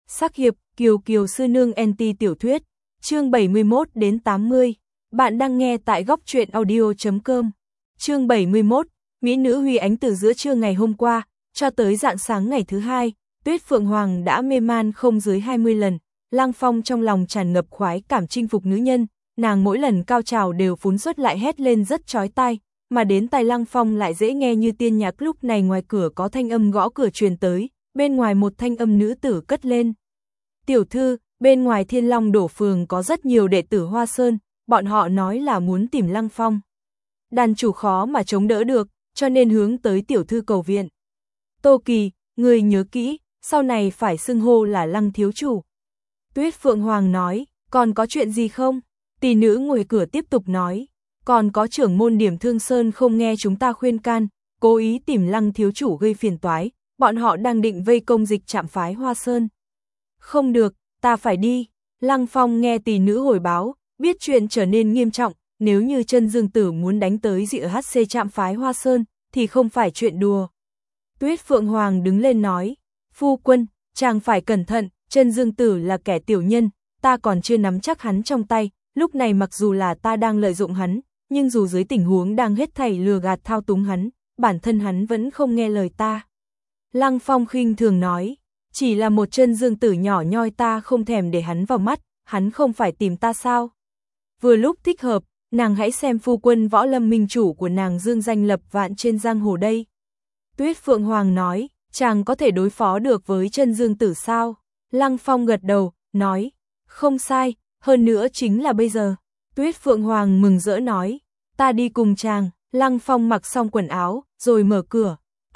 Sắc hiệp, Kiều Kiều sư nương NT tiểu thuyết, chương 71 đến 80. Bạn đang nghe tại góc truyện audio.com. Chương 71, mỹ nữ huy ánh từ giữa trưa ngày hôm qua cho tới rạng sáng ngày thứ hai, Tuyết Phượng Hoàng đã mê man không dưới 20 lần. Lăng Phong trong lòng tràn ngập khoái cảm chinh phục nữ nhân, nàng mỗi lần cao trào đều phún xuất lại hét lên rất chói tai, mà đến tai Lăng Phong lại dễ nghe như tiên nhạc. Lúc này ngoài cửa có thanh âm gõ cửa truyền tới, bên ngoài một thanh âm nữ tử cất lên. Tiểu thư, bên ngoài Thiên Long Đổ phường có rất nhiều đệ tử Hoa Sơn, bọn họ nói là muốn tìm Lăng Phong. Đàn chủ khó mà chống đỡ được, cho nên hướng tới tiểu thư cầu viện. Tô Kỳ, người nhớ kỹ, sau này phải xưng hô là Lăng thiếu chủ. Tuyết Phượng Hoàng nói, còn có chuyện gì không? Tỷ nữ ngồi cửa tiếp tục nói, còn có trưởng môn Điểm Thương Sơn không nghe chúng ta khuyên can, cố ý tìm Lăng thiếu chủ gây phiền toái, bọn họ đang định vây công dịch trạm phái Hoa Sơn. Không được, ta phải đi. Lăng Phong nghe tỷ nữ hồi báo, biết chuyện trở nên nghiêm trọng, nếu như Chân Dương Tử muốn đánh tới dị HC trạm phái Hoa Sơn, thì không phải chuyện đùa. Tuyết Phượng Hoàng đứng lên nói, phu quân, chàng phải cẩn thận, Chân Dương Tử là kẻ tiểu nhân, ta còn chưa nắm chắc hắn trong tay, lúc này mặc dù là ta đang lợi dụng hắn, nhưng dù dưới tình huống đang hết thảy lừa gạt thao túng hắn, bản thân hắn vẫn không nghe lời ta. Lăng Phong khinh thường nói, chỉ là một Chân Dương Tử nhỏ nhoi ta không thèm để hắn vào mắt, hắn không phải tìm ta sao? Vừa lúc thích hợp, nàng hãy xem phu quân Võ Lâm minh chủ của nàng dương danh lập vạn trên giang hồ đây. Tuyết Phượng Hoàng nói, chàng có thể đối phó được với Chân Dương Tử sao? Lăng Phong gật đầu, nói, không sai, hơn nữa chính là bây giờ. Tuyết Phượng Hoàng mừng rỡ nói, ta đi cùng chàng. Lăng Phong mặc xong quần áo, rồi mở cửa.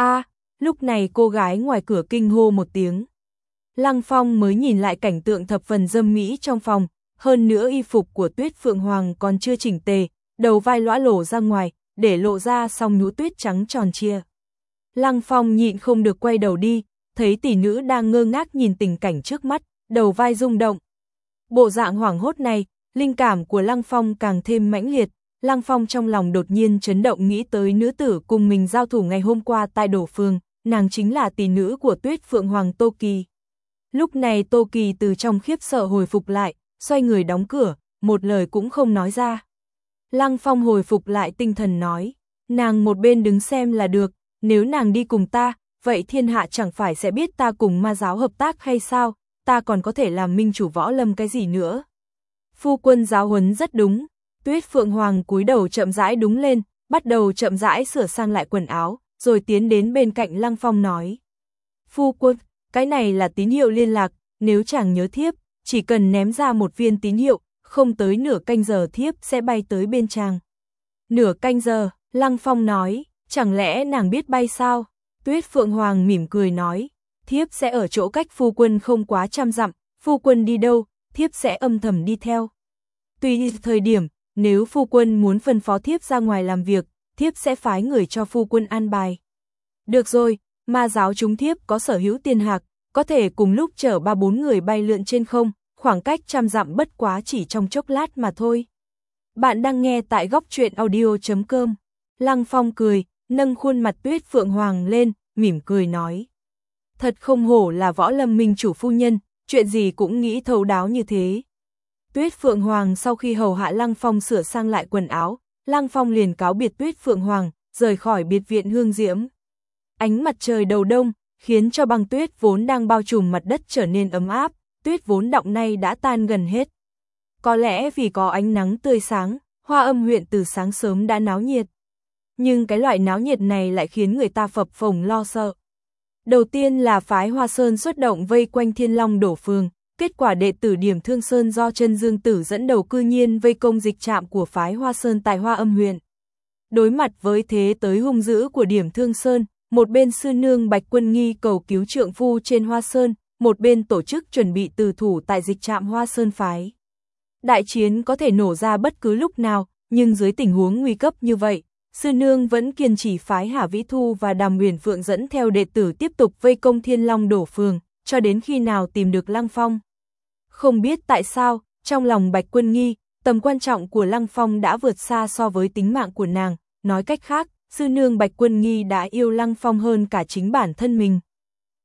Lúc này cô gái ngoài cửa kinh hô một tiếng. Lăng Phong mới nhìn lại cảnh tượng thập phần dâm mỹ trong phòng, hơn nữa y phục của Tuyết Phượng Hoàng còn chưa chỉnh tề, đầu vai lõa lổ ra ngoài, để lộ ra song nhũ tuyết trắng tròn trịa. Lăng Phong nhịn không được quay đầu đi, thấy tỷ nữ đang ngơ ngác nhìn tình cảnh trước mắt, đầu vai rung động. Bộ dạng hoảng hốt này, linh cảm của Lăng Phong càng thêm mãnh liệt. Lăng Phong trong lòng đột nhiên chấn động nghĩ tới nữ tử cùng mình giao thủ ngày hôm qua tại Đổ Phường, nàng chính là tỷ nữ của Tuyết Phượng Hoàng Tô Kỳ. Lúc này Tô Kỳ từ trong khiếp sợ hồi phục lại, xoay người đóng cửa, một lời cũng không nói ra. Lăng Phong hồi phục lại tinh thần nói, nàng một bên đứng xem là được, nếu nàng đi cùng ta, vậy thiên hạ chẳng phải sẽ biết ta cùng ma giáo hợp tác hay sao, ta còn có thể làm minh chủ Võ Lâm cái gì nữa. Phu quân giáo huấn rất đúng. Tuyết Phượng Hoàng cúi đầu chậm rãi đúng lên, bắt đầu chậm rãi sửa sang lại quần áo, rồi tiến đến bên cạnh Lăng Phong nói. Phu quân, cái này là tín hiệu liên lạc, nếu chàng nhớ thiếp, chỉ cần ném ra một viên tín hiệu, không tới nửa canh giờ thiếp sẽ bay tới bên chàng. Nửa canh giờ, Lăng Phong nói, chẳng lẽ nàng biết bay sao? Tuyết Phượng Hoàng mỉm cười nói, thiếp sẽ ở chỗ cách phu quân không quá 100 dặm, phu quân đi đâu, thiếp sẽ âm thầm đi theo. Tùy thời điểm, nếu phu quân muốn phân phó thiếp ra ngoài làm việc, thiếp sẽ phái người cho phu quân an bài. Được rồi, ma giáo chúng thiếp có sở hữu tiên hạc, có thể cùng lúc chở 3-4 người bay lượn trên không, khoảng cách 100 dặm bất quá chỉ trong chốc lát mà thôi. Bạn đang nghe tại góc truyện audio.com. Lăng Phong cười, nâng khuôn mặt Tuyết Phượng Hoàng lên, mỉm cười nói. Thật không hổ là Võ Lâm minh chủ phu nhân, chuyện gì cũng nghĩ thấu đáo như thế. Tuyết Phượng Hoàng sau khi hầu hạ Lăng Phong sửa sang lại quần áo, Lăng Phong liền cáo biệt Tuyết Phượng Hoàng, rời khỏi biệt viện hương diễm. Ánh mặt trời đầu đông, khiến cho băng tuyết vốn đang bao trùm mặt đất trở nên ấm áp, tuyết vốn đọng nay đã tan gần hết. Có lẽ vì có ánh nắng tươi sáng, Hoa Âm huyện từ sáng sớm đã náo nhiệt. Nhưng cái loại náo nhiệt này lại khiến người ta phập phồng lo sợ. Đầu tiên là phái Hoa Sơn xuất động vây quanh Thiên Long Đổ phường. Kết quả đệ tử Điểm Thương Sơn do Chân Dương Tử dẫn đầu cư nhiên vây công dịch trạm của phái Hoa Sơn tại Hoa Âm huyện. Đối mặt với thế tới hung dữ của Điểm Thương Sơn, một bên sư nương Bạch Quân Nghi cầu cứu trượng phu trên Hoa Sơn, một bên tổ chức chuẩn bị từ thủ tại dịch trạm Hoa Sơn phái. Đại chiến có thể nổ ra bất cứ lúc nào, nhưng dưới tình huống nguy cấp như vậy, sư nương vẫn kiên trì phái Hà Vĩ Thu và Đàm Huyền Phượng dẫn theo đệ tử tiếp tục vây công Thiên Long Đổ phường, cho đến khi nào tìm được Lăng Phong. Không biết tại sao, trong lòng Bạch Quân Nghi, tầm quan trọng của Lăng Phong đã vượt xa so với tính mạng của nàng, nói cách khác, sư nương Bạch Quân Nghi đã yêu Lăng Phong hơn cả chính bản thân mình.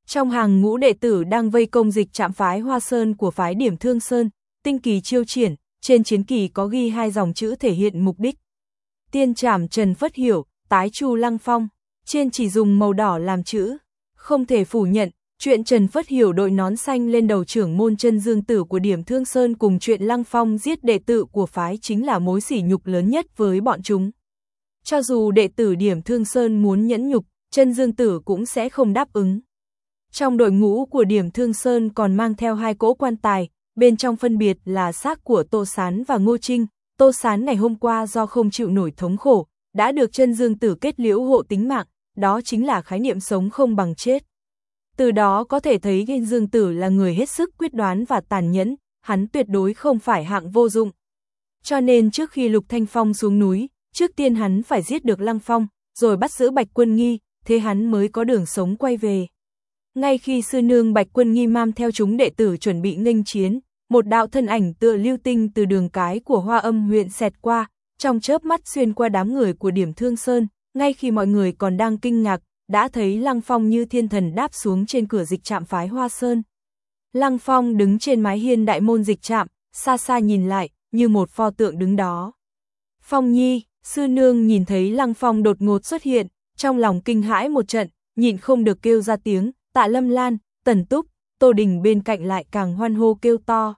Trong hàng ngũ đệ tử đang vây công dịch trạm phái Hoa Sơn của phái Điểm Thương Sơn, tinh kỳ chiêu triển, trên chiến kỳ có ghi 2 dòng chữ thể hiện mục đích. Tiên trảm Trần Phất Hiểu, tái chu Lăng Phong, trên chỉ dùng màu đỏ làm chữ. Không thể phủ nhận, chuyện Trần Phất Hiểu đội nón xanh lên đầu trưởng môn Chân Dương Tử của Điểm Thương Sơn cùng chuyện Lăng Phong giết đệ tử của phái chính là mối sỉ nhục lớn nhất với bọn chúng. Cho dù đệ tử Điểm Thương Sơn muốn nhẫn nhục, Chân Dương Tử cũng sẽ không đáp ứng. Trong đội ngũ của Điểm Thương Sơn còn mang theo 2 cỗ quan tài, bên trong phân biệt là xác của Tô Sán và Ngô Trinh. Tô Sán ngày hôm qua do không chịu nổi thống khổ, đã được Chân Dương Tử kết liễu hộ tính mạng, đó chính là khái niệm sống không bằng chết. Từ đó có thể thấy Chân Dương Tử là người hết sức quyết đoán và tàn nhẫn, hắn tuyệt đối không phải hạng vô dụng. Cho nên trước khi Lục Thanh Phong xuống núi, trước tiên hắn phải giết được Lăng Phong, rồi bắt giữ Bạch Quân Nghi, thế hắn mới có đường sống quay về. Ngay khi sư nương Bạch Quân Nghi mang theo chúng đệ tử chuẩn bị nghênh chiến, một đạo thân ảnh tựa lưu tinh từ đường cái của Hoa Âm huyện xẹt qua, trong chớp mắt xuyên qua đám người của Điểm Thương Sơn, ngay khi mọi người còn đang kinh ngạc, đã thấy Lăng Phong như thiên thần đáp xuống trên cửa dịch trạm phái Hoa Sơn. Lăng Phong đứng trên mái hiên đại môn dịch trạm, xa xa nhìn lại, như một pho tượng đứng đó. Phong Nhi, sư nương nhìn thấy Lăng Phong đột ngột xuất hiện, trong lòng kinh hãi một trận, nhịn không được kêu ra tiếng. Tạ Lâm Lan, Tần Túc, Tô Đình bên cạnh lại càng hoan hô kêu to.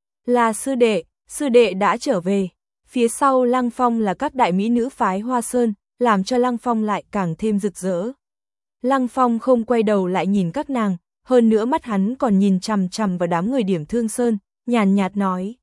Là sư đệ đã trở về. Phía sau Lăng Phong là các đại mỹ nữ phái Hoa Sơn, làm cho Lăng Phong lại càng thêm rực rỡ. Lăng Phong không quay đầu lại nhìn các nàng, hơn nữa mắt hắn còn nhìn chằm chằm vào đám người Điểm Thương Sơn, nhàn nhạt nói.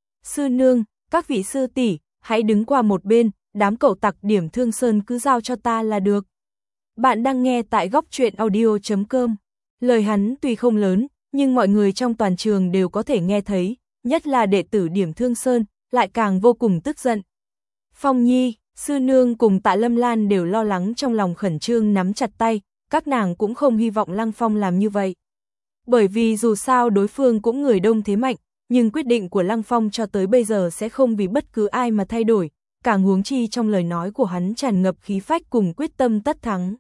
Sư nương, các vị sư tỷ, hãy đứng qua một bên, đám cẩu tặc Điểm Thương Sơn cứ giao cho ta là được. Bạn đang nghe tại góc truyện audio.com. Lời hắn tuy không lớn, nhưng mọi người trong toàn trường đều có thể nghe thấy, nhất là đệ tử Điểm Thương Sơn, lại càng vô cùng tức giận. Phong Nhi, sư nương cùng Tạ Lâm Lan đều lo lắng trong lòng khẩn trương nắm chặt tay, các nàng cũng không hy vọng Lăng Phong làm như vậy. Bởi vì dù sao đối phương cũng người đông thế mạnh, nhưng quyết định của Lăng Phong cho tới bây giờ sẽ không vì bất cứ ai mà thay đổi, càng huống chi trong lời nói của hắn tràn ngập khí phách cùng quyết tâm tất thắng.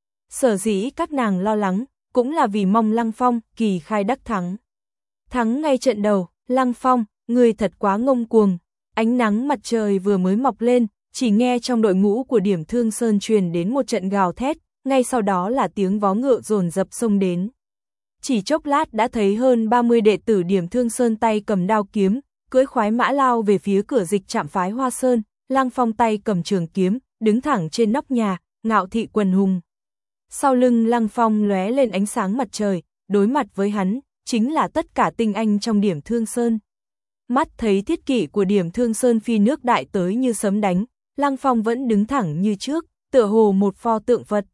Sở dĩ các nàng lo lắng, cũng là vì mong Lăng Phong kỳ khai đắc thắng. Thắng ngay trận đầu, Lăng Phong, người thật quá ngông cuồng. Ánh nắng mặt trời vừa mới mọc lên, chỉ nghe trong đội ngũ của Điểm Thương Sơn truyền đến một trận gào thét, ngay sau đó là tiếng vó ngựa dồn dập xông đến. Chỉ chốc lát đã thấy hơn 30 đệ tử Điểm Thương Sơn tay cầm đao kiếm, cưỡi khoái mã lao về phía cửa dịch trạm phái Hoa Sơn, Lăng Phong tay cầm trường kiếm, đứng thẳng trên nóc nhà, ngạo thị quần hùng. Sau lưng Lăng Phong lóe lên ánh sáng mặt trời, đối mặt với hắn, chính là tất cả tinh anh trong Điểm Thương Sơn. Mắt thấy thiết kỵ của Điểm Thương Sơn phi nước đại tới như sấm đánh, Lăng Phong vẫn đứng thẳng như trước, tựa hồ một pho tượng Phật.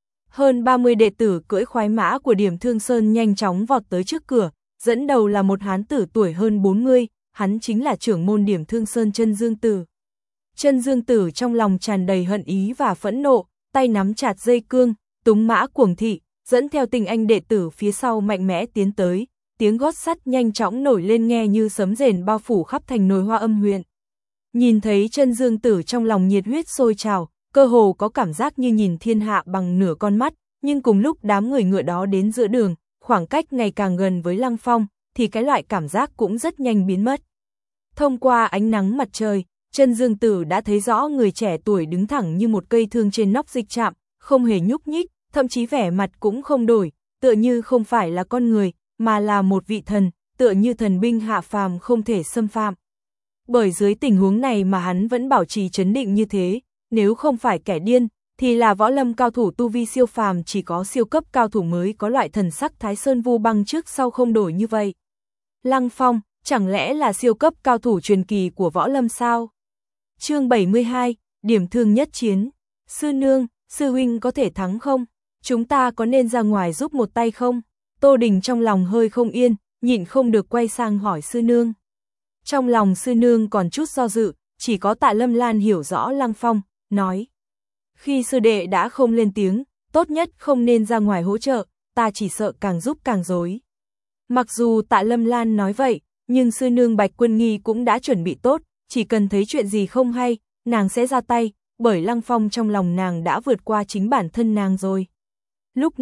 Hơn 30 đệ tử cưỡi khoái mã của Điểm Thương Sơn nhanh chóng vọt tới trước cửa, dẫn đầu là một hán tử tuổi hơn 40, hắn chính là trưởng môn Điểm Thương Sơn Chân Dương Tử. Chân Dương Tử trong lòng tràn đầy hận ý và phẫn nộ, tay nắm chặt dây cương, túng mã cuồng thị, dẫn theo tinh anh đệ tử phía sau mạnh mẽ tiến tới, tiếng gót sắt nhanh chóng nổi lên nghe như sấm rền bao phủ khắp thành nồi Hoa Âm huyện. Nhìn thấy Chân Dương Tử trong lòng nhiệt huyết sôi trào, cơ hồ có cảm giác như nhìn thiên hạ bằng nửa con mắt, nhưng cùng lúc đám người ngựa đó đến giữa đường, khoảng cách ngày càng gần với Lăng Phong, thì cái loại cảm giác cũng rất nhanh biến mất. Thông qua ánh nắng mặt trời, Chân Dương Tử đã thấy rõ người trẻ tuổi đứng thẳng như một cây thương trên nóc dịch trạm, không hề nhúc nhích, thậm chí vẻ mặt cũng không đổi, tựa như không phải là con người, mà là một vị thần, tựa như thần binh hạ phàm không thể xâm phạm. Bởi dưới tình huống này mà hắn vẫn bảo trì trấn định như thế, nếu không phải kẻ điên, thì là võ lâm cao thủ tu vi siêu phàm, chỉ có siêu cấp cao thủ mới có loại thần sắc Thái Sơn Vu Băng trước sau không đổi như vậy. Lăng Phong, chẳng lẽ là siêu cấp cao thủ truyền kỳ của võ lâm sao? Chương 72, điểm thương nhất chiến. Sư nương, sư huynh có thể thắng không? Chúng ta có nên ra ngoài giúp một tay không? Tô Đình trong lòng hơi không yên, nhịn không được quay sang hỏi sư nương. Trong lòng sư nương còn chút do dự, chỉ có Tạ Lâm Lan hiểu rõ Lăng Phong, nói. Khi sư đệ đã không lên tiếng, tốt nhất không nên ra ngoài hỗ trợ, ta chỉ sợ càng giúp càng rối. Mặc dù Tạ Lâm Lan nói vậy, nhưng sư nương Bạch Quân Nghi cũng đã chuẩn bị tốt, chỉ cần thấy chuyện gì không hay, nàng sẽ ra tay, bởi Lăng Phong trong lòng nàng đã vượt qua chính bản thân nàng rồi. Lúc này,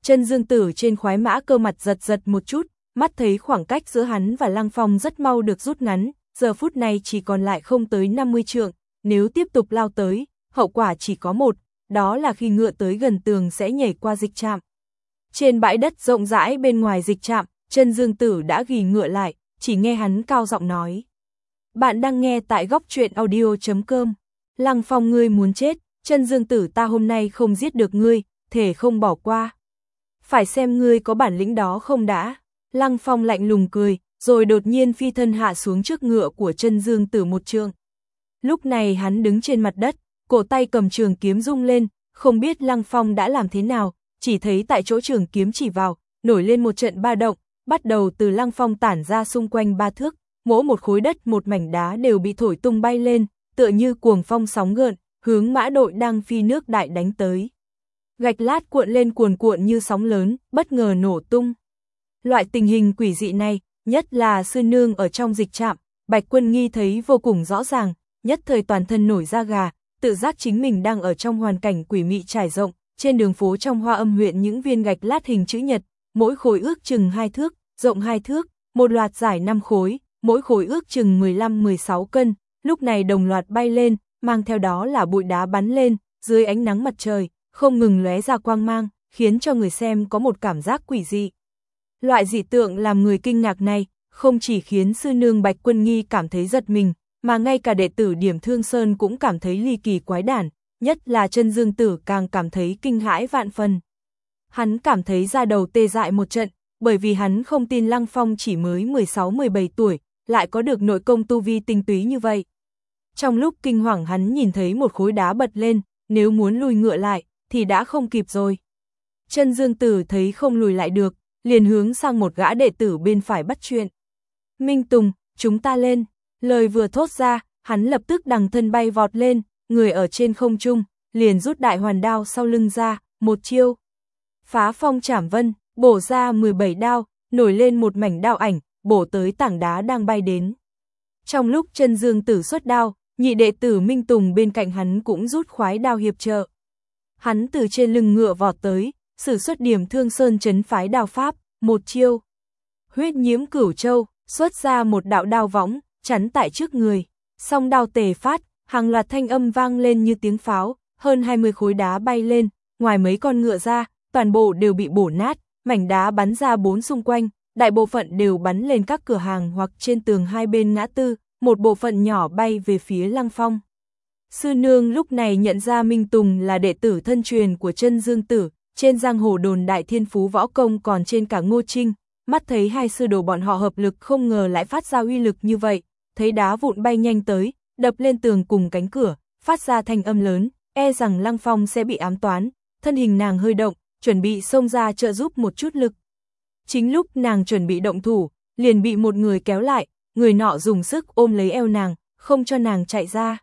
Chân Dương Tử trên khoái mã cơ mặt giật giật một chút, mắt thấy khoảng cách giữa hắn và Lăng Phong rất mau được rút ngắn, giờ phút này chỉ còn lại không tới 50 trượng, nếu tiếp tục lao tới, hậu quả chỉ có một, đó là khi ngựa tới gần tường sẽ nhảy qua dịch trạm. Trên bãi đất rộng rãi bên ngoài dịch trạm, Chân Dương Tử đã ghì ngựa lại, chỉ nghe hắn cao giọng nói. Bạn đang nghe tại góc truyện audio.com. Lăng Phong ngươi muốn chết, Chân Dương Tử ta hôm nay không giết được ngươi, thể không bỏ qua. Phải xem ngươi có bản lĩnh đó không đã. Lăng Phong lạnh lùng cười, rồi đột nhiên phi thân hạ xuống trước ngựa của Chân Dương Tử một trượng. Lúc này hắn đứng trên mặt đất, cổ tay cầm trường kiếm rung lên, không biết Lăng Phong đã làm thế nào, chỉ thấy tại chỗ trường kiếm chỉ vào, nổi lên một trận ba động, bắt đầu từ Lăng Phong tản ra xung quanh 3 thước, mỗi một khối đất một mảnh đá đều bị thổi tung bay lên, tựa như cuồng phong sóng gợn, hướng mã đội đang phi nước đại đánh tới. Gạch lát cuộn lên cuồn cuộn như sóng lớn, bất ngờ nổ tung. Loại tình hình quỷ dị này, nhất là sư nương ở trong dịch trạm, Bạch Quân Nghi thấy vô cùng rõ ràng, nhất thời toàn thân nổi da gà, tự giác chính mình đang ở trong hoàn cảnh quỷ mị trải rộng, trên đường phố trong Hoa Âm huyện những viên gạch lát hình chữ nhật, mỗi khối ước chừng 2 thước, rộng 2 thước, một loạt giải 5 khối, mỗi khối ước chừng 15-16 cân, lúc này đồng loạt bay lên, mang theo đó là bụi đá bắn lên, dưới ánh nắng mặt trời, không ngừng lóe ra quang mang, khiến cho người xem có một cảm giác quỷ dị. Loại dị tượng làm người kinh ngạc này, không chỉ khiến sư nương Bạch Quân Nghi cảm thấy giật mình, mà ngay cả đệ tử Điểm Thương Sơn cũng cảm thấy ly kỳ quái đản, nhất là Chân Dương Tử càng cảm thấy kinh hãi vạn phần. Hắn cảm thấy da đầu tê dại một trận, bởi vì hắn không tin Lăng Phong chỉ mới 16-17 tuổi, lại có được nội công tu vi tinh túy như vậy. Trong lúc kinh hoàng hắn nhìn thấy một khối đá bật lên, nếu muốn lùi ngựa lại, thì đã không kịp rồi. Chân Dương Tử thấy không lùi lại được, liền hướng sang một gã đệ tử bên phải bắt chuyện. Minh Tùng, chúng ta lên. Lời vừa thốt ra, hắn lập tức đằng thân bay vọt lên, người ở trên không trung, liền rút đại hoàn đao sau lưng ra, một chiêu. Phá phong trảm vân, bổ ra 17 đao, nổi lên một mảnh đao ảnh, bổ tới tảng đá đang bay đến. Trong lúc Chân Dương Tử xuất đao, nhị đệ tử Minh Tùng bên cạnh hắn cũng rút khoái đao hiệp trợ. Hắn từ trên lưng ngựa vọt tới, sử xuất Điểm Thương Sơn trấn phái đao pháp, một chiêu. Huyết nhiễm cửu châu, xuất ra một đạo đao võng, chắn tại trước người. Song đao tề phát, hàng loạt thanh âm vang lên như tiếng pháo, hơn 20 khối đá bay lên, ngoài mấy con ngựa ra, toàn bộ đều bị bổ nát, mảnh đá bắn ra bốn xung quanh, đại bộ phận đều bắn lên các cửa hàng hoặc trên tường hai bên ngã tư, một bộ phận nhỏ bay về phía Lăng Phong. Sư nương lúc này nhận ra Minh Tùng là đệ tử thân truyền của Chân Dương Tử, trên giang hồ đồn đại thiên phú võ công còn trên cả Ngô Trinh, mắt thấy hai sư đồ bọn họ hợp lực không ngờ lại phát ra uy lực như vậy, thấy đá vụn bay nhanh tới, đập lên tường cùng cánh cửa, phát ra thanh âm lớn, e rằng Lăng Phong sẽ bị ám toán, thân hình nàng hơi động, chuẩn bị xông ra trợ giúp một chút lực. Chính lúc nàng chuẩn bị động thủ, liền bị một người kéo lại, người nọ dùng sức ôm lấy eo nàng, không cho nàng chạy ra.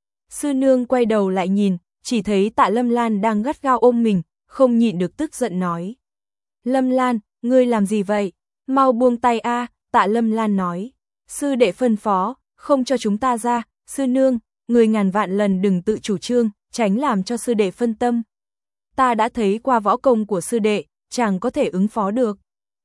Sư nương quay đầu lại nhìn, chỉ thấy Tạ Lâm Lan đang gắt gao ôm mình, không nhịn được tức giận nói. Lâm Lan, ngươi làm gì vậy? Mau buông tay a, Tạ Lâm Lan nói. Sư đệ phân phó, không cho chúng ta ra, sư nương, người ngàn vạn lần đừng tự chủ trương, tránh làm cho sư đệ phân tâm. Ta đã thấy qua võ công của sư đệ, chẳng có thể ứng phó được.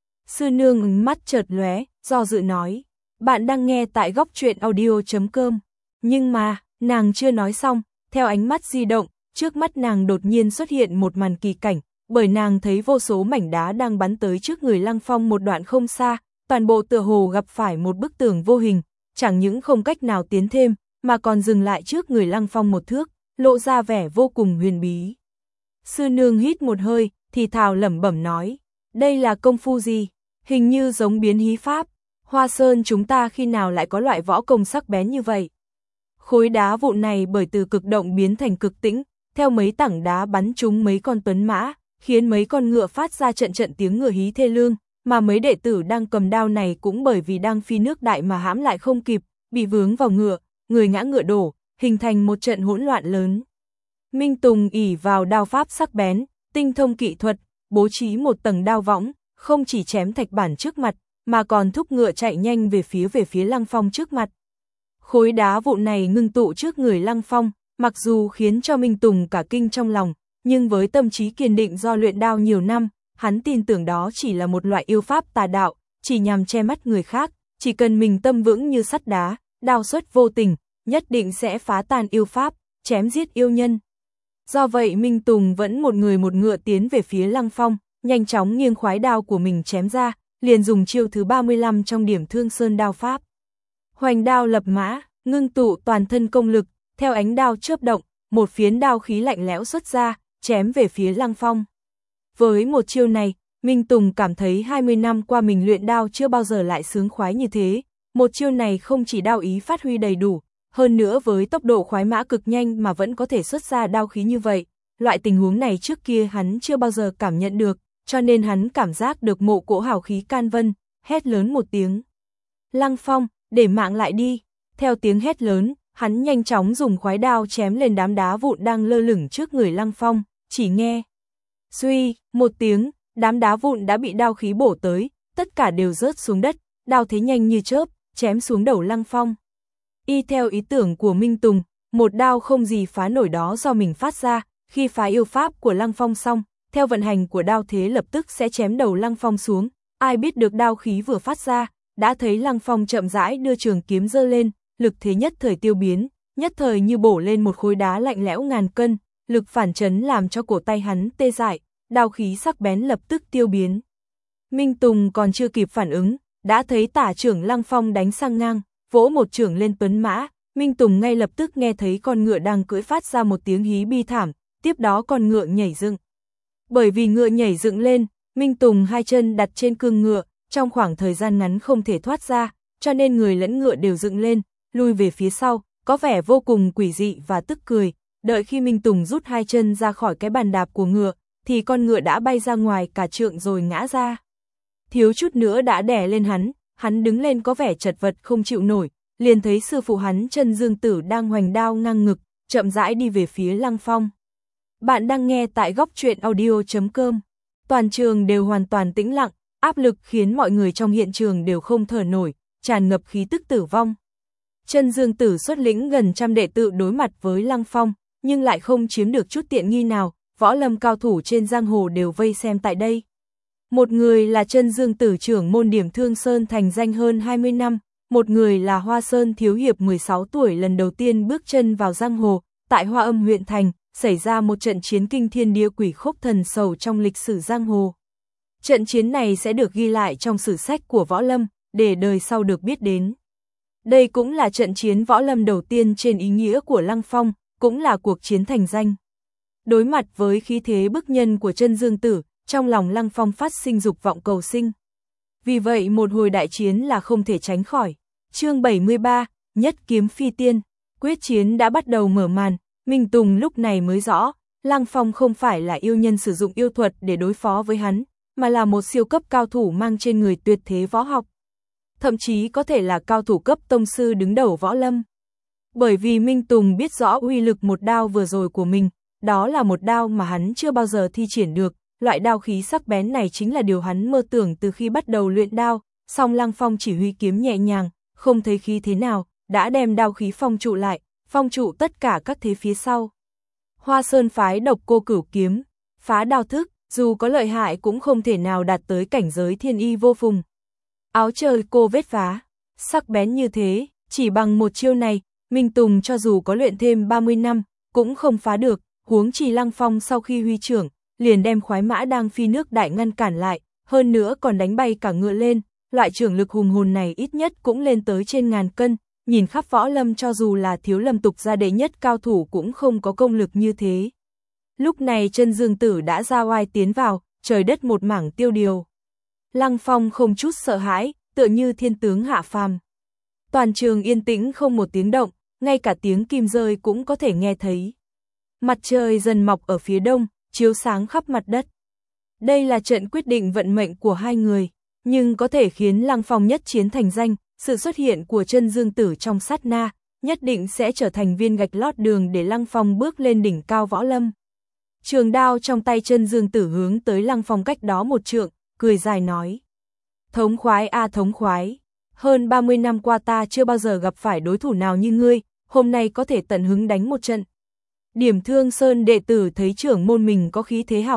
Sư nương mắt chợt lóe, do dự nói. Bạn đang nghe tại góc truyện audio.com. Nhưng mà, nàng chưa nói xong, theo ánh mắt di động, trước mắt nàng đột nhiên xuất hiện một màn kỳ cảnh, bởi nàng thấy vô số mảnh đá đang bắn tới trước người Lăng Phong một đoạn không xa, toàn bộ tựa hồ gặp phải một bức tường vô hình, chẳng những không cách nào tiến thêm, mà còn dừng lại trước người Lăng Phong một thước, lộ ra vẻ vô cùng huyền bí. Sư nương hít một hơi, thì thào lẩm bẩm nói, đây là công phu gì? Hình như giống biến hí pháp. Hoa Sơn chúng ta khi nào lại có loại võ công sắc bén như vậy? Khối đá vụn này bởi từ cực động biến thành cực tĩnh, theo mấy tảng đá bắn trúng mấy con tuấn mã, khiến mấy con ngựa phát ra trận trận tiếng ngựa hí thê lương, mà mấy đệ tử đang cầm đao này cũng bởi vì đang phi nước đại mà hãm lại không kịp, bị vướng vào ngựa, người ngã ngựa đổ, hình thành một trận hỗn loạn lớn. Minh Tùng ỷ vào đao pháp sắc bén, tinh thông kỹ thuật, bố trí một tầng đao võng, không chỉ chém thạch bản trước mặt, mà còn thúc ngựa chạy nhanh về phía Lăng Phong trước mặt. Khối đá vụn này ngưng tụ trước người Lăng Phong, mặc dù khiến cho Minh Tùng cả kinh trong lòng, nhưng với tâm trí kiên định do luyện đao nhiều năm, hắn tin tưởng đó chỉ là một loại yêu pháp tà đạo, chỉ nhằm che mắt người khác, chỉ cần mình tâm vững như sắt đá, đao xuất vô tình, nhất định sẽ phá tan yêu pháp, chém giết yêu nhân. Do vậy Minh Tùng vẫn một người một ngựa tiến về phía Lăng Phong, nhanh chóng nghiêng khoái đao của mình chém ra, liền dùng chiêu thứ 35 trong điểm Thương Sơn đao pháp. Hoành đao lập mã, ngưng tụ toàn thân công lực, theo ánh đao chớp động, một phiến đao khí lạnh lẽo xuất ra, chém về phía Lăng Phong. Với một chiêu này, Minh Tùng cảm thấy 20 năm qua mình luyện đao chưa bao giờ lại sướng khoái như thế. Một chiêu này không chỉ đao ý phát huy đầy đủ, hơn nữa với tốc độ khoái mã cực nhanh mà vẫn có thể xuất ra đao khí như vậy. Loại tình huống này trước kia hắn chưa bao giờ cảm nhận được, cho nên hắn cảm giác được một cỗ hào khí can vân, hét lớn một tiếng. Lăng Phong, để mạng lại đi. Theo tiếng hét lớn, hắn nhanh chóng dùng khoái đao chém lên đám đá vụn đang lơ lửng trước người Lăng Phong, chỉ nghe. Suy, một tiếng, đám đá vụn đã bị đao khí bổ tới, tất cả đều rớt xuống đất, đao thế nhanh như chớp, chém xuống đầu Lăng Phong. Y theo ý tưởng của Minh Tùng, một đao không gì phá nổi đó do mình phát ra, khi phá yêu pháp của Lăng Phong xong, theo vận hành của đao thế lập tức sẽ chém đầu Lăng Phong xuống, ai biết được đao khí vừa phát ra, đã thấy Lăng Phong chậm rãi đưa trường kiếm giơ lên, lực thế nhất thời tiêu biến, nhất thời như bổ lên một khối đá lạnh lẽo ngàn cân, lực phản chấn làm cho cổ tay hắn tê dại, đao khí sắc bén lập tức tiêu biến. Minh Tùng còn chưa kịp phản ứng, đã thấy tả trưởng Lăng Phong đánh sang ngang, vỗ một chưởng lên tuấn mã, Minh Tùng ngay lập tức nghe thấy con ngựa đang cưỡi phát ra một tiếng hí bi thảm, tiếp đó con ngựa nhảy dựng. Bởi vì ngựa nhảy dựng lên, Minh Tùng hai chân đặt trên cương ngựa, trong khoảng thời gian ngắn không thể thoát ra, cho nên người lẫn ngựa đều dựng lên, lui về phía sau, có vẻ vô cùng quỷ dị và tức cười. Đợi khi Minh Tùng rút hai chân ra khỏi cái bàn đạp của ngựa, thì con ngựa đã bay ra ngoài cả trượng rồi ngã ra. Thiếu chút nữa đã đè lên hắn đứng lên có vẻ chật vật không chịu nổi, liền thấy sư phụ hắn Chân Dương Tử đang hoành đao ngang ngực, chậm rãi đi về phía Lăng Phong. Bạn đang nghe tại góc truyện audio.com. Toàn trường đều hoàn toàn tĩnh lặng, áp lực khiến mọi người trong hiện trường đều không thở nổi, tràn ngập khí tức tử vong. Chân Dương Tử xuất lĩnh gần trăm đệ tử đối mặt với Lăng Phong, nhưng lại không chiếm được chút tiện nghi nào, võ lâm cao thủ trên giang hồ đều vây xem tại đây. Một người là Chân Dương Tử trưởng môn điểm Thương Sơn thành danh hơn 20 năm, một người là Hoa Sơn thiếu hiệp 16 tuổi lần đầu tiên bước chân vào giang hồ, tại Hoa Âm huyện thành, xảy ra một trận chiến kinh thiên địa quỷ khốc thần sầu trong lịch sử giang hồ. Trận chiến này sẽ được ghi lại trong sử sách của võ lâm, để đời sau được biết đến. Đây cũng là trận chiến võ lâm đầu tiên trên ý nghĩa của Lăng Phong, cũng là cuộc chiến thành danh. Đối mặt với khí thế bức nhân của Chân Dương Tử, trong lòng Lăng Phong phát sinh dục vọng cầu sinh. Vì vậy một hồi đại chiến là không thể tránh khỏi. Chương 73, Nhất kiếm phi tiên, quyết chiến đã bắt đầu mở màn, Minh Tùng lúc này mới rõ, Lăng Phong không phải là yêu nhân sử dụng yêu thuật để đối phó với hắn, mà là một siêu cấp cao thủ mang trên người tuyệt thế võ học. Thậm chí có thể là cao thủ cấp tông sư đứng đầu võ lâm. Bởi vì Minh Tùng biết rõ uy lực một đao vừa rồi của mình, đó là một đao mà hắn chưa bao giờ thi triển được, loại đao khí sắc bén này chính là điều hắn mơ tưởng từ khi bắt đầu luyện đao, song Lăng Phong chỉ huy kiếm nhẹ nhàng, không thấy khí thế nào, đã đem đao khí phong trụ lại, phong trụ tất cả các thế phía sau. Hoa Sơn phái Độc Cô Cửu kiếm, phá đao thức, dù có lợi hại cũng không thể nào đạt tới cảnh giới thiên y vô phùng. Áo trời cô vết phá, sắc bén như thế, chỉ bằng một chiêu này, Minh Tùng cho dù có luyện thêm 30 năm, cũng không phá được, huống chi Lăng Phong sau khi huy trưởng, liền đem khoái mã đang phi nước đại ngăn cản lại, hơn nữa còn đánh bay cả ngựa lên, loại trưởng lực hùng hồn này ít nhất cũng lên tới trên ngàn cân, nhìn khắp võ lâm cho dù là Thiếu Lâm tục gia đệ nhất cao thủ cũng không có công lực như thế. Lúc này Chân Dương Tử đã ra oai tiến vào, trời đất một mảng tiêu điều. Lăng Phong không chút sợ hãi, tựa như thiên tướng hạ phàm. Toàn trường yên tĩnh không một tiếng động, ngay cả tiếng kim rơi cũng có thể nghe thấy. Mặt trời dần mọc ở phía đông, chiếu sáng khắp mặt đất. Đây là trận quyết định vận mệnh của hai người, nhưng có thể khiến Lăng Phong nhất chiến thành danh, sự xuất hiện của Chân Dương Tử trong sát na, nhất định sẽ trở thành viên gạch lót đường để Lăng Phong bước lên đỉnh cao võ lâm. Trường đao trong tay Chân Dương Tử hướng tới Lăng Phong cách đó một trượng, cười dài nói. Thống khoái a thống khoái, hơn 30 năm qua ta chưa bao giờ gặp phải đối thủ nào như ngươi, hôm nay có thể tận hứng đánh một trận. Điểm Thương Sơn đệ tử thấy trưởng môn mình có khí thế hào hùng,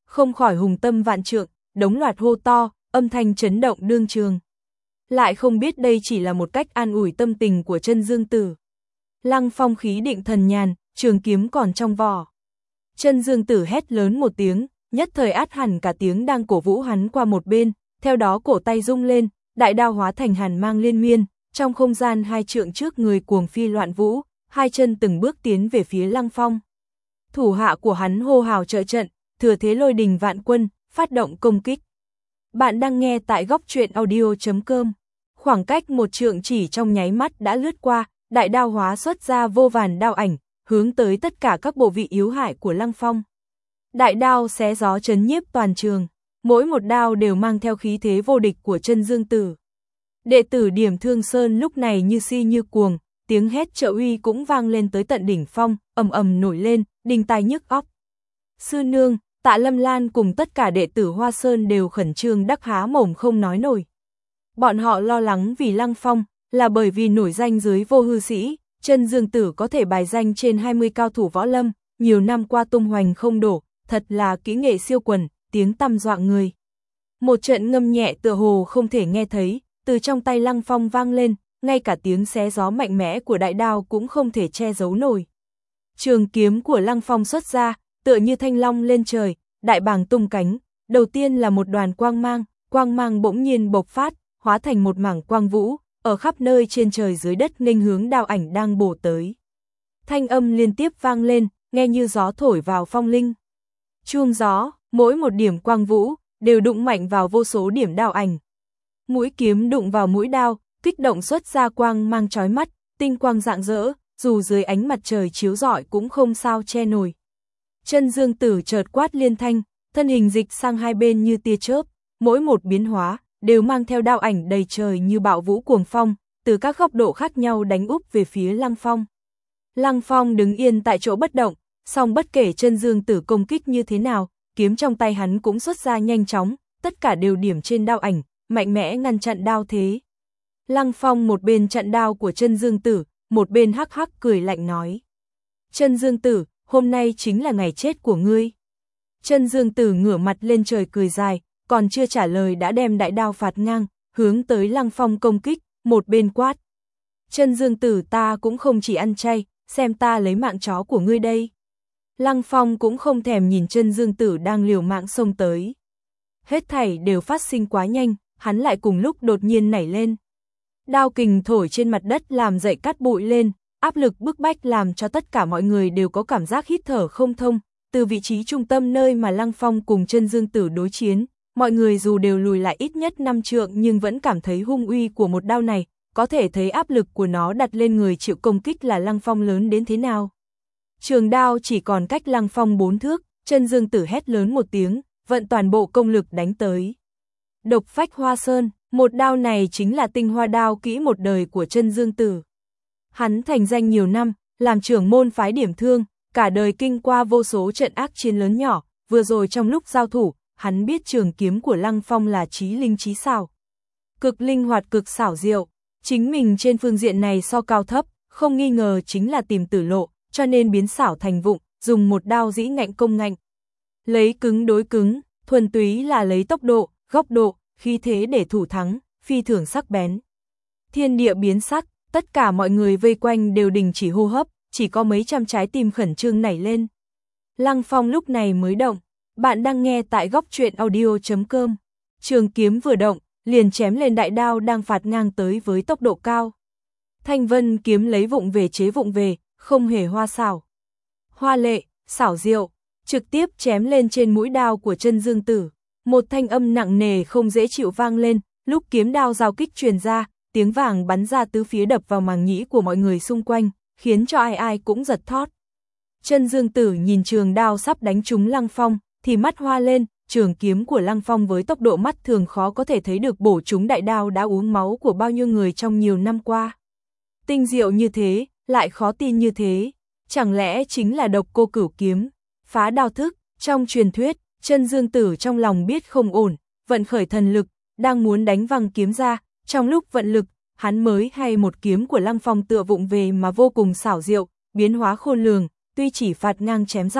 không khỏi hùng tâm vạn trượng, đống loạt hô to, âm thanh chấn động đương trường. Lại không biết đây chỉ là một cách an ủi tâm tình của Chân Dương Tử. Lăng Phong khí định thần nhàn, trường kiếm còn trong vỏ. Chân Dương Tử hét lớn một tiếng, nhất thời át hẳn cả tiếng đang cổ vũ hắn qua một bên, theo đó cổ tay rung lên, đại đao hóa thành hàn mang liên miên, trong không gian 2 trượng trước người cuồng phi loạn vũ, 2 chân từng bước tiến về phía Lăng Phong. Thủ hạ của hắn hô hào trợ trận, thừa thế lôi đình vạn quân, phát động công kích. Bạn đang nghe tại góc truyện audio.com. Khoảng cách 1 trượng chỉ trong nháy mắt đã lướt qua, đại đao hóa xuất ra vô vàn đao ảnh, hướng tới tất cả các bộ vị yếu hại của Lăng Phong. Đại đao xé gió chấn nhiếp toàn trường, mỗi một đao đều mang theo khí thế vô địch của Chân Dương Tử. Đệ tử Điểm Thương Sơn lúc này như si như cuồng, tiếng hét trợ uy cũng vang lên tới tận đỉnh phong, ầm ầm nổi lên, đinh tai nhức óc. Sư nương, Tạ Lâm Lan cùng tất cả đệ tử Hoa Sơn đều khẩn trương đắc há mồm không nói nổi. Bọn họ lo lắng vì Lăng Phong, là bởi vì nổi danh dưới Vô Hư Sĩ, Chân Dương Tử có thể bài danh trên 20 cao thủ võ lâm, nhiều năm qua tung hoành không đổ, thật là kỹ nghệ siêu quần, tiếng tăm dọa người. Một trận ngâm nhẹ tựa hồ không thể nghe thấy, từ trong tay Lăng Phong vang lên, ngay cả tiếng xé gió mạnh mẽ của đại đao cũng không thể che giấu nổi. Trường kiếm của Lăng Phong xuất ra, tựa như thanh long lên trời, đại bàng tung cánh, đầu tiên là một đoàn quang mang bỗng nhiên bộc phát, hóa thành một mảng quang vũ, ở khắp nơi trên trời dưới đất nghênh hướng đao ảnh đang bổ tới. Thanh âm liên tiếp vang lên, nghe như gió thổi vào phong linh. Chuông gió, mỗi một điểm quang vũ, đều đụng mạnh vào vô số điểm đao ảnh. Mũi kiếm đụng vào mũi đao, kích động xuất ra quang mang chói mắt, tinh quang rạng rỡ, dù dưới ánh mặt trời chiếu rọi cũng không sao che nổi. Chân Dương Tử chợt quát liên thanh, thân hình dịch sang hai bên như tia chớp, mỗi một biến hóa đều mang theo đao ảnh đầy trời như bạo vũ cuồng phong, từ các góc độ khác nhau đánh úp về phía Lăng Phong. Lăng Phong đứng yên tại chỗ bất động, song bất kể Chân Dương Tử công kích như thế nào, kiếm trong tay hắn cũng xuất ra nhanh chóng, tất cả đều điểm trên đao ảnh, mạnh mẽ ngăn chặn đao thế. Lăng Phong một bên chặn đao của Chân Dương Tử, một bên hắc hắc cười lạnh nói: Chân Dương Tử, hôm nay chính là ngày chết của ngươi. Chân Dương Tử ngửa mặt lên trời cười dài, còn chưa trả lời đã đem đại đao phạt ngang, hướng tới Lăng Phong công kích, một bên quát: Chân Dương Tử, ta cũng không chỉ ăn chay, xem ta lấy mạng chó của ngươi đây. Lăng Phong cũng không thèm nhìn Chân Dương Tử đang liều mạng xông tới. Hết thảy đều phát sinh quá nhanh, hắn lại cùng lúc đột nhiên nảy lên. Đao kình thổi trên mặt đất làm dậy cát bụi lên, áp lực bức bách làm cho tất cả mọi người đều có cảm giác hít thở không thông. Từ vị trí trung tâm nơi mà Lăng Phong cùng Chân Dương Tử đối chiến, mọi người dù đều lùi lại ít nhất 5 trượng nhưng vẫn cảm thấy hung uy của một đao này, có thể thấy áp lực của nó đặt lên người chịu công kích là Lăng Phong lớn đến thế nào. Trường đao chỉ còn cách Lăng Phong 4 thước, Chân Dương Tử hét lớn một tiếng, vận toàn bộ công lực đánh tới. Độc phách Hoa Sơn, một đao này chính là tinh hoa đao kỹ một đời của Chân Dương Tử. Hắn thành danh nhiều năm, làm trưởng môn phái Điểm Thương, cả đời kinh qua vô số trận ác chiến lớn nhỏ, vừa rồi trong lúc giao thủ, hắn biết trường kiếm của Lăng Phong là chí linh chí xảo. Cực linh hoạt cực xảo diệu, chính mình trên phương diện này so cao thấp, không nghi ngờ chính là tìm tử lộ, cho nên biến xảo thành vụng, dùng một đao dĩ ngạnh công ngạnh. Lấy cứng đối cứng, thuần túy là lấy tốc độ, góc độ, khí thế để thủ thắng, phi thường sắc bén. Thiên địa biến sắc, tất cả mọi người vây quanh đều đình chỉ hô hấp, chỉ có mấy trăm trái tim khẩn trương nảy lên. Lăng Phong lúc này mới động, bạn đang nghe tại góc truyện audio.com. Trường kiếm vừa động, liền chém lên đại đao đang phạt ngang tới với tốc độ cao. Thanh vân kiếm lấy vụng về chế vụng về, không hề hoa xảo. Hoa lệ, xảo diệu, trực tiếp chém lên trên mũi đao của Chân Dương Tử. Một thanh âm nặng nề không dễ chịu vang lên, lúc kiếm đao giao kích truyền ra, tiếng vàng bắn ra tứ phía đập vào màng nhĩ của mọi người xung quanh, khiến cho ai ai cũng giật thót. Chân Dương Tử nhìn trường đao sắp đánh trúng Lăng Phong, thì mắt hoa lên, trường kiếm của Lăng Phong với tốc độ mắt thường khó có thể thấy được bổ trúng đại đao đã uống máu của bao nhiêu người trong nhiều năm qua. Tinh diệu như thế, lại khó tin như thế, chẳng lẽ chính là Độc Cô Cửu kiếm, phá đao thức. Trong truyền thuyết, Chân Dương Tử trong lòng biết không ổn, vận khởi thần lực, đang muốn đánh văng kiếm ra, trong lúc vận lực, hắn mới hay một kiếm của Lăng Phong tựa vụng về mà vô cùng xảo diệu, biến hóa khôn lường, tuy chỉ phạt ngang chém dọc,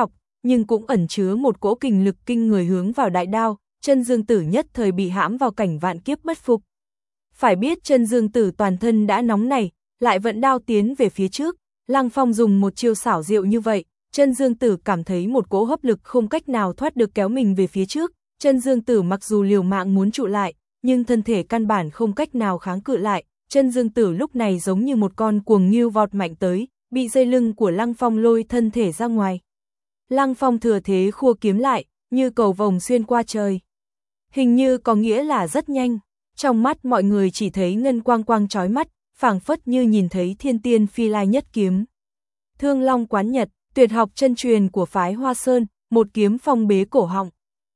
nhưng cũng ẩn chứa một cỗ kình lực kinh người hướng vào đại đao, Chân Dương Tử nhất thời bị hãm vào cảnh vạn kiếp bất phục. Phải biết Chân Dương Tử toàn thân đã nóng nảy, lại vận đao tiến về phía trước, Lăng Phong dùng một chiêu xảo diệu như vậy, Chân Dương Tử cảm thấy một cỗ hấp lực không cách nào thoát được kéo mình về phía trước, Chân Dương Tử mặc dù liều mạng muốn trụ lại, nhưng thân thể căn bản không cách nào kháng cự lại, Chân Dương Tử lúc này giống như một con cuồng ngưu vọt mạnh tới, bị dây lưng của Lăng Phong lôi thân thể ra ngoài. Lăng Phong thừa thế khua kiếm lại, như cầu vồng xuyên qua trời. Hình như có nghĩa là rất nhanh, trong mắt mọi người chỉ thấy ngân quang quang chói mắt, phảng phất như nhìn thấy thiên tiên phi lai nhất kiếm. Thương Long Quán Nhật, tuyệt học chân truyền của phái Hoa Sơn, một kiếm phong bế cổ họng.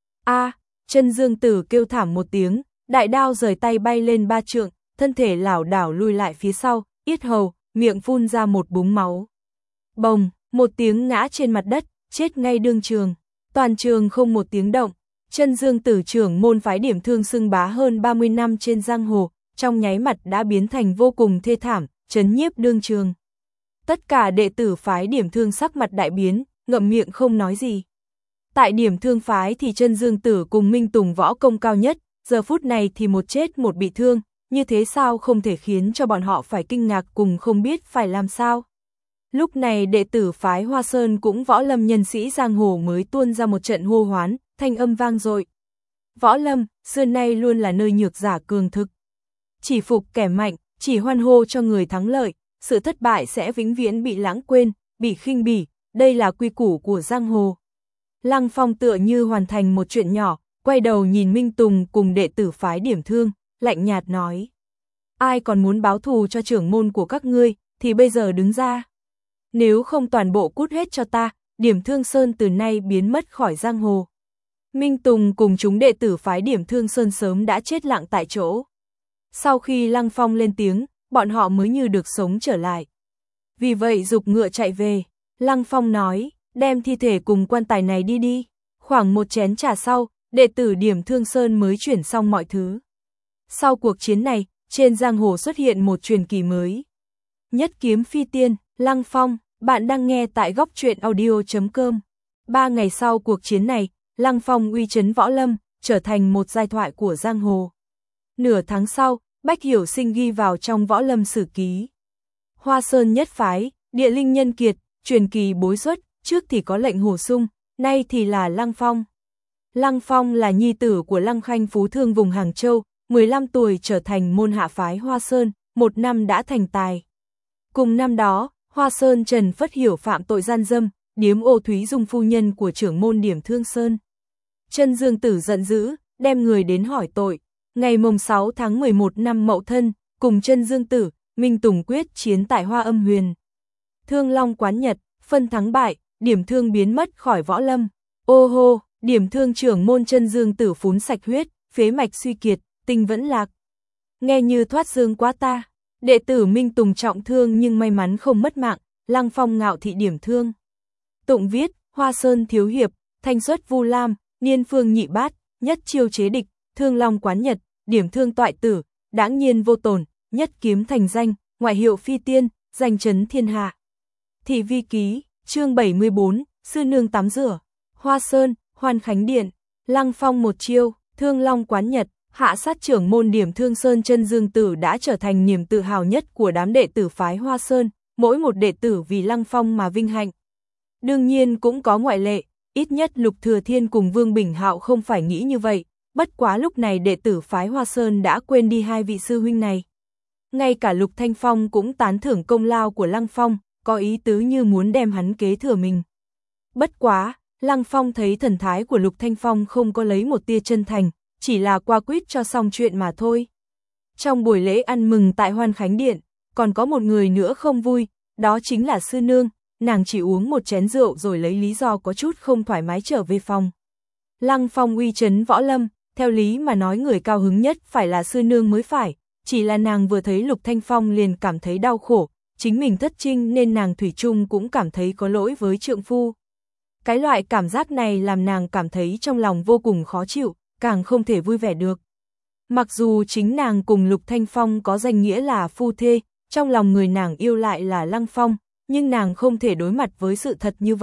A, Chân Dương Tử kêu thảm một tiếng, đại đao rời tay bay lên 3 trượng, thân thể lảo đảo lùi lại phía sau, yết hầu, miệng phun ra một búng máu. Bồng, một tiếng ngã trên mặt đất, chết ngay đương trường. Toàn trường không một tiếng động. Chân Dương Tử trưởng môn phái Điểm Thương xưng bá hơn 30 năm trên giang hồ, trong nháy mặt đã biến thành vô cùng thê thảm, chấn nhiếp đương trường. Tất cả đệ tử phái Điểm Thương sắc mặt đại biến, ngậm miệng không nói gì. Tại Điểm Thương phái thì Chân Dương Tử cùng Minh Tùng võ công cao nhất, giờ phút này thì một chết một bị thương, như thế sao không thể khiến cho bọn họ phải kinh ngạc cùng không biết phải làm sao. Lúc này đệ tử phái Hoa Sơn cũng võ lâm nhân sĩ giang hồ mới tuôn ra một trận hô hoán, thanh âm vang dội. Võ lâm, xưa nay luôn là nơi nhược giả cường thực. Chỉ phục kẻ mạnh, chỉ hoan hô cho người thắng lợi, sự thất bại sẽ vĩnh viễn bị lãng quên, bị khinh bỉ, đây là quy củ của giang hồ. Lăng Phong tựa như hoàn thành một chuyện nhỏ, quay đầu nhìn Minh Tùng cùng đệ tử phái Điểm Thương, lạnh nhạt nói. Ai còn muốn báo thù cho trưởng môn của các ngươi, thì bây giờ đứng ra. Nếu không toàn bộ cút hết cho ta, Điểm Thương Sơn từ nay biến mất khỏi giang hồ. Minh Tùng cùng chúng đệ tử phái Điểm Thương Sơn sớm đã chết lặng tại chỗ. Sau khi Lăng Phong lên tiếng, bọn họ mới như được sống trở lại. Vì vậy giục ngựa chạy về, Lăng Phong nói, đem thi thể cùng quan tài này đi đi. Khoảng một chén trà sau, đệ tử Điểm Thương Sơn mới chuyển xong mọi thứ. Sau cuộc chiến này, trên giang hồ xuất hiện một truyền kỳ mới. Nhất kiếm phi tiên, Lăng Phong, bạn đang nghe tại góc truyện audio.com. 3 ngày sau cuộc chiến này, Lăng Phong uy chấn võ lâm, trở thành một giai thoại của giang hồ. Nửa tháng sau, Bách Hiểu Sinh ghi vào trong võ lâm sử ký. Hoa Sơn nhất phái, địa linh nhân kiệt, truyền kỳ bối xuất, trước thì có Lệnh Hồ Sung, nay thì là Lăng Phong. Lăng Phong là nhi tử của Lăng Khanh phú thương vùng Hàng Châu, 15 tuổi trở thành môn hạ phái Hoa Sơn, 1 năm đã thành tài. Cùng năm đó, Hoa Sơn Trần Phất Hiểu phạm tội gian dâm, điếm ô Thúy Dung phu nhân của trưởng môn Điểm Thương Sơn. Chân Dương Tử giận dữ, đem người đến hỏi tội. Ngày mùng 6 tháng 11 năm Mậu Thân, cùng Chân Dương Tử, Minh Tùng quyết chiến tại Hoa Âm Huyền. Thương Long Quán Nhật, phân thắng bại, Điểm Thương biến mất khỏi võ lâm. Ô hô, Điểm Thương trưởng môn Chân Dương Tử phún sạch huyết, phế mạch suy kiệt, tinh vẫn lạc. Nghe như thoát dương quá ta. Đệ tử Minh Tùng trọng thương nhưng may mắn không mất mạng, Lăng Phong ngạo thị Điểm Thương. Tụng viết, Hoa Sơn thiếu hiệp, thanh xuất Vu Lam, niên phương nhị bát, nhất chiêu chế địch, Thương Long Quán Nhật, Điểm Thương toại tử, đãng nhiên vô tổn, nhất kiếm thành danh, ngoại hiệu phi tiên, danh chấn thiên hạ. Thị vi ký, chương 74, sư nương tắm rửa. Hoa Sơn, Hoan Khánh Điện, Lăng Phong một chiêu, Thương Long Quán Nhật, hạ sát trưởng môn Điểm Thương Sơn Chân Dương Tử đã trở thành niềm tự hào nhất của đám đệ tử phái Hoa Sơn, mỗi một đệ tử vì Lăng Phong mà vinh hạnh. Đương nhiên cũng có ngoại lệ, ít nhất Lục Thừa Thiên cùng Vương Bình Hạo không phải nghĩ như vậy, bất quá lúc này đệ tử phái Hoa Sơn đã quên đi hai vị sư huynh này. Ngay cả Lục Thanh Phong cũng tán thưởng công lao của Lăng Phong, có ý tứ như muốn đem hắn kế thừa mình. Bất quá, Lăng Phong thấy thần thái của Lục Thanh Phong không có lấy một tia chân thành, chỉ là qua quýt cho xong chuyện mà thôi. Trong buổi lễ ăn mừng tại Hoan Khánh Điện, còn có một người nữa không vui, đó chính là sư nương, nàng chỉ uống một chén rượu rồi lấy lý do có chút không thoải mái trở về phòng. Lăng Phong uy chấn võ lâm, theo lý mà nói người cao hứng nhất phải là sư nương mới phải, chỉ là nàng vừa thấy Lục Thanh Phong liền cảm thấy đau khổ, chính mình thất trinh nên nàng thủy chung cũng cảm thấy có lỗi với trượng phu. Cái loại cảm giác này làm nàng cảm thấy trong lòng vô cùng khó chịu, càng không thể vui vẻ được. Mặc dù chính nàng cùng Lục Thanh Phong có danh nghĩa là phu thê, trong lòng người nàng yêu lại là Lăng Phong, nhưng nàng không thể đối mặt với sự thật như vậy,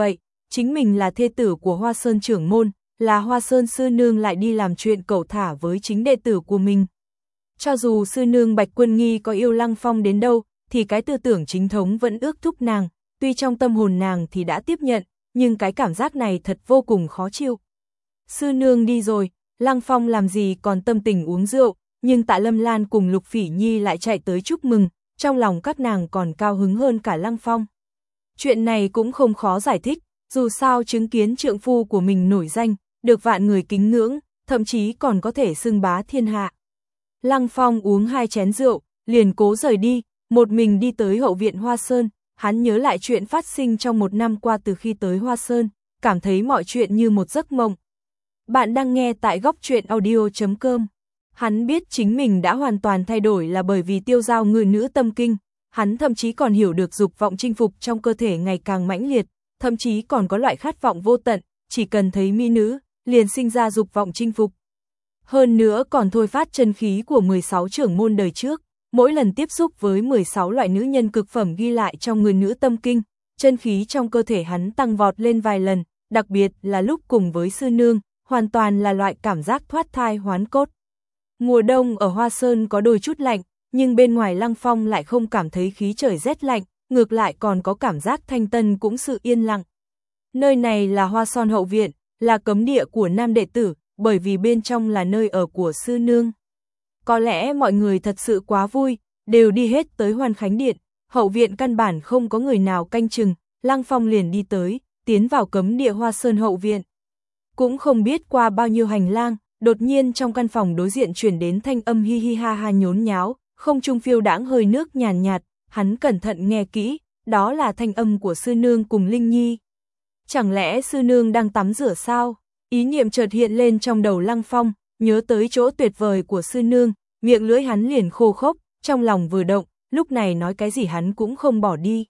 chính mình là thê tử của Hoa Sơn trưởng môn, là Hoa Sơn sư nương lại đi làm chuyện cẩu thả với chính đệ tử của mình. Cho dù sư nương Bạch Quân Nghi có yêu Lăng Phong đến đâu, thì cái tư tưởng chính thống vẫn ước thúc nàng, tuy trong tâm hồn nàng thì đã tiếp nhận, nhưng cái cảm giác này thật vô cùng khó chịu. Sư nương đi rồi, Lăng Phong làm gì còn tâm tình uống rượu, nhưng Tạ Lâm Lan cùng Lục Phỉ Nhi lại chạy tới chúc mừng, trong lòng các nàng còn cao hứng hơn cả Lăng Phong. Chuyện này cũng không khó giải thích, dù sao chứng kiến trượng phu của mình nổi danh, được vạn người kính ngưỡng, thậm chí còn có thể xưng bá thiên hạ. Lăng Phong uống 2 chén rượu, liền cố rời đi, một mình đi tới hậu viện Hoa Sơn, hắn nhớ lại chuyện phát sinh trong 1 năm qua từ khi tới Hoa Sơn, cảm thấy mọi chuyện như một giấc mộng. Bạn đang nghe tại góc truyện audio.com. Hắn biết chính mình đã hoàn toàn thay đổi là bởi vì tiêu giao ngự nữ tâm kinh, hắn thậm chí còn hiểu được dục vọng chinh phục trong cơ thể ngày càng mãnh liệt, thậm chí còn có loại khát vọng vô tận, chỉ cần thấy mỹ nữ, liền sinh ra dục vọng chinh phục. Hơn nữa còn thôi phát chân khí của 16 trưởng môn đời trước, mỗi lần tiếp xúc với 16 loại nữ nhân cực phẩm ghi lại trong ngự nữ tâm kinh, chân khí trong cơ thể hắn tăng vọt lên vài lần, đặc biệt là lúc cùng với sư nương, hoàn toàn là loại cảm giác thoát thai hoán cốt. Mùa đông ở Hoa Sơn có đôi chút lạnh, nhưng bên ngoài Lăng Phong lại không cảm thấy khí trời rét lạnh, ngược lại còn có cảm giác thanh tân cũng sự yên lặng. Nơi này là Hoa Son hậu viện, là cấm địa của nam đệ tử, bởi vì bên trong là nơi ở của sư nương. Có lẽ mọi người thật sự quá vui, đều đi hết tới Hoan Khánh Điện, hậu viện căn bản không có người nào canh chừng, Lăng Phong liền đi tới, tiến vào cấm địa Hoa Sơn hậu viện. Cũng không biết qua bao nhiêu hành lang, đột nhiên trong căn phòng đối diện chuyển đến thanh âm hi hi ha ha nhốn nháo, không trung phiêu đãng hơi nước nhàn nhạt, hắn cẩn thận nghe kỹ, đó là thanh âm của sư nương cùng Linh Nhi. Chẳng lẽ sư nương đang tắm rửa sao? Ý niệm chợt hiện lên trong đầu Lăng Phong, nhớ tới chỗ tuyệt vời của sư nương, miệng lưỡi hắn liền khô khốc, trong lòng vừa động, lúc này nói cái gì hắn cũng không bỏ đi.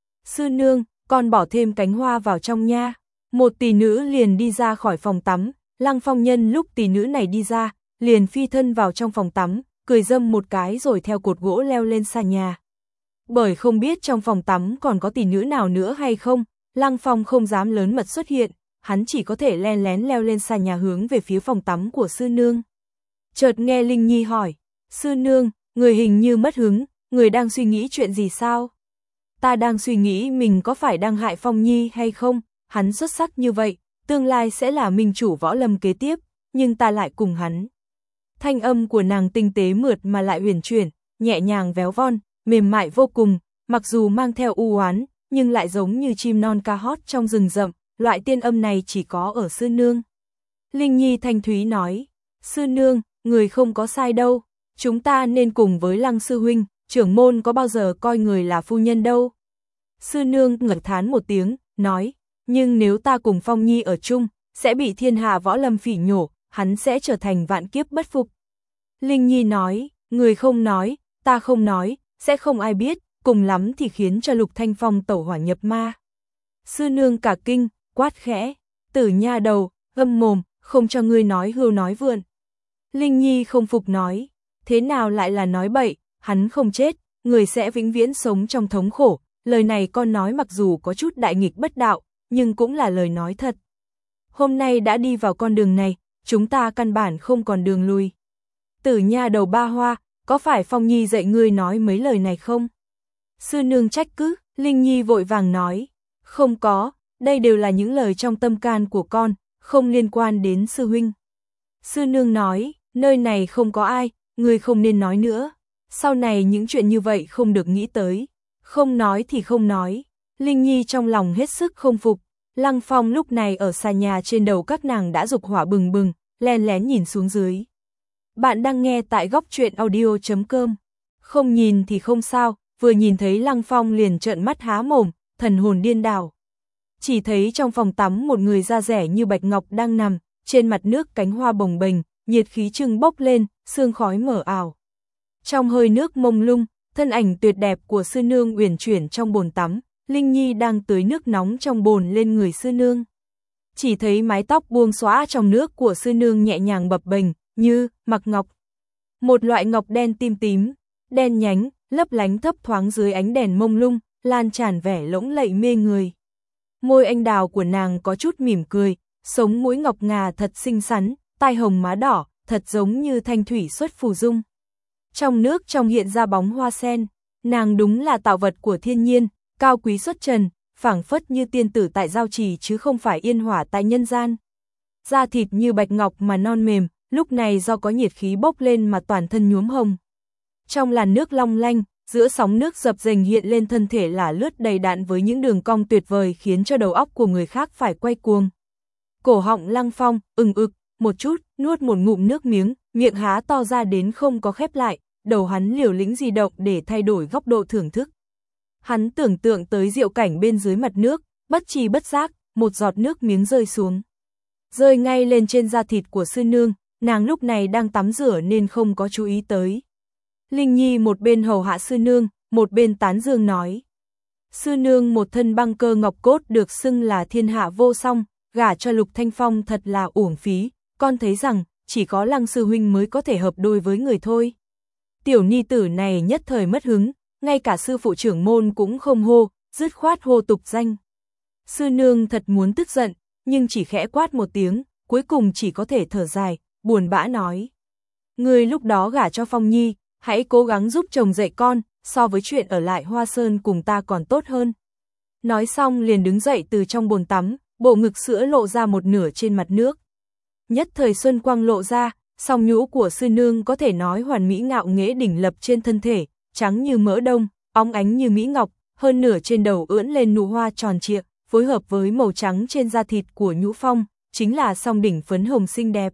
Sư nương, con bỏ thêm cánh hoa vào trong nha. Một tỷ nữ liền đi ra khỏi phòng tắm, Lăng Phong nhân lúc tỷ nữ này đi ra, liền phi thân vào trong phòng tắm, cười dâm một cái rồi theo cột gỗ leo lên sàn nhà. Bởi không biết trong phòng tắm còn có tỷ nữ nào nữa hay không, Lăng Phong không dám lớn mật xuất hiện, hắn chỉ có thể len lén leo lên sàn nhà hướng về phía phòng tắm của sư nương. Chợt nghe Linh Nhi hỏi, sư nương, người hình như mất hứng, người đang suy nghĩ chuyện gì sao? Ta đang suy nghĩ mình có phải đang hại Phong Nhi hay không, hắn xuất sắc như vậy, tương lai sẽ là minh chủ võ lâm kế tiếp, nhưng ta lại cùng hắn. Thanh âm của nàng tinh tế mượt mà lại huyền chuyển, nhẹ nhàng véo von, mềm mại vô cùng, mặc dù mang theo u oán, nhưng lại giống như chim non ca hót trong rừng rậm, loại tiên âm này chỉ có ở sư nương. Linh Nhi thanh thúy nói, sư nương, người không có sai đâu, chúng ta nên cùng với Lăng sư huynh, trưởng môn có bao giờ coi người là phu nhân đâu. Sư nương ngật thán một tiếng, nói, nhưng nếu ta cùng Phong Nhi ở chung, sẽ bị thiên hạ võ lâm phỉ nhổ, hắn sẽ trở thành vạn kiếp bất phục. Linh Nhi nói, người không nói, ta không nói, sẽ không ai biết, cùng lắm thì khiến cho Lục Thanh Phong tẩu hỏa nhập ma. Sư nương cả kinh, quát khẽ, tử nha đầu, gâm mồm, không cho ngươi nói hưu nói vượn. Linh Nhi không phục nói, thế nào lại là nói bậy, hắn không chết, người sẽ vĩnh viễn sống trong thống khổ, lời này con nói mặc dù có chút đại nghịch bất đạo, nhưng cũng là lời nói thật. Hôm nay đã đi vào con đường này, chúng ta căn bản không còn đường lui. Tử nha đầu ba hoa, có phải Phong Nhi dạy ngươi nói mấy lời này không? Sư nương trách cứ, Linh Nhi vội vàng nói, không có, đây đều là những lời trong tâm can của con, không liên quan đến sư huynh. Sư nương nói, nơi này không có ai, ngươi không nên nói nữa, sau này những chuyện như vậy không được nghĩ tới, không nói thì không nói. Linh Nhi trong lòng hết sức không phục, Lăng Phong lúc này ở sàn nhà trên đầu các nàng đã dục hỏa bừng bừng, len lén nhìn xuống dưới. Bạn đang nghe tại góc truyện audio.com, không nhìn thì không sao, vừa nhìn thấy Lăng Phong liền trợn mắt há mồm, thần hồn điên đảo. Chỉ thấy trong phòng tắm một người da rẻ như bạch ngọc đang nằm, trên mặt nước cánh hoa bồng bềnh, nhiệt khí trưng bốc lên, sương khói mở ảo. Trong hơi nước mông lung, thân ảnh tuyệt đẹp của sư nương uyển chuyển trong bồn tắm, Linh Nhi đang tưới nước nóng trong bồn lên người sư nương. Chỉ thấy mái tóc buông xõa trong nước của sư nương nhẹ nhàng bập bềnh, như mặc ngọc. Một loại ngọc đen tim tím, đen nhánh, lấp lánh thấp thoáng dưới ánh đèn mông lung, lan tràn vẻ lỗng lẫy mê người. Môi anh đào của nàng có chút mỉm cười, sống mũi ngọc ngà thật xinh xắn, tai hồng má đỏ, thật giống như thanh thủy xuất phù dung. Trong nước trong hiện ra bóng hoa sen, nàng đúng là tạo vật của thiên nhiên, cao quý xuất trần, phảng phất như tiên tử tại giao trì chứ không phải yên hỏa tại nhân gian. Da thịt như bạch ngọc mà non mềm, lúc này do có nhiệt khí bốc lên mà toàn thân nhuốm hồng. Trong làn nước long lanh, giữa sóng nước dập dềnh hiện lên thân thể lả lướt đầy đặn với những đường cong tuyệt vời khiến cho đầu óc của người khác phải quay cuồng. Cổ họng Lăng Phong, ực, một chút, nuốt một ngụm nước miếng, miệng há to ra đến không có khép lại, đầu hắn liều lĩnh di động để thay đổi góc độ thưởng thức. Hắn tưởng tượng tới diệu cảnh bên dưới mặt nước, bất tri bất giác, một giọt nước miếng rơi xuống. Rơi ngay lên trên da thịt của sư nương, nàng lúc này đang tắm rửa nên không có chú ý tới. Linh Nhi một bên hầu hạ sư nương, một bên tán dương nói. Sư nương một thân băng cơ ngọc cốt được xưng là thiên hạ vô song, gả cho Lục Thanh Phong thật là uổng phí, con thấy rằng chỉ có Lăng sư huynh mới có thể hợp đôi với người thôi. Tiểu ni tử này nhất thời mất hứng, ngay cả sư phụ trưởng môn cũng không hô, dứt khoát hô tục danh. Sư nương thật muốn tức giận, nhưng chỉ khẽ quát một tiếng, cuối cùng chỉ có thể thở dài, buồn bã nói. Người lúc đó gả cho Phong Nhi, hãy cố gắng giúp chồng dạy con, so với chuyện ở lại Hoa Sơn cùng ta còn tốt hơn. Nói xong liền đứng dậy từ trong bồn tắm, bộ ngực sữa lộ ra một nửa trên mặt nước. Nhất thời xuân quang lộ ra, song nhũ của sư nương có thể nói hoàn mỹ ngạo nghễ đỉnh lập trên thân thể, trắng như mỡ đông, óng ánh như mỹ ngọc, hơn nửa trên đầu ưỡn lên nụ hoa tròn trịa, phối hợp với màu trắng trên da thịt của nhũ phong, chính là song đỉnh phấn hồng xinh đẹp.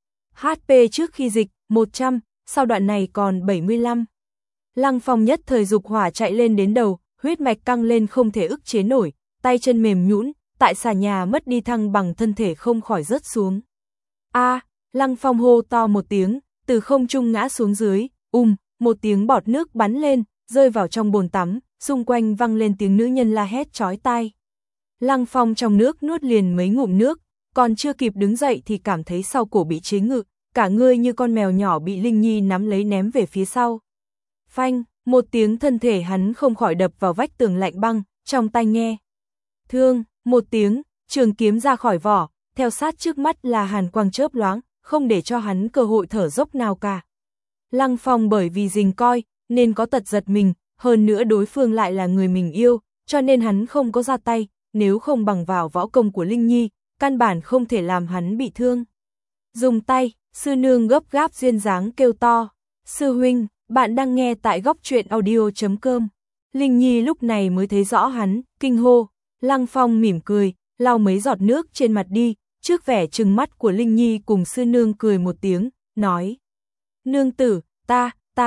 HP trước khi dịch, 100, sau đoạn này còn 75. Lăng Phong nhất thời dục hỏa chạy lên đến đầu, huyết mạch căng lên không thể ức chế nổi, tay chân mềm nhũn, tại xà nhà mất đi thăng bằng thân thể không khỏi rớt xuống. Lăng Phong hô to một tiếng, từ không trung ngã xuống dưới, một tiếng bọt nước bắn lên, rơi vào trong bồn tắm, xung quanh vang lên tiếng nữ nhân la hét chói tai. Lăng Phong trong nước nuốt liền mấy ngụm nước, còn chưa kịp đứng dậy thì cảm thấy sau cổ bị chế ngự, cả người như con mèo nhỏ bị Linh Nhi nắm lấy ném về phía sau. Phanh, một tiếng thân thể hắn không khỏi đập vào vách tường lạnh băng, trong tai nghe. Thương, một tiếng, trường kiếm ra khỏi vỏ, theo sát trước mắt là hàn quang chớp loáng, không để cho hắn cơ hội thở dốc nào cả. Lăng Phong bởi vì rình coi, nên có tật giật mình, hơn nữa đối phương lại là người mình yêu, cho nên hắn không có ra tay, nếu không bằng vào võ công của Linh Nhi, căn bản không thể làm hắn bị thương. Dùng tay, sư nương gấp gáp duyên dáng kêu to. Sư huynh, bạn đang nghe tại góc truyện audio.com. Linh Nhi lúc này mới thấy rõ hắn, kinh hô. Lăng Phong mỉm cười, lau mấy giọt nước trên mặt đi, trước vẻ trừng mắt của Linh Nhi cùng sư nương cười một tiếng, nói. Nương tử, ta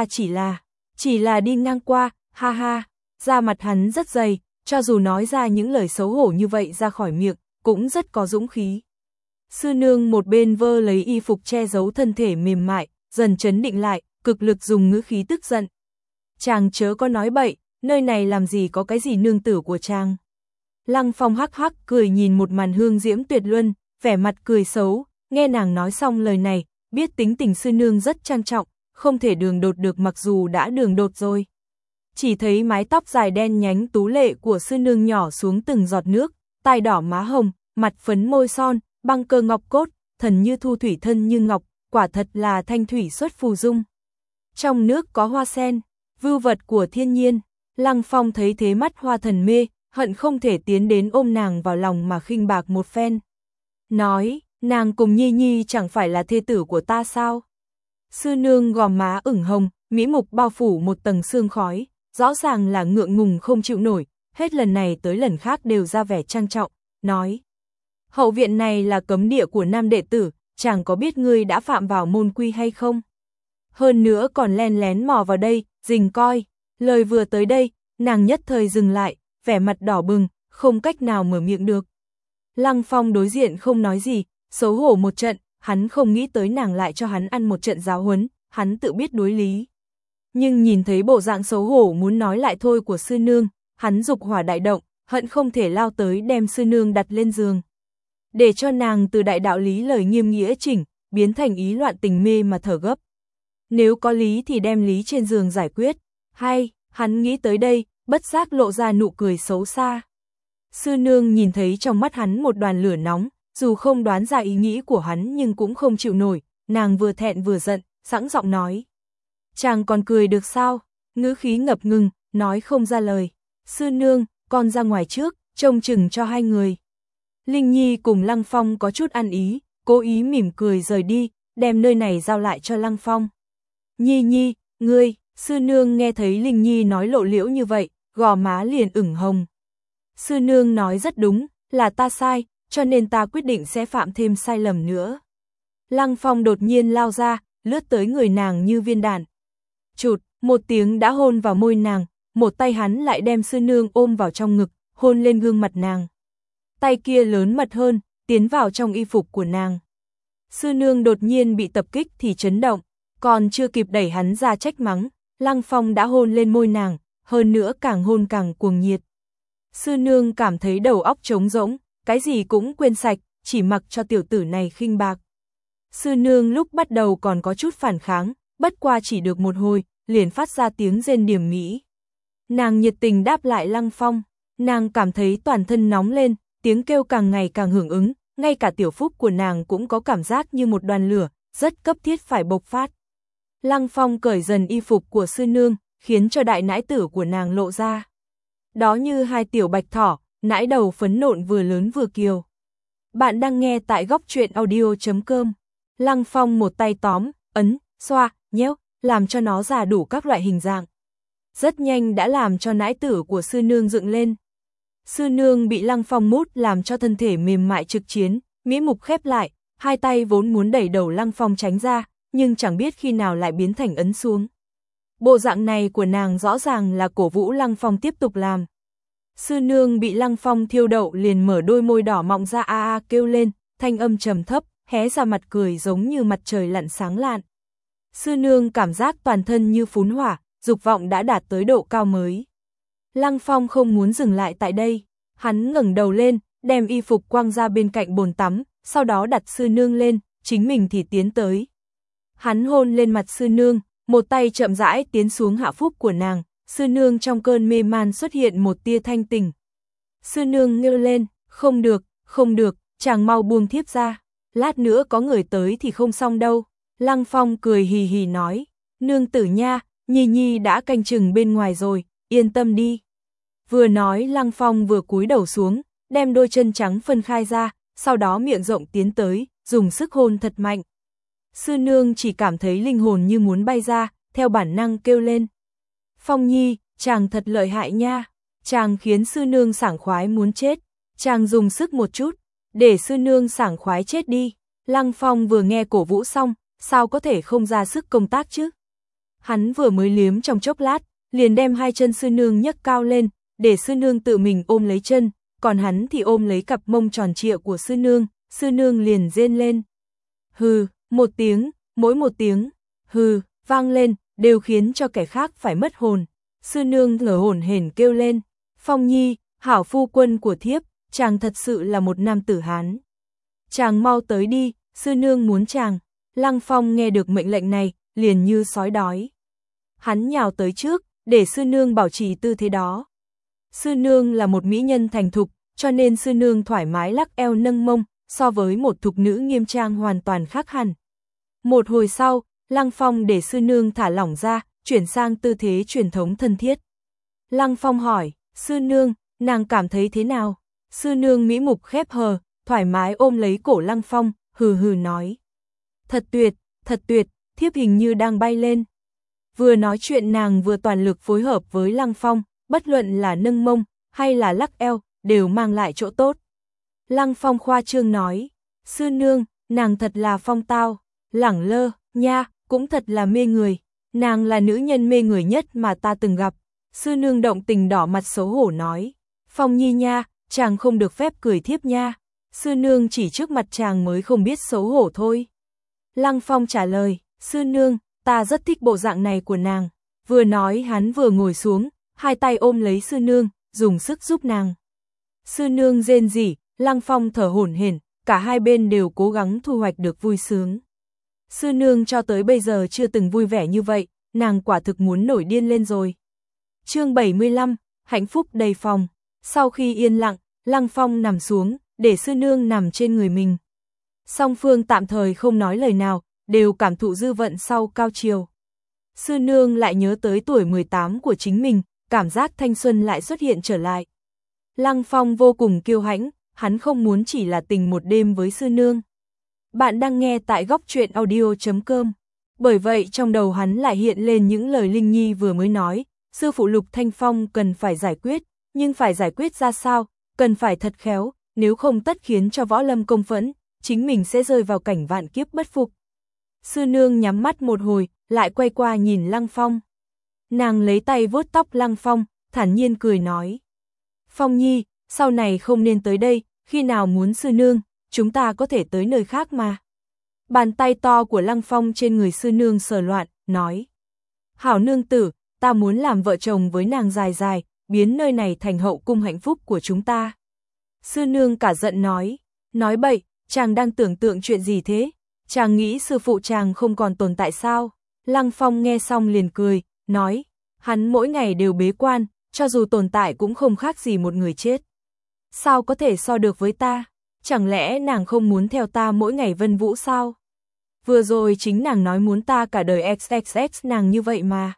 chỉ là đi ngang qua, ha ha. Da mặt hắn rất dày, cho dù nói ra những lời xấu hổ như vậy ra khỏi miệng, cũng rất có dũng khí. Sư nương một bên vơ lấy y phục che giấu thân thể mềm mại, dần trấn định lại, cực lực dùng ngữ khí tức giận. Chàng chớ có nói bậy, nơi này làm gì có cái gì nương tử của chàng. Lăng Phong hắc hắc cười nhìn một màn hương diễm tuyệt luân, vẻ mặt cười xấu, nghe nàng nói xong lời này, biết tính tình sư nương rất trang trọng, không thể đường đột được mặc dù đã đường đột rồi. Chỉ thấy mái tóc dài đen nhánh tú lệ của sư nương nhỏ xuống từng giọt nước, tai đỏ má hồng, mặt phấn môi son, băng cơ ngọc cốt, thần như thu thủy thân như ngọc, quả thật là thanh thủy xuất phù dung. Trong nước có hoa sen, vưu vật của thiên nhiên, Lăng Phong thấy thế mắt hoa thần mê, hận không thể tiến đến ôm nàng vào lòng mà khinh bạc một phen. Nói, nàng cùng Nhi Nhi chẳng phải là thê tử của ta sao? Sư nương gò má ửng hồng, mỹ mục bao phủ một tầng sương khói, rõ ràng là ngượng ngùng không chịu nổi, hết lần này tới lần khác đều ra vẻ trang trọng, nói. Hậu viện này là cấm địa của nam đệ tử, chàng có biết ngươi đã phạm vào môn quy hay không? Hơn nữa còn len lén mò vào đây, rình coi. Lời vừa tới đây, nàng nhất thời dừng lại, vẻ mặt đỏ bừng, không cách nào mở miệng được. Lăng Phong đối diện không nói gì, xấu hổ một trận, hắn không nghĩ tới nàng lại cho hắn ăn một trận giáo huấn, hắn tự biết đối lý. Nhưng nhìn thấy bộ dạng xấu hổ muốn nói lại thôi của sư nương, hắn dục hỏa đại động, hận không thể lao tới đem sư nương đặt lên giường. Để cho nàng từ đại đạo lý lời nghiêm nghĩa chỉnh, biến thành ý loạn tình mê mà thở gấp. Nếu có lý thì đem lý trên giường giải quyết. Hay, hắn nghĩ tới đây, bất giác lộ ra nụ cười xấu xa. Sư nương nhìn thấy trong mắt hắn một đoàn lửa nóng, dù không đoán ra ý nghĩ của hắn nhưng cũng không chịu nổi, nàng vừa thẹn vừa giận, sẵn giọng nói. Chàng còn cười được sao? Ngữ khí ngập ngừng, nói không ra lời. Sư nương, con ra ngoài trước, trông chừng cho hai người. Linh Nhi cùng Lăng Phong có chút ăn ý, cố ý mỉm cười rời đi, đem nơi này giao lại cho Lăng Phong. Nhi, ngươi, sư nương nghe thấy Linh Nhi nói lộ liễu như vậy, gò má liền ửng hồng. Sư nương nói rất đúng, là ta sai, cho nên ta quyết định sẽ phạm thêm sai lầm nữa. Lăng Phong đột nhiên lao ra, lướt tới người nàng như viên đạn. Chụt, một tiếng đã hôn vào môi nàng, một tay hắn lại đem sư nương ôm vào trong ngực, hôn lên gương mặt nàng. Tay kia lớn mật hơn, tiến vào trong y phục của nàng. Sư nương đột nhiên bị tập kích thì chấn động, còn chưa kịp đẩy hắn ra trách mắng, Lăng Phong đã hôn lên môi nàng, hơn nữa càng hôn càng cuồng nhiệt. Sư nương cảm thấy đầu óc trống rỗng, cái gì cũng quên sạch, chỉ mặc cho tiểu tử này khinh bạc. Sư nương lúc bắt đầu còn có chút phản kháng, bất qua chỉ được một hồi, liền phát ra tiếng rên điểm mỹ. Nàng nhiệt tình đáp lại Lăng Phong, nàng cảm thấy toàn thân nóng lên, tiếng kêu càng ngày càng hưởng ứng, ngay cả tiểu phúc của nàng cũng có cảm giác như một đoàn lửa, rất cấp thiết phải bộc phát. Lăng Phong cởi dần y phục của sư nương, khiến cho đại nãi tử của nàng lộ ra. Đó như hai tiểu bạch thỏ, nãi đầu phấn nộn vừa lớn vừa kiều. Bạn đang nghe tại góc truyện audio.com. Lăng Phong một tay tóm, ấn, xoa, nhéo, làm cho nó ra đủ các loại hình dạng. Rất nhanh đã làm cho nãi tử của sư nương dựng lên. Sư nương bị Lăng Phong mút làm cho thân thể mềm mại trực chiến, mỹ mục khép lại, hai tay vốn muốn đẩy đầu Lăng Phong tránh ra, nhưng chẳng biết khi nào lại biến thành ấn xuống. Bộ dạng này của nàng rõ ràng là cổ vũ Lăng Phong tiếp tục làm. Sư nương bị Lăng Phong thiêu đậu liền mở đôi môi đỏ mọng ra a kêu lên, thanh âm trầm thấp, hé ra mặt cười giống như mặt trời lặn sáng lạn. Sư nương cảm giác toàn thân như phún hỏa, dục vọng đã đạt tới độ cao mới. Lăng Phong không muốn dừng lại tại đây, hắn ngẩng đầu lên, đem y phục quăng ra bên cạnh bồn tắm, sau đó đặt sư nương lên, chính mình thì tiến tới. Hắn hôn lên mặt sư nương, một tay chậm rãi tiến xuống hạ phúc của nàng, sư nương trong cơn mê man xuất hiện một tia thanh tỉnh. Sư nương ngêu lên, không được, chàng mau buông thiếp ra, lát nữa có người tới thì không xong đâu. Lăng Phong cười hì hì nói, nương tử nha, Nhi đã canh chừng bên ngoài rồi, yên tâm đi. Vừa nói Lăng Phong vừa cúi đầu xuống, đem đôi chân trắng phân khai ra, sau đó miệng rộng tiến tới, dùng sức hôn thật mạnh. Sư nương chỉ cảm thấy linh hồn như muốn bay ra, theo bản năng kêu lên. Phong Nhi, chàng thật lợi hại nha, chàng khiến sư nương sảng khoái muốn chết, chàng dùng sức một chút, để sư nương sảng khoái chết đi. Lăng Phong vừa nghe cổ vũ xong, sao có thể không ra sức công tác chứ? Hắn vừa mới liếm trong chốc lát, liền đem hai chân sư nương nhấc cao lên, để sư nương tự mình ôm lấy chân, còn hắn thì ôm lấy cặp mông tròn trịa của sư nương liền rên lên. Hừ, một tiếng, mỗi một tiếng, hừ, vang lên, đều khiến cho kẻ khác phải mất hồn. Sư nương thở hổn hển kêu lên, Phong Nhi, hảo phu quân của thiếp, chàng thật sự là một nam tử Hán. Chàng mau tới đi, sư nương muốn chàng. Lăng Phong nghe được mệnh lệnh này, liền như sói đói. Hắn nhào tới trước, để sư nương bảo trì tư thế đó. Sư nương là một mỹ nhân thành thục, cho nên sư nương thoải mái lắc eo nâng mông, so với một thục nữ nghiêm trang hoàn toàn khác hẳn. Một hồi sau, Lăng Phong để sư nương thả lỏng ra, chuyển sang tư thế truyền thống thân thiết. Lăng Phong hỏi, sư nương, nàng cảm thấy thế nào? Sư nương mỹ mục khép hờ, thoải mái ôm lấy cổ Lăng Phong, hừ hừ nói. Thật tuyệt, thiếp hình như đang bay lên. Vừa nói chuyện nàng vừa toàn lực phối hợp với Lăng Phong, bất luận là nâng mông, hay là lắc eo, đều mang lại chỗ tốt. Lăng Phong khoa trương nói, sư nương, nàng thật là phong tao, lẳng lơ, nha, cũng thật là mê người, nàng là nữ nhân mê người nhất mà ta từng gặp. Sư nương động tình đỏ mặt xấu hổ nói, Phong Nhi nha, chàng không được phép cười thiếp nha. Sư nương chỉ trước mặt chàng mới không biết xấu hổ thôi. Lăng Phong trả lời, sư nương, ta rất thích bộ dạng này của nàng. Vừa nói hắn vừa ngồi xuống, hai tay ôm lấy sư nương, dùng sức giúp nàng. Sư nương rên rỉ, Lăng Phong thở hổn hển, cả hai bên đều cố gắng thu hoạch được vui sướng. Sư nương cho tới bây giờ chưa từng vui vẻ như vậy, nàng quả thực muốn nổi điên lên rồi. Chương 75, hạnh phúc đầy phòng. Sau khi yên lặng, Lăng Phong nằm xuống, để sư nương nằm trên người mình. Song phương tạm thời không nói lời nào, đều cảm thụ dư vận sau cao chiều. Sư nương lại nhớ tới tuổi 18 của chính mình, cảm giác thanh xuân lại xuất hiện trở lại. Lăng Phong vô cùng kiêu hãnh, hắn không muốn chỉ là tình một đêm với sư nương. Bạn đang nghe tại góc truyện audio.com. Bởi vậy trong đầu hắn lại hiện lên những lời Linh Nhi vừa mới nói, sư phụ Lục Thanh Phong cần phải giải quyết, nhưng phải giải quyết ra sao, cần phải thật khéo, nếu không tất khiến cho Võ Lâm công phẫn, chính mình sẽ rơi vào cảnh vạn kiếp bất phục. Sư nương nhắm mắt một hồi, lại quay qua nhìn Lăng Phong. Nàng lấy tay vuốt tóc Lăng Phong, thản nhiên cười nói. Phong Nhi, sau này không nên tới đây, khi nào muốn sư nương, chúng ta có thể tới nơi khác mà. Bàn tay to của Lăng Phong trên người sư nương sờ loạn, nói. Hảo nương tử, ta muốn làm vợ chồng với nàng dài dài, biến nơi này thành hậu cung hạnh phúc của chúng ta. Sư nương cả giận nói bậy, chàng đang tưởng tượng chuyện gì thế? Chàng nghĩ sư phụ chàng không còn tồn tại sao? Lăng Phong nghe xong liền cười, nói, hắn mỗi ngày đều bế quan, cho dù tồn tại cũng không khác gì một người chết. Sao có thể so được với ta? Chẳng lẽ nàng không muốn theo ta mỗi ngày vân vũ sao? Vừa rồi chính nàng nói muốn ta cả đời XXX nàng như vậy mà.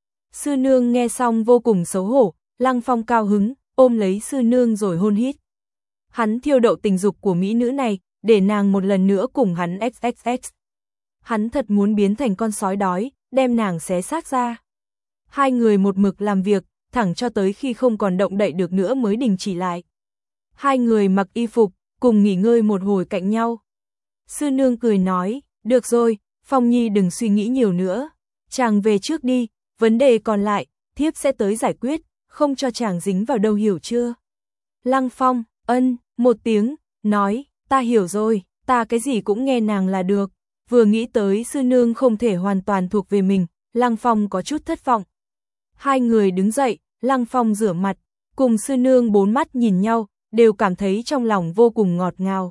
Sư nương nghe xong vô cùng xấu hổ, Lăng Phong cao hứng, ôm lấy sư nương rồi hôn hít. Hắn thiêu đậu tình dục của mỹ nữ này, để nàng một lần nữa cùng hắn XXX. Hắn thật muốn biến thành con sói đói, đem nàng xé xác ra. Hai người một mực làm việc, thẳng cho tới khi không còn động đậy được nữa mới đình chỉ lại. Hai người mặc y phục, cùng nghỉ ngơi một hồi cạnh nhau. Sư nương cười nói, được rồi, Phong Nhi đừng suy nghĩ nhiều nữa. Chàng về trước đi, vấn đề còn lại, thiếp sẽ tới giải quyết, không cho chàng dính vào đâu hiểu chưa? Lăng Phong, ân, một tiếng, nói, ta hiểu rồi, ta cái gì cũng nghe nàng là được. Vừa nghĩ tới sư nương không thể hoàn toàn thuộc về mình, Lăng Phong có chút thất vọng. Hai người đứng dậy, Lăng Phong rửa mặt, cùng sư nương bốn mắt nhìn nhau, đều cảm thấy trong lòng vô cùng ngọt ngào.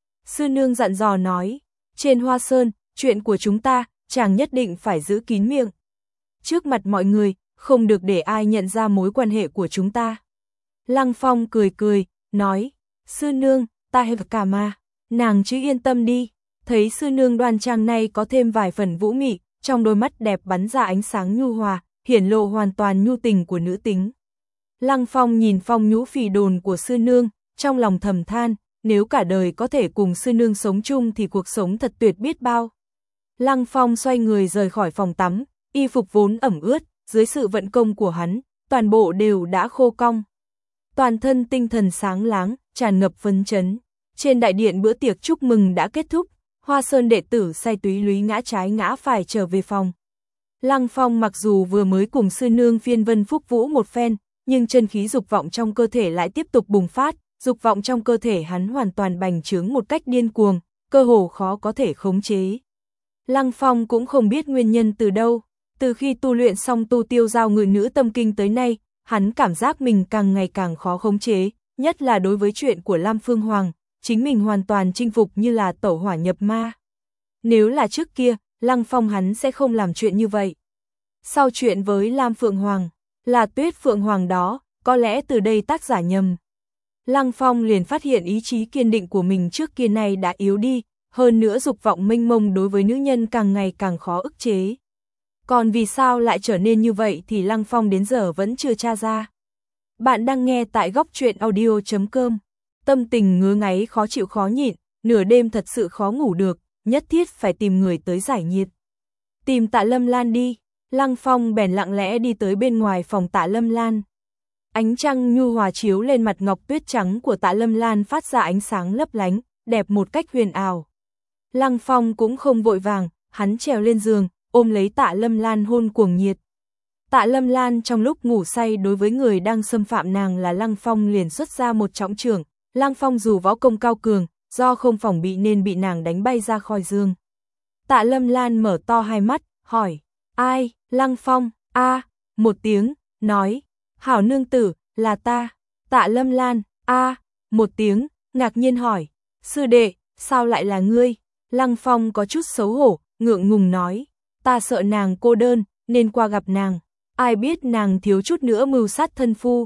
Sư nương dặn dò nói, trên Hoa Sơn, chuyện của chúng ta, chàng nhất định phải giữ kín miệng. Trước mặt mọi người, không được để ai nhận ra mối quan hệ của chúng ta. Lăng Phong cười cười, nói, sư nương, ta hết cả mà, nàng chứ yên tâm đi. Thấy sư nương đoan trang này có thêm vài phần vũ mị, trong đôi mắt đẹp bắn ra ánh sáng nhu hòa, hiển lộ hoàn toàn nhu tình của nữ tính. Lăng Phong nhìn phong nhũ phì đồn của sư nương, trong lòng thầm than, nếu cả đời có thể cùng sư nương sống chung thì cuộc sống thật tuyệt biết bao. Lăng Phong xoay người rời khỏi phòng tắm, y phục vốn ẩm ướt, dưới sự vận công của hắn, toàn bộ đều đã khô cong. Toàn thân tinh thần sáng láng, tràn ngập phấn chấn. Trên đại điện bữa tiệc chúc mừng đã kết thúc, Hoa Sơn đệ tử say túy lúy ngã trái ngã phải trở về phòng. Lăng Phong mặc dù vừa mới cùng sư nương phiên vân phúc vũ một phen, nhưng chân khí dục vọng trong cơ thể lại tiếp tục bùng phát, dục vọng trong cơ thể hắn hoàn toàn bành trướng một cách điên cuồng, cơ hồ khó có thể khống chế. Lăng Phong cũng không biết nguyên nhân từ đâu, từ khi tu luyện xong tu tiêu giao ngự nữ tâm kinh tới nay, hắn cảm giác mình càng ngày càng khó khống chế, nhất là đối với chuyện của Lam Phương Hoàng, chính mình hoàn toàn chinh phục như là tẩu hỏa nhập ma. Nếu là trước kia, Lăng Phong hắn sẽ không làm chuyện như vậy. Sau chuyện với Lam Phượng Hoàng, là Tuyết Phượng Hoàng đó, có lẽ từ đây tác giả nhầm. Lăng Phong liền phát hiện ý chí kiên định của mình trước kia này đã yếu đi, hơn nữa dục vọng mênh mông đối với nữ nhân càng ngày càng khó ức chế. Còn vì sao lại trở nên như vậy thì Lăng Phong đến giờ vẫn chưa tra ra. Bạn đang nghe tại góc truyện audio.com. Tâm tình ngứa ngáy khó chịu khó nhịn, nửa đêm thật sự khó ngủ được, nhất thiết phải tìm người tới giải nhiệt. Tìm Tạ Lâm Lan đi. Lăng Phong bèn lặng lẽ đi tới bên ngoài phòng Tạ Lâm Lan. Ánh trăng nhu hòa chiếu lên mặt ngọc tuyết trắng của Tạ Lâm Lan phát ra ánh sáng lấp lánh, đẹp một cách huyền ảo. Lăng Phong cũng không vội vàng, hắn trèo lên giường, ôm lấy Tạ Lâm Lan hôn cuồng nhiệt. Tạ Lâm Lan trong lúc ngủ say đối với người đang xâm phạm nàng là Lăng Phong liền xuất ra một trọng chưởng. Lăng Phong dù võ công cao cường, do không phòng bị nên bị nàng đánh bay ra khỏi giường. Tạ Lâm Lan mở to hai mắt, hỏi, ai? Lăng Phong, một tiếng, nói, hảo nương tử, là ta. Tạ Lâm Lan, một tiếng, ngạc nhiên hỏi, sư đệ, sao lại là ngươi? Lăng Phong có chút xấu hổ, ngượng ngùng nói, ta sợ nàng cô đơn, nên qua gặp nàng. Ai biết nàng thiếu chút nữa mưu sát thân phu.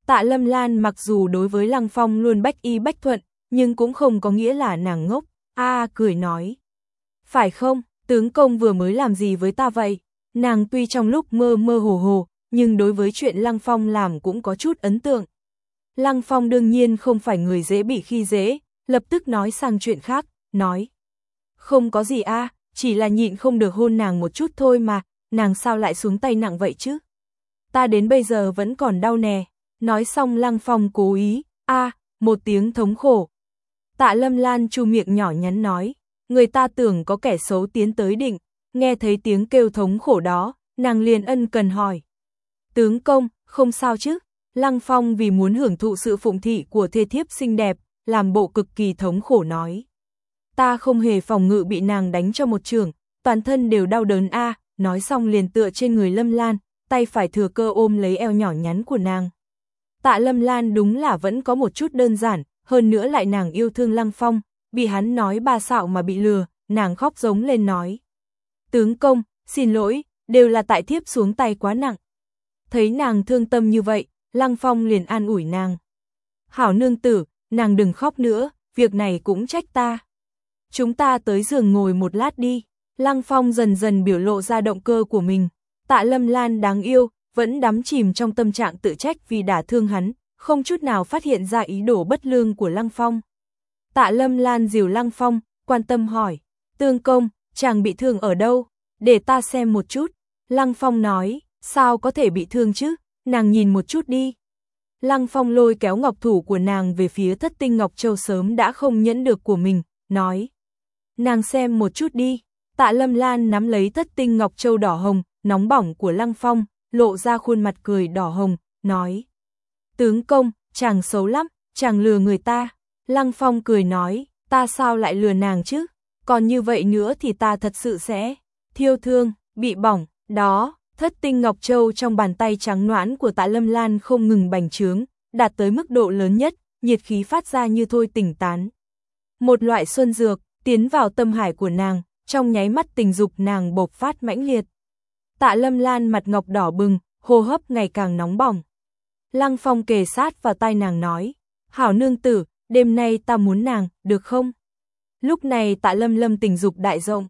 Tạ Lâm Lan mặc dù đối với Lăng Phong luôn bách y bách thuận, nhưng cũng không có nghĩa là nàng ngốc, cười nói. Phải không, tướng công vừa mới làm gì với ta vậy? Nàng tuy trong lúc mơ mơ hồ hồ, nhưng đối với chuyện Lăng Phong làm cũng có chút ấn tượng. Lăng Phong đương nhiên không phải người dễ bị khi dễ, lập tức nói sang chuyện khác, nói. Không có gì chỉ là nhịn không được hôn nàng một chút thôi mà, nàng sao lại xuống tay nặng vậy chứ? Ta đến bây giờ vẫn còn đau nè. Nói xong Lăng Phong cố ý, một tiếng thống khổ. Tạ Lâm Lan chu miệng nhỏ nhắn nói, người ta tưởng có kẻ xấu tiến tới định, nghe thấy tiếng kêu thống khổ đó, nàng liền ân cần hỏi. Tướng công, không sao chứ? Lăng Phong vì muốn hưởng thụ sự phụng thị của thê thiếp xinh đẹp, làm bộ cực kỳ thống khổ nói. Ta không hề phòng ngự bị nàng đánh cho một chưởng, toàn thân đều đau đớn nói xong liền tựa trên người Lâm Lan, tay phải thừa cơ ôm lấy eo nhỏ nhắn của nàng. Tạ Lâm Lan đúng là vẫn có một chút đơn giản, hơn nữa lại nàng yêu thương Lăng Phong, bị hắn nói ba xạo mà bị lừa, nàng khóc giống lên nói. Tướng công, xin lỗi, đều là tại thiếp xuống tay quá nặng. Thấy nàng thương tâm như vậy, Lăng Phong liền an ủi nàng. Hảo nương tử, nàng đừng khóc nữa, việc này cũng trách ta. Chúng ta tới giường ngồi một lát đi. Lăng Phong dần dần biểu lộ ra động cơ của mình. Tạ Lâm Lan đáng yêu, vẫn đắm chìm trong tâm trạng tự trách vì đả thương hắn, không chút nào phát hiện ra ý đồ bất lương của Lăng Phong. Tạ Lâm Lan dìu Lăng Phong, quan tâm hỏi, tướng công, chàng bị thương ở đâu, để ta xem một chút. Lăng Phong nói, sao có thể bị thương chứ, nàng nhìn một chút đi. Lăng Phong lôi kéo ngọc thủ của nàng về phía Thất Tinh Ngọc Châu sớm đã không nhẫn được của mình, nói. Nàng xem một chút đi. Tạ Lâm Lan nắm lấy Thất Tinh Ngọc Châu đỏ hồng, nóng bỏng của Lăng Phong, lộ ra khuôn mặt cười đỏ hồng, nói. Tướng công, chàng xấu lắm, chàng lừa người ta. Lăng Phong cười nói, ta sao lại lừa nàng chứ, còn như vậy nữa thì ta thật sự sẽ thiêu thương, bị bỏng, đó. Thất Tinh Ngọc Châu trong bàn tay trắng nõn của Tạ Lâm Lan không ngừng bành trướng, đạt tới mức độ lớn nhất, nhiệt khí phát ra như thôi tỉnh tán. Một loại xuân dược, tiến vào tâm hải của nàng, trong nháy mắt tình dục nàng bộc phát mãnh liệt. Tạ Lâm Lan mặt ngọc đỏ bừng, hô hấp ngày càng nóng bỏng. Lăng Phong kề sát vào tai nàng nói, hảo nương tử, đêm nay ta muốn nàng, được không? Lúc này Tạ Lâm Lâm tình dục đại rộng,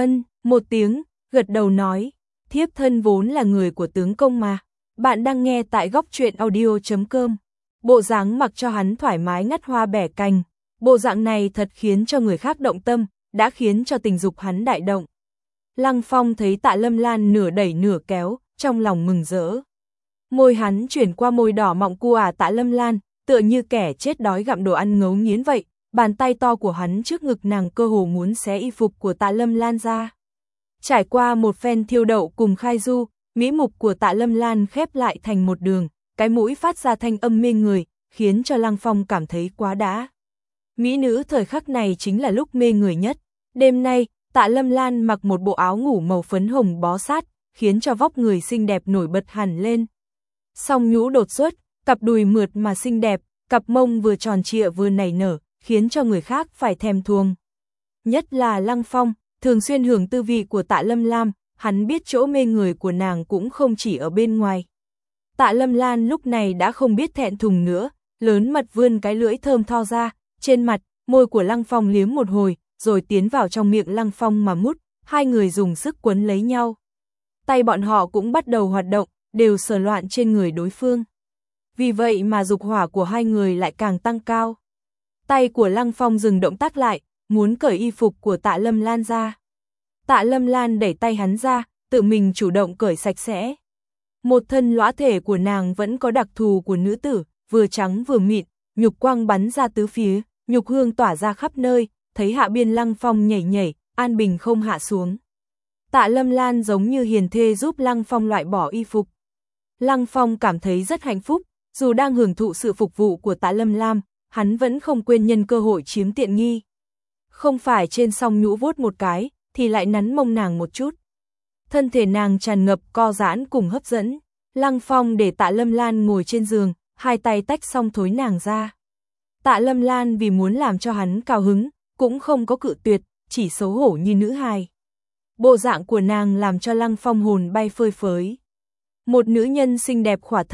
một tiếng, gật đầu nói, thiếp thân vốn là người của tướng công mà. Bạn đang nghe tại góc truyện audio.com. Bộ dáng mặc cho hắn thoải mái ngắt hoa bẻ cành, bộ dạng này thật khiến cho người khác động tâm, đã khiến cho tình dục hắn đại động. Lăng Phong thấy Tạ Lâm Lan nửa đẩy nửa kéo, trong lòng mừng rỡ. Môi hắn chuyển qua môi đỏ mọng của Tạ Lâm Lan, tựa như kẻ chết đói gặm đồ ăn ngấu nghiến vậy, bàn tay to của hắn trước ngực nàng cơ hồ muốn xé y phục của Tạ Lâm Lan ra. Trải qua một phen thiêu đậu cùng khai du, mỹ mục của Tạ Lâm Lan khép lại thành một đường, cái mũi phát ra thanh âm mê người, khiến cho Lăng Phong cảm thấy quá đã. Mỹ nữ thời khắc này chính là lúc mê người nhất. Đêm nay, Tạ Lâm Lan mặc một bộ áo ngủ màu phấn hồng bó sát, khiến cho vóc người xinh đẹp nổi bật hẳn lên. Song nhũ đột xuất, cặp đùi mượt mà xinh đẹp, cặp mông vừa tròn trịa vừa nảy nở, khiến cho người khác phải thèm thuồng. Nhất là Lăng Phong, thường xuyên hưởng tư vị của Tạ Lâm Lan, hắn biết chỗ mê người của nàng cũng không chỉ ở bên ngoài. Tạ Lâm Lan lúc này đã không biết thẹn thùng nữa, lớn mật vươn cái lưỡi thơm tho ra, trên mặt, môi của Lăng Phong liếm một hồi, rồi tiến vào trong miệng Lăng Phong mà mút, hai người dùng sức quấn lấy nhau. Tay bọn họ cũng bắt đầu hoạt động, đều sờ loạn trên người đối phương. Vì vậy mà dục hỏa của hai người lại càng tăng cao. Tay của Lăng Phong dừng động tác lại, muốn cởi y phục của Tạ Lâm Lan ra. Tạ Lâm Lan đẩy tay hắn ra, tự mình chủ động cởi sạch sẽ. Một thân lõa thể của nàng vẫn có đặc thù của nữ tử, vừa trắng vừa mịn, nhục quang bắn ra tứ phía, nhục hương tỏa ra khắp nơi, thấy hạ biên Lăng Phong nhảy nhảy, an bình không hạ xuống. Tạ Lâm Lan giống như hiền thê giúp Lăng Phong loại bỏ y phục. Lăng Phong cảm thấy rất hạnh phúc, dù đang hưởng thụ sự phục vụ của Tạ Lâm Lan, hắn vẫn không quên nhân cơ hội chiếm tiện nghi. Không phải trên song nhũ vuốt một cái, thì lại nắn mông nàng một chút. Thân thể nàng tràn ngập co giãn cùng hấp dẫn. Lăng Phong để Tạ Lâm Lan ngồi trên giường, hai tay tách xong thối nàng ra. Tạ Lâm Lan vì muốn làm cho hắn cao hứng, cũng không có cự tuyệt, chỉ xấu hổ như nữ hài. Bộ dạng của nàng làm cho Lăng Phong hồn bay phơi phới. Một nữ nhân xinh đẹp khỏa thân,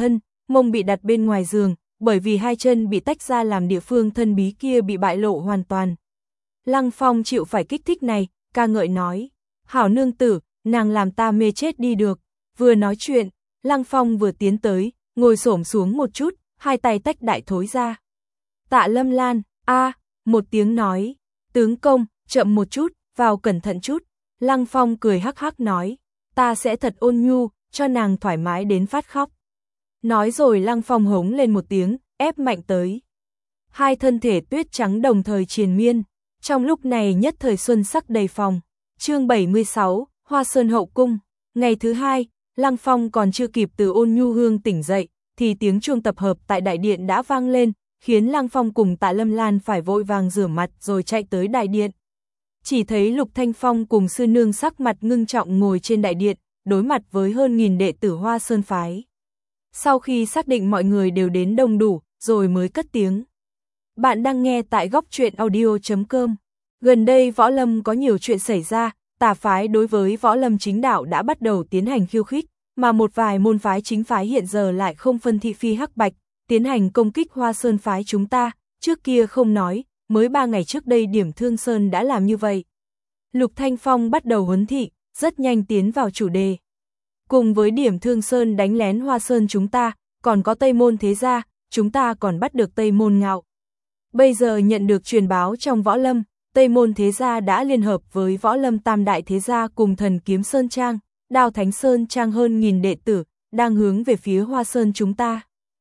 mông bị đặt bên ngoài giường, bởi vì hai chân bị tách ra làm địa phương thân bí kia bị bại lộ hoàn toàn. Lăng Phong chịu phải kích thích này, ca ngợi nói, hảo nương tử, nàng làm ta mê chết đi được. Vừa nói chuyện, Lăng Phong vừa tiến tới, ngồi xổm xuống một chút, hai tay tách đại thối ra. Tạ Lâm Lan, một tiếng nói, tướng công, chậm một chút, vào cẩn thận chút. Lăng Phong cười hắc hắc nói, ta sẽ thật ôn nhu, cho nàng thoải mái đến phát khóc. Nói rồi Lăng Phong hống lên một tiếng, ép mạnh tới. Hai thân thể tuyết trắng đồng thời triền miên, trong lúc này nhất thời xuân sắc đầy phòng. Chương 76, Hoa Sơn hậu cung. Ngày thứ hai, Lăng Phong còn chưa kịp từ ôn nhu hương tỉnh dậy, thì tiếng chuông tập hợp tại đại điện đã vang lên, khiến Lăng Phong cùng Tạ Lâm Lan phải vội vàng rửa mặt rồi chạy tới đại điện. Chỉ thấy Lục Thanh Phong cùng sư nương sắc mặt ngưng trọng ngồi trên đại điện, đối mặt với hơn 1000 đệ tử Hoa Sơn phái. Sau khi xác định mọi người đều đến đông đủ, rồi mới cất tiếng. Bạn đang nghe tại góc truyện audio.com. Gần đây võ lâm có nhiều chuyện xảy ra, tà phái đối với võ lâm chính đạo đã bắt đầu tiến hành khiêu khích, mà một vài môn phái chính phái hiện giờ lại không phân thị phi hắc bạch, tiến hành công kích Hoa Sơn phái chúng ta, trước kia không nói, mới 3 ngày trước đây Điểm Thương Sơn đã làm như vậy. Lục Thanh Phong bắt đầu huấn thị, rất nhanh tiến vào chủ đề. Cùng với Điểm Thương Sơn đánh lén Hoa Sơn chúng ta, còn có Tây Môn Thế Gia, chúng ta còn bắt được Tây Môn Ngạo. Bây giờ nhận được truyền báo trong võ lâm, Tây Môn Thế Gia đã liên hợp với võ lâm Tam Đại Thế Gia cùng Thần Kiếm Sơn Trang, Đao Thánh Sơn Trang hơn 1000 đệ tử, đang hướng về phía Hoa Sơn chúng ta.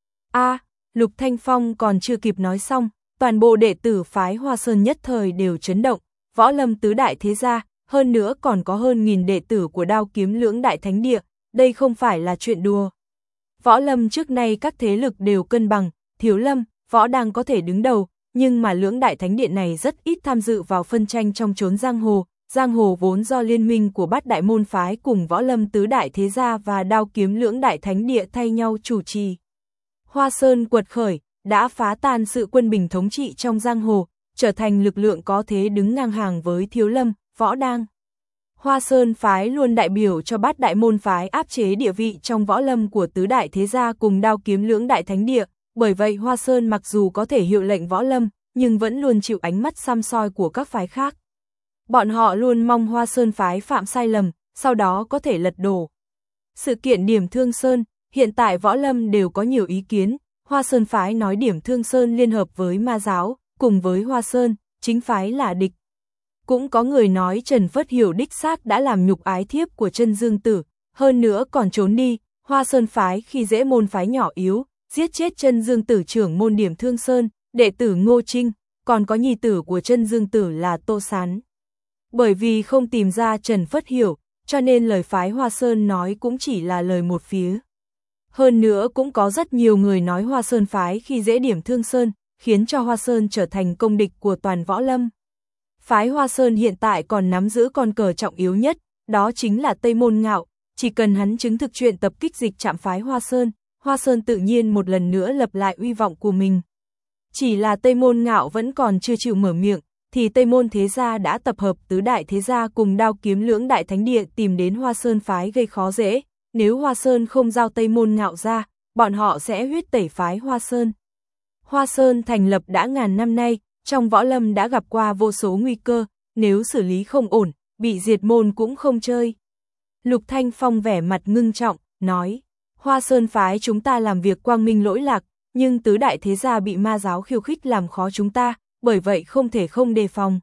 Lục Thanh Phong còn chưa kịp nói xong, toàn bộ đệ tử phái Hoa Sơn nhất thời đều chấn động, võ lâm tứ đại thế gia, hơn nữa còn có hơn 1000 đệ tử của Đao Kiếm Lưỡng Đại Thánh Địa, đây không phải là chuyện đùa. Võ lâm trước nay các thế lực đều cân bằng, Thiếu Lâm, Võ Đang có thể đứng đầu, nhưng mà Lưỡng Đại Thánh Điện này rất ít tham dự vào phân tranh trong chốn giang hồ vốn do liên minh của Bát Đại môn phái cùng võ lâm tứ đại thế gia và Đao Kiếm Lưỡng Đại Thánh Địa thay nhau chủ trì. Hoa Sơn quật khởi, đã phá tan sự quân bình thống trị trong giang hồ, trở thành lực lượng có thế đứng ngang hàng với Thiếu Lâm, Võ Đang. Hoa Sơn phái luôn đại biểu cho Bát Đại môn phái áp chế địa vị trong võ lâm của tứ đại thế gia cùng Đao Kiếm Lưỡng Đại Thánh Địa, bởi vậy Hoa Sơn mặc dù có thể hiệu lệnh võ lâm, nhưng vẫn luôn chịu ánh mắt săm soi của các phái khác. Bọn họ luôn mong Hoa Sơn phái phạm sai lầm, sau đó có thể lật đổ. Sự kiện Điểm Thương Sơn, hiện tại võ lâm đều có nhiều ý kiến, Hoa Sơn phái nói Điểm Thương Sơn liên hợp với ma giáo, cùng với Hoa Sơn, chính phái là địch. Cũng có người nói Trần Phất Hiểu đích xác đã làm nhục ái thiếp của Chân Dương Tử, hơn nữa còn trốn đi, Hoa Sơn phái khi dễ môn phái nhỏ yếu, giết chết Chân Dương Tử trưởng môn Điểm Thương Sơn, đệ tử Ngô Trinh, còn có nhi tử của Chân Dương Tử là Tô Sán. Bởi vì không tìm ra Trần Phất Hiểu, cho nên lời phái Hoa Sơn nói cũng chỉ là lời một phía. Hơn nữa cũng có rất nhiều người nói Hoa Sơn phái khi dễ Điểm Thương Sơn, khiến cho Hoa Sơn trở thành công địch của toàn võ lâm. Phái Hoa Sơn hiện tại còn nắm giữ con cờ trọng yếu nhất, đó chính là Tây Môn Ngạo, chỉ cần hắn chứng thực chuyện tập kích dịch trạm phái Hoa Sơn tự nhiên một lần nữa lập lại uy vọng của mình. Chỉ là Tây Môn Ngạo vẫn còn chưa chịu mở miệng, thì Tây Môn Thế Gia đã tập hợp tứ đại thế gia cùng Đao Kiếm Lưỡng Đại Thánh Địa tìm đến Hoa Sơn phái gây khó dễ, nếu Hoa Sơn không giao Tây Môn Ngạo ra, bọn họ sẽ huyết tẩy phái Hoa Sơn. Hoa Sơn thành lập đã ngàn năm nay, trong võ lâm đã gặp qua vô số nguy cơ, nếu xử lý không ổn, bị diệt môn cũng không chơi. Lục Thanh Phong vẻ mặt ngưng trọng, nói, Hoa Sơn phái chúng ta làm việc quang minh lỗi lạc, nhưng tứ đại thế gia bị ma giáo khiêu khích làm khó chúng ta, bởi vậy không thể không đề phòng.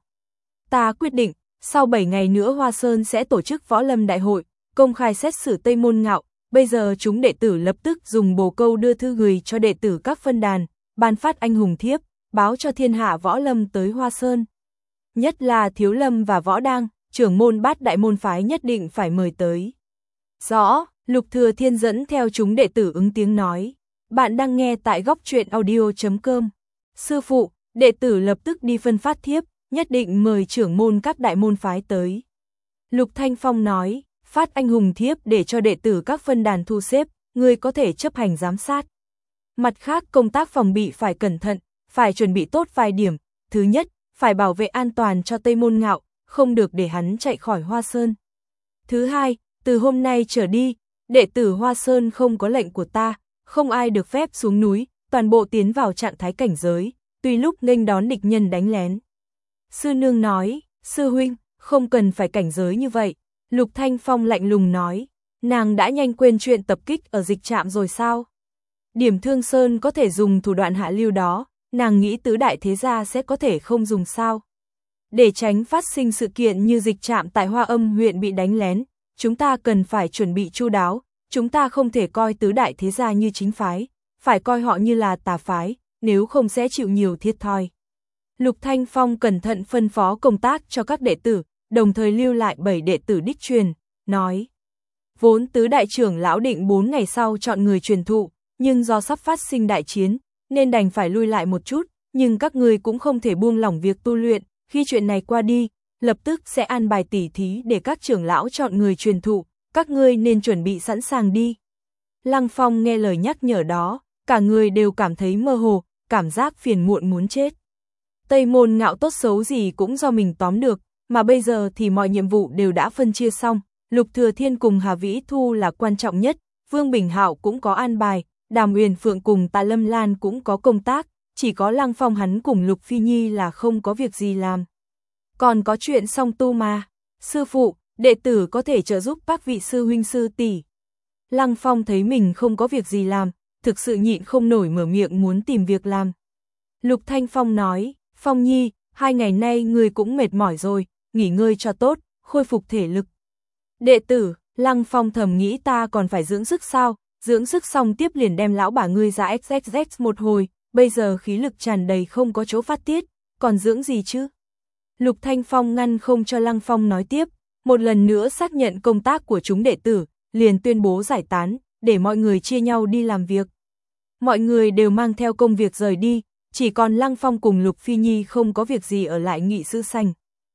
Ta quyết định, sau 7 ngày nữa Hoa Sơn sẽ tổ chức võ lâm đại hội, công khai xét xử Tây Môn Ngạo, bây giờ chúng đệ tử lập tức dùng bồ câu đưa thư gửi cho đệ tử các phân đàn, ban phát anh hùng thiếp, báo cho thiên hạ võ lâm tới Hoa Sơn. Nhất là Thiếu Lâm và Võ Đang, trưởng môn Bát Đại môn phái nhất định phải mời tới. Rõ, Lục Thừa Thiên dẫn theo chúng đệ tử ứng tiếng nói. Bạn đang nghe tại góc truyện audio.com. Sư phụ, đệ tử lập tức đi phân phát thiếp, nhất định mời trưởng môn các đại môn phái tới. Lục Thanh Phong nói, phát anh hùng thiếp để cho đệ tử các phân đàn thu xếp, người có thể chấp hành giám sát. Mặt khác công tác phòng bị phải cẩn thận, phải chuẩn bị tốt vài điểm. Thứ nhất, phải bảo vệ an toàn cho Tây Môn Ngạo, không được để hắn chạy khỏi Hoa Sơn. Thứ hai, từ hôm nay trở đi, đệ tử Hoa Sơn không có lệnh của ta, không ai được phép xuống núi, toàn bộ tiến vào trạng thái cảnh giới, tùy lúc nghênh đón địch nhân đánh lén. Sư nương nói, sư huynh, không cần phải cảnh giới như vậy. Lục Thanh Phong lạnh lùng nói, nàng đã nhanh quên chuyện tập kích ở dịch trạm rồi sao? Điểm Thương Sơn có thể dùng thủ đoạn hạ lưu đó, nàng nghĩ tứ đại thế gia sẽ có thể không dùng sao? Để tránh phát sinh sự kiện như dịch trạm tại Hoa Âm huyện bị đánh lén, chúng ta cần phải chuẩn bị chu đáo, chúng ta không thể coi tứ đại thế gia như chính phái, phải coi họ như là tà phái, nếu không sẽ chịu nhiều thiệt thòi. Lục Thanh Phong cẩn thận phân phó công tác cho các đệ tử, đồng thời lưu lại 7 đệ tử đích truyền, nói. Vốn tứ đại trưởng lão định 4 ngày sau chọn người truyền thụ, nhưng do sắp phát sinh đại chiến, nên đành phải lui lại một chút, nhưng các người cũng không thể buông lỏng việc tu luyện, khi chuyện này qua đi, lập tức sẽ an bài tỉ thí để các trưởng lão chọn người truyền thụ, các ngươi nên chuẩn bị sẵn sàng đi. Lăng Phong nghe lời nhắc nhở đó, cả người đều cảm thấy mơ hồ, cảm giác phiền muộn muốn chết. Tây Môn Ngạo tốt xấu gì cũng do mình tóm được, mà bây giờ thì mọi nhiệm vụ đều đã phân chia xong, Lục Thừa Thiên cùng Hà Vĩ Thu là quan trọng nhất, Vương Bình Hạo cũng có an bài, Đàm Uyển Phượng cùng Tạ Lâm Lan cũng có công tác, chỉ có Lăng Phong hắn cùng Lục Phi Nhi là không có việc gì làm. Còn có chuyện song tu mà, sư phụ, đệ tử có thể trợ giúp các vị sư huynh sư tỷ. Lăng Phong thấy mình không có việc gì làm, thực sự nhịn không nổi mở miệng muốn tìm việc làm. Lục Thanh Phong nói, Phong Nhi, 2 ngày nay ngươi cũng mệt mỏi rồi, nghỉ ngơi cho tốt, khôi phục thể lực. Đệ tử, Lăng Phong thầm nghĩ ta còn phải dưỡng sức sao, dưỡng sức xong tiếp liền đem lão bà ngươi ra XXX một hồi, bây giờ khí lực tràn đầy không có chỗ phát tiết, còn dưỡng gì chứ? Lục Thanh Phong ngăn không cho Lăng Phong nói tiếp, một lần nữa xác nhận công tác của chúng đệ tử, liền tuyên bố giải tán, để mọi người chia nhau đi làm việc. Mọi người đều mang theo công việc rời đi, chỉ còn Lăng Phong cùng Lục Phi Nhi không có việc gì ở lại nghị sư sành.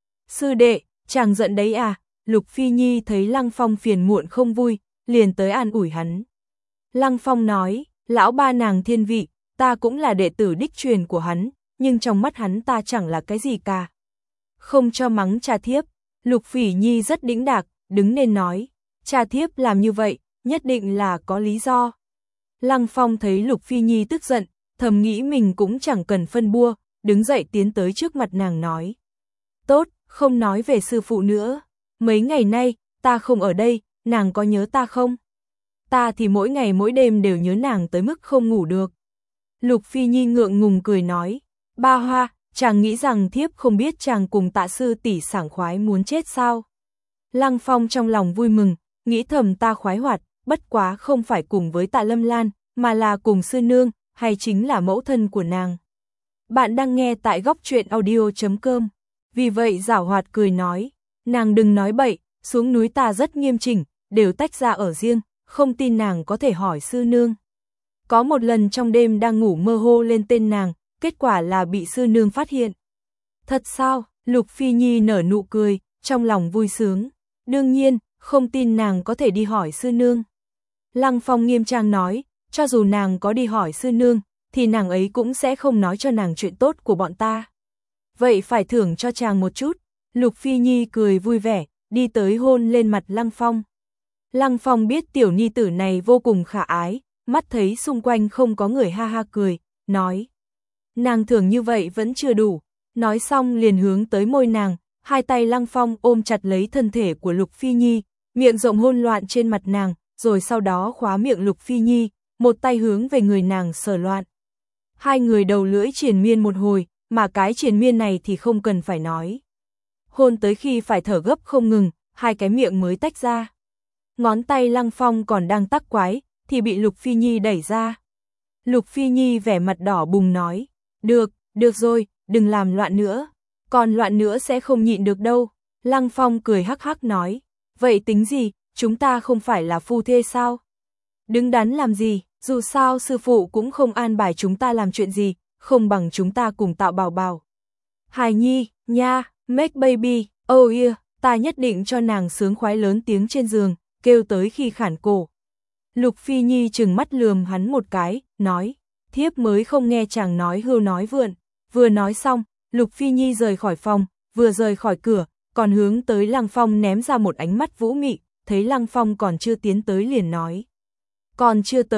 Sư đệ, chàng giận đấy à? Lục Phi Nhi thấy Lăng Phong phiền muộn không vui, liền tới an ủi hắn. Lăng Phong nói, lão ba nàng thiên vị, ta cũng là đệ tử đích truyền của hắn, nhưng trong mắt hắn ta chẳng là cái gì cả. Không cho mắng cha thiếp, Lục Phỉ Nhi rất đĩnh đạc, đứng lên nói, cha thiếp làm như vậy, nhất định là có lý do. Lăng Phong thấy Lục Phi Nhi tức giận, thầm nghĩ mình cũng chẳng cần phân bua, đứng dậy tiến tới trước mặt nàng nói. Tốt, không nói về sư phụ nữa, mấy ngày nay, ta không ở đây, nàng có nhớ ta không? Ta thì mỗi ngày mỗi đêm đều nhớ nàng tới mức không ngủ được. Lục Phi Nhi ngượng ngùng cười nói, Ba Hoa, chàng nghĩ rằng thiếp không biết chàng cùng Tạ sư tỷ sảng khoái muốn chết sao? Lăng Phong trong lòng vui mừng, nghĩ thầm ta khoái hoạt, bất quá không phải cùng với Tạ Lâm Lan, mà là cùng sư nương, hay chính là mẫu thân của nàng. Bạn đang nghe tại góc truyện audio.com, vì vậy giảo hoạt cười nói, nàng đừng nói bậy, xuống núi ta rất nghiêm chỉnh, đều tách ra ở riêng, không tin nàng có thể hỏi sư nương. Có một lần trong đêm đang ngủ mơ hô lên tên nàng, kết quả là bị sư nương phát hiện. Thật sao? Lục Phi Nhi nở nụ cười, trong lòng vui sướng. Đương nhiên, không tin nàng có thể đi hỏi sư nương. Lăng Phong nghiêm trang nói, cho dù nàng có đi hỏi sư nương, thì nàng ấy cũng sẽ không nói cho nàng chuyện tốt của bọn ta. Vậy phải thưởng cho chàng một chút. Lục Phi Nhi cười vui vẻ, đi tới hôn lên mặt Lăng Phong. Lăng Phong biết tiểu nhi tử này vô cùng khả ái, mắt thấy xung quanh không có người ha ha cười, nói. Nàng thưởng như vậy vẫn chưa đủ, nói xong liền hướng tới môi nàng, hai tay Lăng Phong ôm chặt lấy thân thể của Lục Phi Nhi, miệng rộng hôn loạn trên mặt nàng, rồi sau đó khóa miệng Lục Phi Nhi, một tay hướng về người nàng sờ loạn. Hai người đầu lưỡi triền miên một hồi, mà cái triền miên này thì không cần phải nói. Hôn tới khi phải thở gấp không ngừng, hai cái miệng mới tách ra. Ngón tay Lăng Phong còn đang tắc quái, thì bị Lục Phi Nhi đẩy ra. Lục Phi Nhi vẻ mặt đỏ bừng nói, được rồi, đừng làm loạn nữa, còn loạn nữa sẽ không nhịn được đâu. Lăng Phong cười hắc hắc nói, vậy tính gì, chúng ta không phải là phu thê sao? Đứng đắn làm gì, dù sao sư phụ cũng không an bài chúng ta làm chuyện gì, không bằng chúng ta cùng tạo bảo bảo. Hài Nhi, nha, make baby, oh yeah, ta nhất định cho nàng sướng khoái lớn tiếng trên giường, kêu tới khi khản cổ. Lục Phi Nhi trừng mắt lườm hắn một cái, nói, thiếp mới không nghe chàng nói hưu nói vượn. Vừa nói xong, Lục Phi Nhi rời khỏi phòng, vừa rời khỏi cửa, còn hướng tới Lăng Phong ném ra một ánh mắt vũ mị, thấy Lăng Phong còn chưa tiến tới liền nói. Còn chưa tới,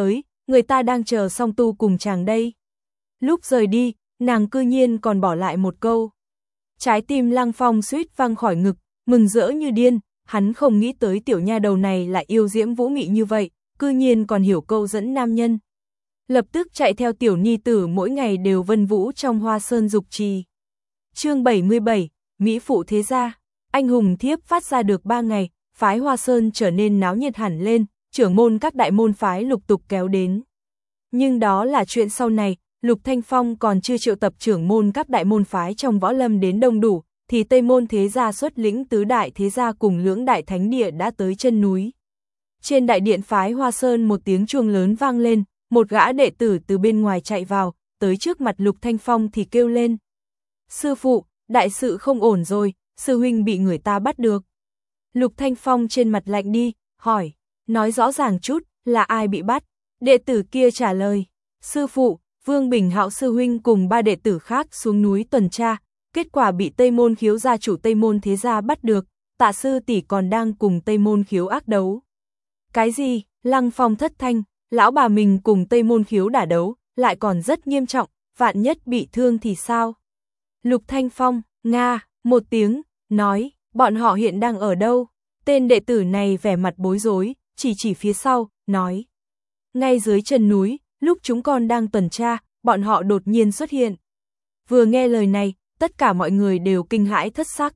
người ta đang chờ song tu cùng chàng đây. Lúc rời đi, nàng cư nhiên còn bỏ lại một câu. Trái tim Lăng Phong suýt văng khỏi ngực, mừng rỡ như điên, hắn không nghĩ tới tiểu nha đầu này lại yêu diễm vũ mị như vậy, cư nhiên còn hiểu câu dẫn nam nhân. Lập tức chạy theo tiểu ni tử mỗi ngày đều vân vũ trong Hoa Sơn dục trì. Chương 77, Mỹ phụ thế gia. Anh hùng thiếp phát ra được 3 ngày, phái Hoa Sơn trở nên náo nhiệt hẳn lên, trưởng môn các đại môn phái lục tục kéo đến. Nhưng đó là chuyện sau này, Lục Thanh Phong còn chưa triệu tập trưởng môn các đại môn phái trong võ lâm đến đông đủ, thì Tây môn thế gia xuất lĩnh tứ đại thế gia cùng lưỡng đại thánh địa đã tới chân núi. Trên đại điện phái Hoa Sơn một tiếng chuông lớn vang lên, một gã đệ tử từ bên ngoài chạy vào, tới trước mặt Lục Thanh Phong thì kêu lên. Sư phụ, đại sự không ổn rồi, sư huynh bị người ta bắt được. Lục Thanh Phong trên mặt lạnh đi, hỏi, nói rõ ràng chút, là ai bị bắt? Đệ tử kia trả lời, sư phụ, Vương Bình Hạo sư huynh cùng 3 đệ tử khác xuống núi tuần tra, kết quả bị Tây môn khiếu gia chủ Tây môn thế gia bắt được, Tạ sư tỷ còn đang cùng Tây môn khiếu ác đấu. Cái gì? Lăng Phong thất thanh, lão bà mình cùng Tây môn khiếu đả đấu, lại còn rất nghiêm trọng, vạn nhất bị thương thì sao? Lục Thanh Phong, nga, một tiếng, nói, bọn họ hiện đang ở đâu? Tên đệ tử này vẻ mặt bối rối, chỉ phía sau, nói. Ngay dưới chân núi, lúc chúng con đang tuần tra, bọn họ đột nhiên xuất hiện. Vừa nghe lời này, tất cả mọi người đều kinh hãi thất sắc.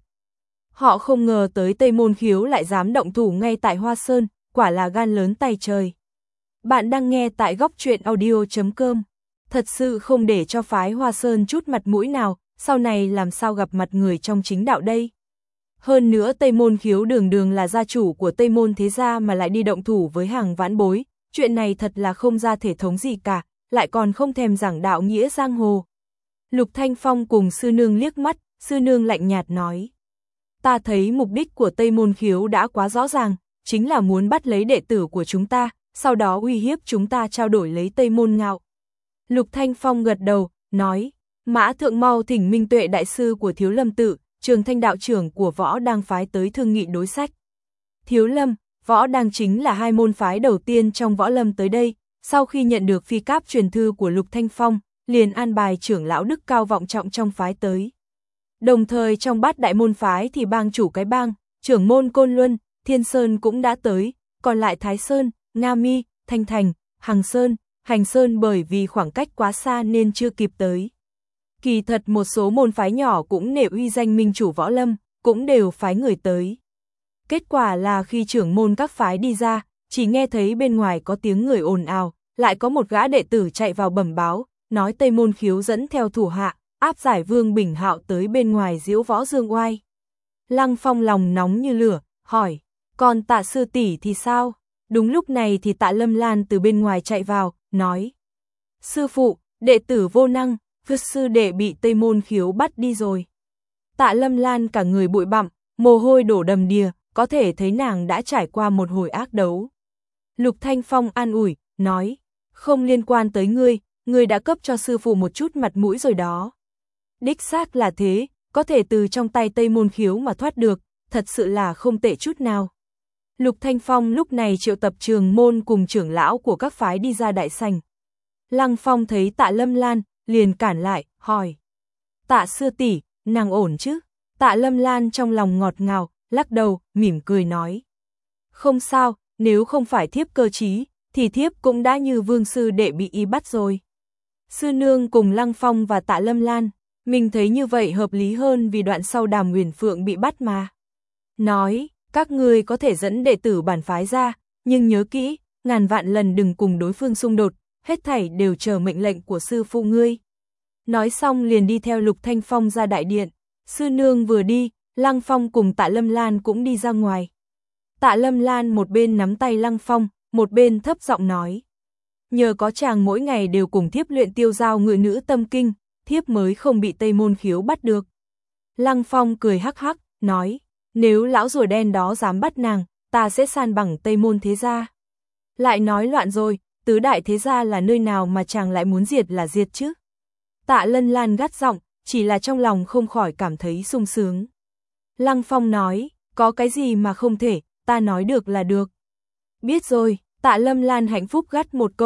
Họ không ngờ tới Tây môn khiếu lại dám động thủ ngay tại Hoa Sơn, quả là gan lớn tay trời. Bạn đang nghe tại góc truyện audio.com. Thật sự không để cho phái Hoa Sơn chút mặt mũi nào, sau này làm sao gặp mặt người trong chính đạo đây. Hơn nữa Tây môn khiếu đường đường là gia chủ của Tây môn thế gia mà lại đi động thủ với hàng vãn bối, chuyện này thật là không ra thể thống gì cả, lại còn không thèm giảng đạo nghĩa giang hồ. Lục Thanh Phong cùng sư nương liếc mắt, sư nương lạnh nhạt nói. Ta thấy mục đích của Tây môn khiếu đã quá rõ ràng, chính là muốn bắt lấy đệ tử của chúng ta, sau đó uy hiếp chúng ta trao đổi lấy Tây môn ngạo. Lục Thanh Phong gật đầu, nói, Mã Thượng mau thỉnh Minh Tuệ đại sư của Thiếu Lâm tự, Trường Thanh đạo trưởng của Võ Đang phái tới thương nghị đối sách. Thiếu Lâm, Võ Đang chính là 2 môn phái đầu tiên trong võ lâm tới đây, sau khi nhận được phi cáp truyền thư của Lục Thanh Phong, liền an bài trưởng lão đức cao vọng trọng trong phái tới. Đồng thời trong 8 đại môn phái thì bang chủ cái bang, trưởng môn Côn Luân, Thiên Sơn cũng đã tới, còn lại Thái Sơn, Nga Mi, Thanh Thành, Hằng Sơn, Hành Sơn bởi vì khoảng cách quá xa nên chưa kịp tới. Kỳ thật một số môn phái nhỏ cũng nể uy danh minh chủ võ lâm, cũng đều phái người tới. Kết quả là khi trưởng môn các phái đi ra, chỉ nghe thấy bên ngoài có tiếng người ồn ào, lại có một gã đệ tử chạy vào bẩm báo, nói Tây môn khiếu dẫn theo thủ hạ, áp giải Vương Bình Hạo tới bên ngoài diễu võ dương oai. Lăng Phong lòng nóng như lửa, hỏi, còn Tạ sư tỷ thì sao? Đúng lúc này thì Tạ Lâm Lan từ bên ngoài chạy vào, nói, sư phụ, đệ tử vô năng, Phật sư đệ bị Tây môn khiếu bắt đi rồi. Tạ Lâm Lan cả người bụi bặm, mồ hôi đổ đầm đìa, có thể thấy nàng đã trải qua một hồi ác đấu. Lục Thanh Phong an ủi, nói, không liên quan tới ngươi đã cấp cho sư phụ một chút mặt mũi rồi đó. Đích xác là thế, có thể từ trong tay Tây môn khiếu mà thoát được, thật sự là không tệ chút nào. Lục Thanh Phong lúc này triệu tập trường môn cùng trưởng lão của các phái đi ra đại sảnh. Lăng Phong thấy Tạ Lâm Lan, liền cản lại, hỏi. Tạ sư tỷ, nàng ổn chứ? Tạ Lâm Lan trong lòng ngọt ngào, lắc đầu, mỉm cười nói. Không sao, nếu không phải thiếp cơ trí, thì thiếp cũng đã như Vương sư đệ bị y bắt rồi. Sư nương cùng Lăng Phong và Tạ Lâm Lan, mình thấy như vậy hợp lý hơn vì đoạn sau Đàm Huyền Phượng bị bắt mà. Nói, các ngươi có thể dẫn đệ tử bản phái ra, nhưng nhớ kỹ, ngàn vạn lần đừng cùng đối phương xung đột, hết thảy đều chờ mệnh lệnh của sư phụ ngươi. Nói xong liền đi theo Lục Thanh Phong ra đại điện, sư nương vừa đi, Lăng Phong cùng Tạ Lâm Lan cũng đi ra ngoài. Tạ Lâm Lan một bên nắm tay Lăng Phong, một bên thấp giọng nói. Nhờ có chàng mỗi ngày đều cùng thiếp luyện tiêu giao ngự nữ tâm kinh, thiếp mới không bị Tây môn khiếu bắt được. Lăng Phong cười hắc hắc, nói, nếu lão rùa đen đó dám bắt nàng, ta sẽ san bằng Tây môn thế gia. Lại nói loạn rồi, tứ đại thế gia là nơi nào mà chàng lại muốn diệt là diệt chứ? Tạ Lân Lan gắt giọng, chỉ là trong lòng không khỏi cảm thấy sung sướng. Lăng Phong nói, có cái gì mà không thể, ta nói được là được. Biết rồi, Tạ Lâm Lan hạnh phúc gắt một câu,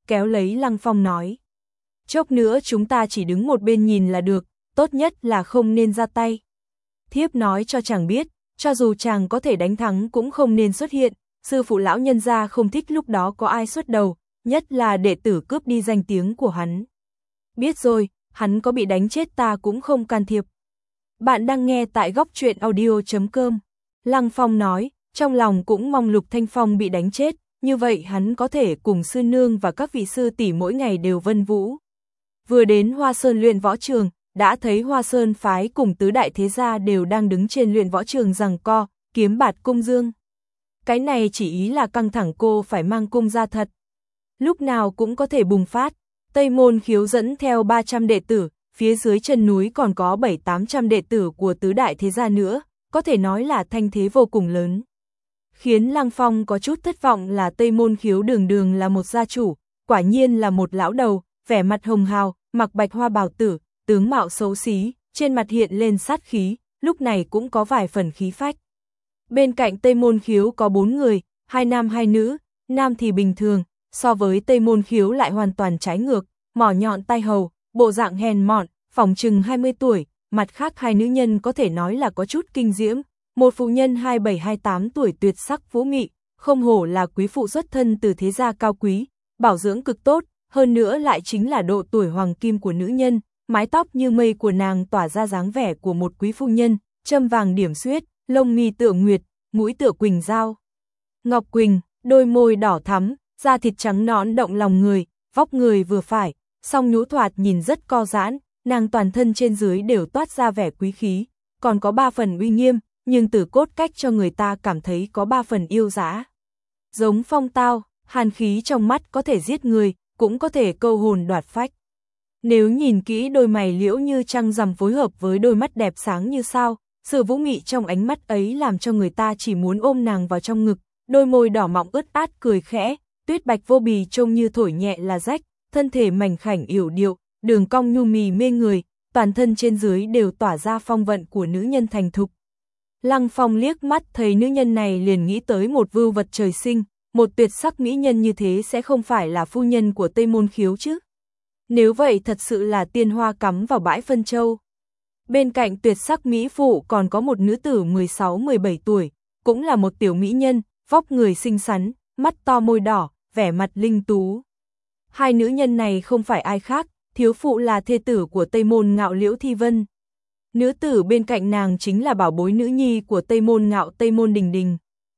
kéo lấy Lăng Phong nói. Chốc nữa chúng ta chỉ đứng một bên nhìn là được, tốt nhất là không nên ra tay. Thiếp nói cho chàng biết, cho dù chàng có thể đánh thắng cũng không nên xuất hiện, sư phụ lão nhân gia không thích lúc đó có ai xuất đầu, nhất là đệ tử cướp đi danh tiếng của hắn. Biết rồi, hắn có bị đánh chết ta cũng không can thiệp. Bạn đang nghe tại góc truyện audio.com. Lăng Phong nói, trong lòng cũng mong Lục Thanh Phong bị đánh chết, như vậy hắn có thể cùng sư nương và các vị sư tỷ mỗi ngày đều vân vũ. Vừa đến Hoa Sơn luyện võ trường, đã thấy Hoa Sơn phái cùng tứ đại thế gia đều đang đứng trên luyện võ trường giằng co, kiếm bạt cung dương. Cái này chỉ ý là căng thẳng cô phải mang cung ra thật. Lúc nào cũng có thể bùng phát. Tây Môn Khiếu dẫn theo 300 đệ tử, phía dưới chân núi còn có 700-800 đệ tử của tứ đại thế gia nữa, có thể nói là thanh thế vô cùng lớn. Khiến Lăng Phong có chút thất vọng là Tây Môn Khiếu đường đường là một gia chủ, quả nhiên là một lão đầu, vẻ mặt hồng hào, mặc bạch hoa bào tử, tướng mạo xấu xí, trên mặt hiện lên sát khí, lúc này cũng có vài phần khí phách. Bên cạnh Tây Môn Khiếu có 4 người, 2 nam 2 nữ, nam thì bình thường, so với Tây Môn Khiếu lại hoàn toàn trái ngược, mỏ nhọn tai hầu, bộ dạng hèn mọn, phỏng chừng 20 tuổi, mặt khác 2 nữ nhân có thể nói là có chút kinh diễm, một phụ nhân 27-28 tuổi tuyệt sắc vũ mị, không hổ là quý phụ xuất thân từ thế gia cao quý, bảo dưỡng cực tốt, hơn nữa lại chính là độ tuổi hoàng kim của nữ nhân, mái tóc như mây của nàng tỏa ra dáng vẻ của một quý phu nhân, châm vàng điểm xuyết, lông mi tựa nguyệt, mũi tựa quỳnh dao. Ngọc Quỳnh, đôi môi đỏ thắm, da thịt trắng nõn động lòng người, vóc người vừa phải, song nhũ thoạt nhìn rất co giãn, nàng toàn thân trên dưới đều toát ra vẻ quý khí, còn có 3 phần uy nghiêm, nhưng từ cốt cách cho người ta cảm thấy có 3 phần yêu dã. Giống phong tao, hàn khí trong mắt có thể giết người, cũng có thể câu hồn đoạt phách. Nếu nhìn kỹ đôi mày liễu như trăng rằm phối hợp với đôi mắt đẹp sáng như sao, sự vũ mị trong ánh mắt ấy làm cho người ta chỉ muốn ôm nàng vào trong ngực, đôi môi đỏ mọng ướt át cười khẽ, tuyết bạch vô bì trông như thổi nhẹ là rách, thân thể mảnh khảnh yểu điệu, đường cong nhu mì mê người, toàn thân trên dưới đều tỏa ra phong vận của nữ nhân thành thục. Lăng Phong liếc mắt thấy nữ nhân này liền nghĩ tới một vưu vật trời sinh, một tuyệt sắc mỹ nhân như thế sẽ không phải là phu nhân của Tây Môn Khiếu chứ. Nếu vậy thật sự là tiên hoa cắm vào bãi phân châu. Bên cạnh tuyệt sắc mỹ phụ còn có một nữ tử 16-17 tuổi, cũng là một tiểu mỹ nhân, vóc người xinh xắn, mắt to môi đỏ, vẻ mặt linh tú. Hai nữ nhân này không phải ai khác, thiếu phụ là thê tử của Tây Môn Ngạo Liễu Thi Vân. Nữ tử bên cạnh nàng chính là bảo bối nữ nhi của Tây Môn Ngạo Tây Môn Đình Đình.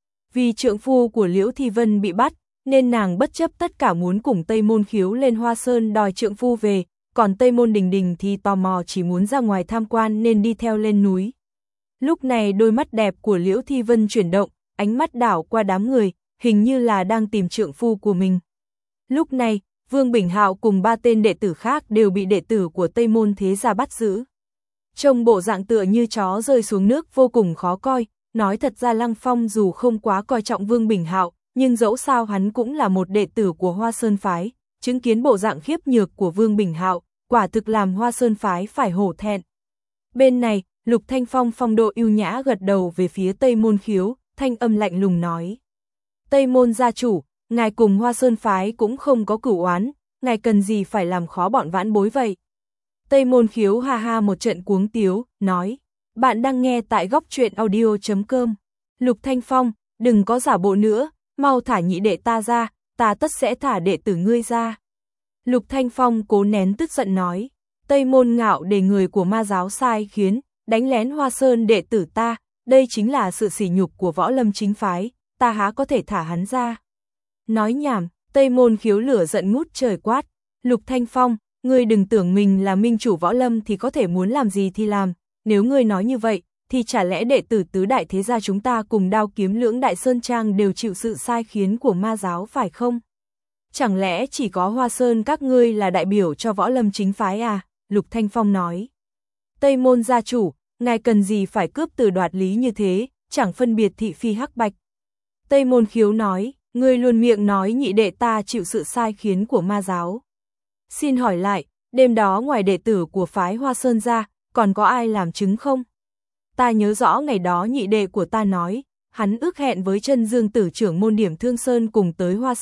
Vì trượng phu của Liễu Thi Vân bị bắt, nên nàng bất chấp tất cả muốn cùng Tây Môn Khiếu lên Hoa Sơn đòi trượng phu về, còn Tây Môn Đình Đình thì tò mò chỉ muốn ra ngoài tham quan nên đi theo lên núi. Lúc này đôi mắt đẹp của Liễu Thi Vân chuyển động, ánh mắt đảo qua đám người, hình như là đang tìm trượng phu của mình. Lúc này, Vương Bình Hạo cùng 3 tên đệ tử khác đều bị đệ tử của Tây Môn thế gia bắt giữ. Trông bộ dạng tựa như chó rơi xuống nước vô cùng khó coi, nói thật ra Lăng Phong dù không quá coi trọng Vương Bình Hạo, nhưng dẫu sao hắn cũng là một đệ tử của Hoa Sơn phái, chứng kiến bộ dạng khiếp nhược của Vương Bình Hạo, quả thực làm Hoa Sơn phái phải hổ thẹn. Bên này, Lục Thanh Phong phong độ ưu nhã gật đầu về phía Tây Môn Khiếu, thanh âm lạnh lùng nói: "Tây Môn gia chủ, ngài cùng Hoa Sơn phái cũng không có cửu oán, ngài cần gì phải làm khó bọn vãn bối vậy?" Tây Môn Khiếu ha ha một trận cuống tiếu, nói: "Bạn đang nghe tại góc truyện audio.com. Lục Thanh Phong, đừng có giả bộ nữa, mau thả nhị đệ ta ra, ta tất sẽ thả đệ tử ngươi ra." Lục Thanh Phong cố nén tức giận nói: "Tây Môn Ngạo để người của ma giáo sai khiến, đánh lén Hoa Sơn đệ tử ta, đây chính là sự sỉ nhục của võ lâm chính phái, ta há có thể thả hắn ra." Nói nhảm, Tây Môn Khiếu lửa giận ngút trời quát: "Lục Thanh Phong, ngươi đừng tưởng mình là minh chủ võ lâm thì có thể muốn làm gì thì làm, nếu ngươi nói như vậy, thì chả lẽ đệ tử tứ đại thế gia chúng ta cùng Đao Kiếm Lưỡng Đại Sơn Trang đều chịu sự sai khiến của ma giáo phải không? Chẳng lẽ chỉ có Hoa Sơn các ngươi là đại biểu cho võ lâm chính phái à?" Lục Thanh Phong nói: "Tây Môn gia chủ, ngài cần gì phải cướp từ đoạt lý như thế, chẳng phân biệt thị phi hắc bạch." Tây Môn Khiếu nói: "Ngươi luôn miệng nói nhị đệ ta chịu sự sai khiến của ma giáo. Xin hỏi lại, đêm đó ngoài đệ tử của phái Hoa Sơn ra, còn có ai làm chứng không? Ta nhớ rõ ngày đó nhị đệ của ta nói, hắn ước hẹn với Chân Dương tử trưởng môn Điểm Thương Sơn cùng tới Hoa Sơn,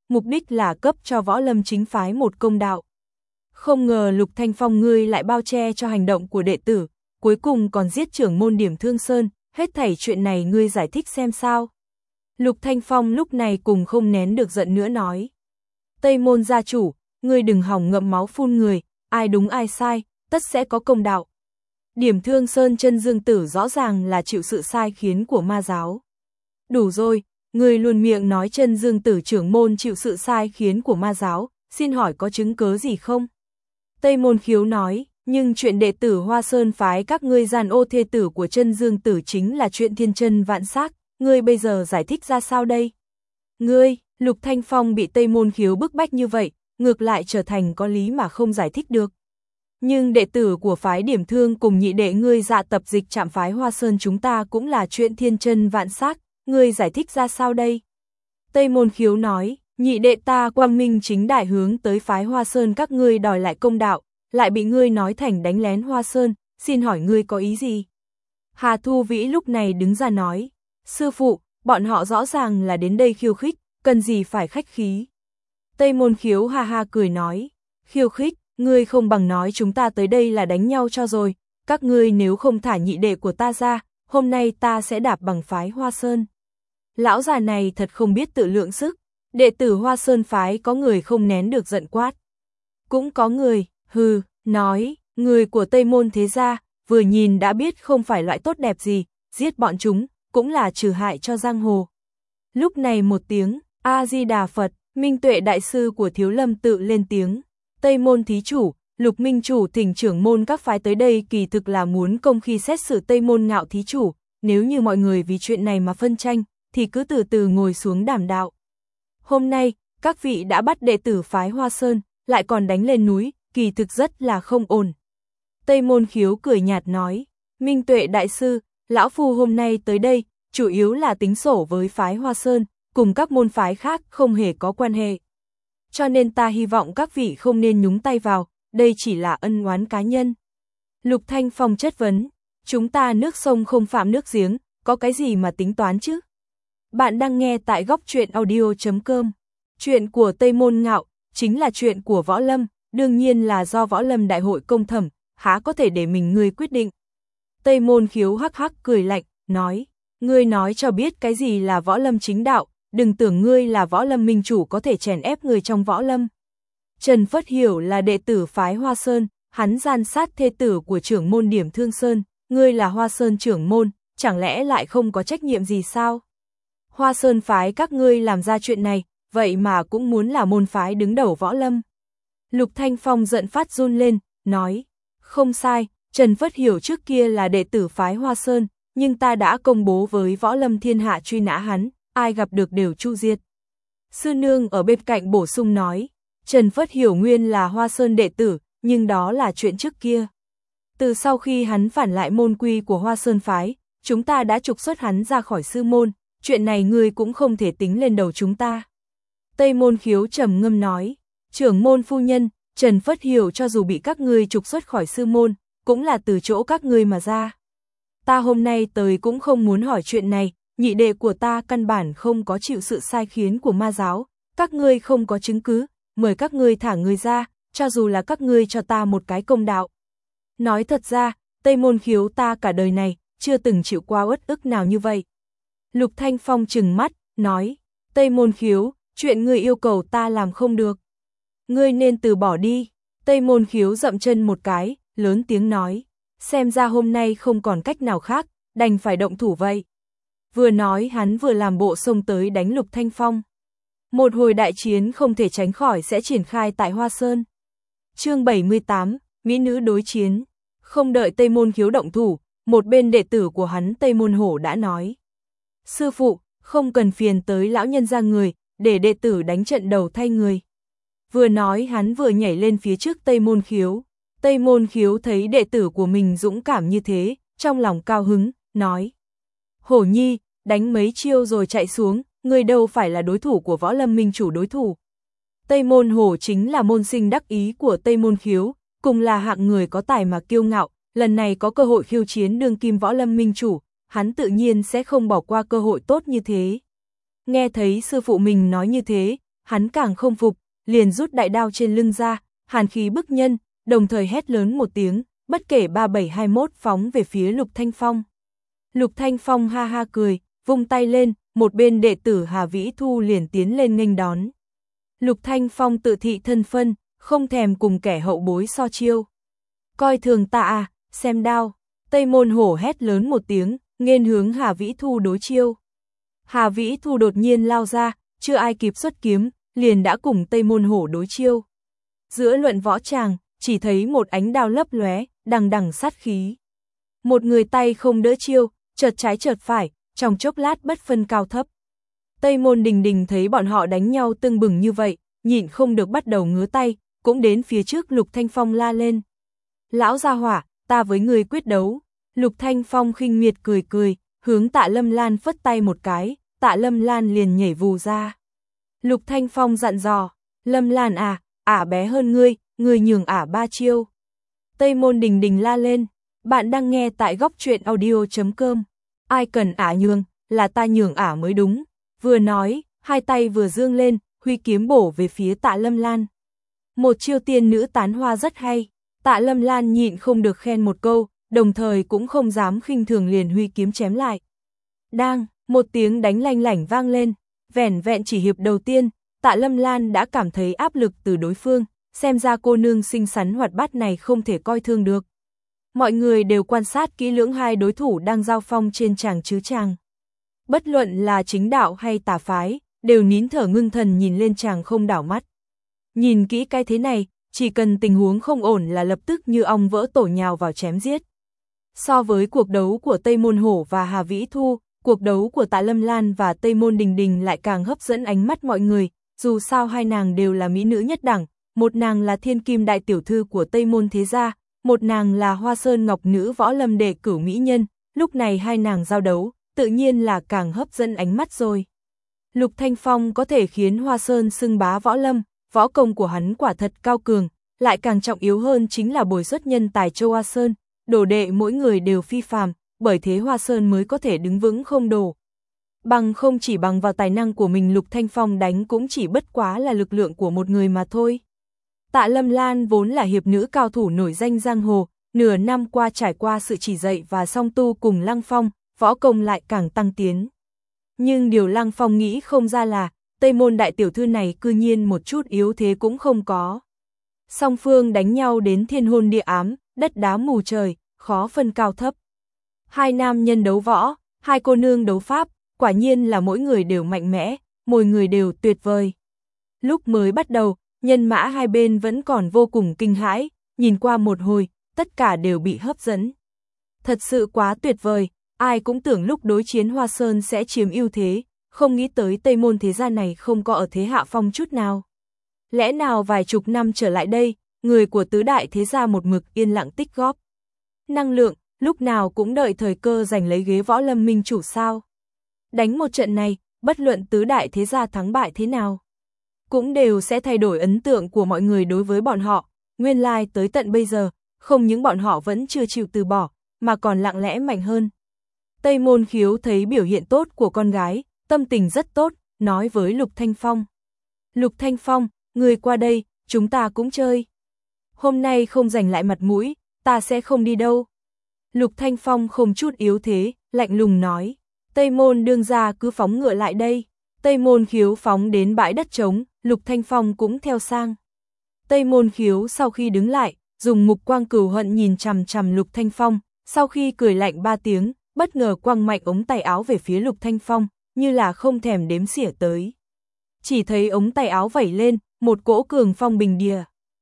mục đích là cấp cho Võ Lâm chính phái một công đạo. Không ngờ Lục Thanh Phong ngươi lại bao che cho hành động của đệ tử, cuối cùng còn giết trưởng môn Điểm Thương Sơn, hết thảy chuyện này ngươi giải thích xem sao. Lục Thanh Phong lúc này cùng không nén được giận nữa nói. Tây môn gia chủ, ngươi đừng hòng ngậm máu phun người, ai đúng ai sai, tất sẽ có công đạo. Điểm Thương Sơn chân dương tử rõ ràng là chịu sự sai khiến của ma giáo. Đủ rồi, ngươi luôn miệng nói chân dương tử trưởng môn chịu sự sai khiến của ma giáo, xin hỏi có chứng cớ gì không? Tây môn khiếu nói, nhưng chuyện đệ tử Hoa Sơn phái các ngươi giàn ô thê tử của chân dương tử chính là chuyện thiên chân vạn xác, ngươi bây giờ giải thích ra sao đây? Ngươi, Lục Thanh Phong bị Tây môn khiếu bức bách như vậy, ngược lại trở thành có lý mà không giải thích được. Nhưng đệ tử của phái Điểm Thương cùng nhị đệ ngươi dạ tập dịch trạm phái Hoa Sơn chúng ta cũng là chuyện thiên chân vạn xác, ngươi giải thích ra sao đây? Tây môn khiếu nói, nhị đệ ta quang minh chính đại hướng tới phái Hoa Sơn các ngươi đòi lại công đạo, lại bị ngươi nói thành đánh lén Hoa Sơn, xin hỏi ngươi có ý gì? Hà Thu Vĩ lúc này đứng ra nói, sư phụ, bọn họ rõ ràng là đến đây khiêu khích, cần gì phải khách khí? Tây môn khiếu ha ha cười nói, khiêu khích, ngươi không bằng nói chúng ta tới đây là đánh nhau cho rồi, các ngươi nếu không thả nhị đệ của ta ra, hôm nay ta sẽ đạp bằng phái Hoa Sơn. Lão già này thật không biết tự lượng sức, đệ tử Hoa Sơn phái có người không nén được giận quát. Cũng có người, nói, người của Tây môn thế gia, vừa nhìn đã biết không phải loại tốt đẹp gì, giết bọn chúng, cũng là trừ hại cho giang hồ. Lúc này một tiếng, A-di-đà Phật, Minh Tuệ đại sư của Thiếu Lâm tự lên tiếng, Tây môn thí chủ, Lục Minh chủ thỉnh trưởng môn các phái tới đây kỳ thực là muốn công khi xét xử Tây môn Ngạo thí chủ, nếu như mọi người vì chuyện này mà phân tranh, thì cứ từ từ ngồi xuống đàm đạo. Hôm nay, các vị đã bắt đệ tử phái Hoa Sơn, lại còn đánh lên núi, kỳ thực rất là không ổn. Tây môn khiếu cười nhạt nói, Minh Tuệ đại sư, lão phu hôm nay tới đây, chủ yếu là tính sổ với phái Hoa Sơn, cùng các môn phái khác không hề có quan hệ. Cho nên ta hy vọng các vị không nên nhúng tay vào, đây chỉ là ân oán cá nhân. Lục Thanh Phong chất vấn, chúng ta nước sông không phạm nước giếng, có cái gì mà tính toán chứ? Bạn đang nghe tại góc truyện audio.com. Chuyện của Tây môn Ngạo chính là chuyện của Võ Lâm, đương nhiên là do Võ Lâm đại hội công thẩm, há có thể để mình ngươi quyết định. Tây môn khiếu hắc hắc cười lạnh, nói, ngươi nói cho biết cái gì là Võ Lâm chính đạo, đừng tưởng ngươi là Võ Lâm minh chủ có thể chèn ép người trong Võ Lâm. Trần Phất Hiểu là đệ tử phái Hoa Sơn, hắn gian sát thê tử của trưởng môn Điểm Thương Sơn, ngươi là Hoa Sơn trưởng môn, chẳng lẽ lại không có trách nhiệm gì sao? Hoa Sơn phái các ngươi làm ra chuyện này, vậy mà cũng muốn là môn phái đứng đầu Võ Lâm. Lục Thanh Phong giận phát run lên, nói, không sai, Trần Phất Hiểu trước kia là đệ tử phái Hoa Sơn, nhưng ta đã công bố với Võ Lâm thiên hạ truy nã hắn, ai gặp được đều chu diệt. Sư nương ở bên cạnh bổ sung nói, Trần Phất Hiểu nguyên là Hoa Sơn đệ tử, nhưng đó là chuyện trước kia. Từ sau khi hắn phản lại môn quy của Hoa Sơn phái, chúng ta đã trục xuất hắn ra khỏi sư môn, chuyện này ngươi cũng không thể tính lên đầu chúng ta. Tây môn khiếu trầm ngâm nói, trưởng môn phu nhân, Trần Phất Hiểu cho dù bị các ngươi trục xuất khỏi sư môn, cũng là từ chỗ các ngươi mà ra. Ta hôm nay tới cũng không muốn hỏi chuyện này, nhị đệ của ta căn bản không có chịu sự sai khiến của ma giáo, các ngươi không có chứng cứ, mời các ngươi thả người ra, cho dù là các ngươi cho ta một cái công đạo. Nói thật ra, Tây môn khiếu ta cả đời này, chưa từng chịu qua uất ức nào như vậy. Lục Thanh Phong trừng mắt, nói, Tây môn khiếu, chuyện ngươi yêu cầu ta làm không được. Ngươi nên từ bỏ đi. Tây môn khiếu dậm chân một cái, lớn tiếng nói, xem ra hôm nay không còn cách nào khác, đành phải động thủ vậy. Vừa nói hắn vừa làm bộ xông tới đánh Lục Thanh Phong. Một hồi đại chiến không thể tránh khỏi sẽ triển khai tại Hoa Sơn. Chương 78, Mỹ nữ đối chiến. Không đợi Tây môn khiếu động thủ, một bên đệ tử của hắn Tây môn hổ đã nói, sư phụ, không cần phiền tới lão nhân ra người, để đệ tử đánh trận đầu thay người. Vừa nói hắn vừa nhảy lên phía trước Tây môn khiếu. Tây môn khiếu thấy đệ tử của mình dũng cảm như thế, trong lòng cao hứng, nói, Hổ nhi, đánh mấy chiêu rồi chạy xuống, người đâu phải là đối thủ của Võ Lâm minh chủ đối thủ. Tây môn hổ chính là môn sinh đắc ý của Tây môn khiếu, cùng là hạng người có tài mà kiêu ngạo, lần này có cơ hội khiêu chiến đương kim Võ Lâm minh chủ, hắn tự nhiên sẽ không bỏ qua cơ hội tốt như thế. Nghe thấy sư phụ mình nói như thế, hắn càng không phục, liền rút đại đao trên lưng ra, hàn khí bức nhân, đồng thời hét lớn một tiếng, bất kể 3721 phóng về phía Lục Thanh Phong. Lục Thanh Phong ha ha cười, vung tay lên, một bên đệ tử Hà Vĩ Thu liền tiến lên nghênh đón. Lục Thanh Phong tự thị thân phân, không thèm cùng kẻ hậu bối so chiêu. Coi thường ta à, xem đao. Tây Môn Hổ hét lớn một tiếng, nghênh hướng Hà Vĩ Thu đối chiêu. Hà Vĩ Thu đột nhiên lao ra, chưa ai kịp xuất kiếm, liền đã cùng Tây Môn Hổ đối chiêu. Giữa luận võ tràng, chỉ thấy một ánh đao lấp lóe, đằng đằng sát khí. Một người tay không đỡ chiêu, chợt trái chợt phải, trong chốc lát bất phân cao thấp. Tây Môn Đình Đình thấy bọn họ đánh nhau tưng bừng như vậy, nhịn không được bắt đầu ngứa tay, cũng đến phía trước Lục Thanh Phong la lên. Lão gia hỏa, ta với người quyết đấu. Lục Thanh Phong khinh miệt cười cười, hướng Tạ Lâm Lan phất tay một cái, Tạ Lâm Lan liền nhảy vù ra. Lục Thanh Phong dặn dò, Lâm Lan à, ả bé hơn ngươi nhường ả 3 chiêu. Tây Môn Đình Đình la lên, bạn đang nghe tại góc truyện audio.com. Ai cần ả nhường, là ta nhường ả mới đúng. Vừa nói, hai tay vừa dương lên, huy kiếm bổ về phía Tạ Lâm Lan. Một chiêu tiên nữ tán hoa rất hay, Tạ Lâm Lan nhịn không được khen một câu, đồng thời cũng không dám khinh thường liền huy kiếm chém lại. Đang, một tiếng đánh lanh lảnh vang lên, vẻn vẹn chỉ hiệp đầu tiên, Tạ Lâm Lan đã cảm thấy áp lực từ đối phương, xem ra cô nương xinh xắn hoạt bát này không thể coi thường được. Mọi người đều quan sát kỹ lưỡng hai đối thủ đang giao phong trên tràng chứ tràng. Bất luận là chính đạo hay tà phái, đều nín thở ngưng thần nhìn lên tràng không đảo mắt. Nhìn kỹ cái thế này, chỉ cần tình huống không ổn là lập tức như ong vỡ tổ nhào vào chém giết. So với cuộc đấu của Tây Môn Hổ và Hà Vĩ Thu, cuộc đấu của Tạ Lâm Lan và Tây Môn Đình Đình lại càng hấp dẫn ánh mắt mọi người, dù sao hai nàng đều là mỹ nữ nhất đẳng, một nàng là thiên kim đại tiểu thư của Tây Môn thế gia, một nàng là Hoa Sơn Ngọc Nữ võ lâm đệ cửu mỹ nhân, lúc này hai nàng giao đấu, tự nhiên là càng hấp dẫn ánh mắt rồi. Lục Thanh Phong có thể khiến Hoa Sơn xưng bá võ lâm, võ công của hắn quả thật cao cường, lại càng trọng yếu hơn chính là bồi xuất nhân tài châu Hoa Sơn, đồ đệ mỗi người đều phi phàm, bởi thế Hoa Sơn mới có thể đứng vững không đổ. Bằng không chỉ bằng vào tài năng của mình Lục Thanh Phong đánh cũng chỉ bất quá là lực lượng của một người mà thôi. Tạ Lâm Lan vốn là hiệp nữ cao thủ nổi danh giang hồ, nửa năm qua trải qua sự chỉ dạy và song tu cùng Lăng Phong, võ công lại càng tăng tiến. Nhưng điều Lăng Phong nghĩ không ra là, Tây Môn đại tiểu thư này cư nhiên một chút yếu thế cũng không có. Song phương đánh nhau đến thiên hôn địa ám, đất đá mù trời, khó phân cao thấp. Hai nam nhân đấu võ, hai cô nương đấu pháp, quả nhiên là mỗi người đều mạnh mẽ, mỗi người đều tuyệt vời. Lúc mới bắt đầu, nhân mã hai bên vẫn còn vô cùng kinh hãi, nhìn qua một hồi, tất cả đều bị hấp dẫn. Thật sự quá tuyệt vời, ai cũng tưởng lúc đối chiến Hoa Sơn sẽ chiếm ưu thế, không nghĩ tới Tây Môn thế gia này không có ở thế hạ phong chút nào. Lẽ nào vài chục năm trở lại đây, người của tứ đại thế gia một mực yên lặng tích góp năng lượng, lúc nào cũng đợi thời cơ giành lấy ghế võ lâm minh chủ sao? Đánh một trận này, bất luận tứ đại thế gia thắng bại thế nào, cũng đều sẽ thay đổi ấn tượng của mọi người đối với bọn họ. Nguyên lai tới tận bây giờ, không những bọn họ vẫn chưa chịu từ bỏ, mà còn lặng lẽ mạnh hơn. Tây Môn Khiếu thấy biểu hiện tốt của con gái, tâm tình rất tốt, nói với Lục Thanh Phong. Lục Thanh Phong, người qua đây, chúng ta cũng chơi. Hôm nay không giành lại mặt mũi, ta sẽ không đi đâu. Lục Thanh Phong không chút yếu thế, lạnh lùng nói. Tây Môn đương gia cứ phóng ngựa lại đây. Tây Môn Khiếu phóng đến bãi đất trống, Lục Thanh Phong cũng theo sang. Tây Môn Khiếu sau khi đứng lại, dùng mục quang cừu hận nhìn chằm chằm Lục Thanh Phong, sau khi cười lạnh 3 tiếng, bất ngờ quăng mạnh ống tay áo về phía Lục Thanh Phong, như là không thèm đếm xỉa tới. Chỉ thấy ống tay áo vẩy lên, một cỗ cường phong bình đìa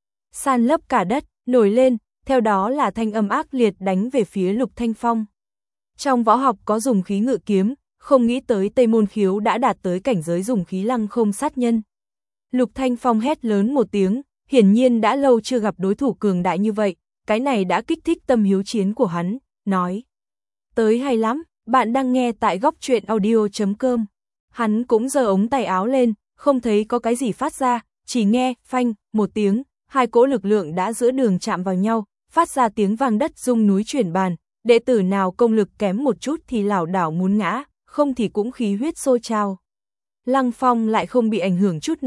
san lấp cả đất, nổi lên, theo đó là thanh âm ác liệt đánh về phía Lục Thanh Phong. Trong võ học có dùng khí ngự kiếm, không nghĩ tới Tây Môn Khiếu đã đạt tới cảnh giới dùng khí lăng không sát nhân. Lục Thanh Phong hét lớn một tiếng, hiển nhiên đã lâu chưa gặp đối thủ cường đại như vậy, cái này đã kích thích tâm hiếu chiến của hắn, nói. Tới hay lắm, bạn đang nghe tại góc truyện audio.com. Hắn cũng giơ ống tay áo lên, không thấy có cái gì phát ra, chỉ nghe, phanh, một tiếng, hai cỗ lực lượng đã giữa đường chạm vào nhau, phát ra tiếng vang đất rung núi chuyển bàn, đệ tử nào công lực kém một chút thì lảo đảo muốn ngã, không thì cũng khí huyết sôi trào. Lăng Phong lại không bị ảnh hưởng chút nào,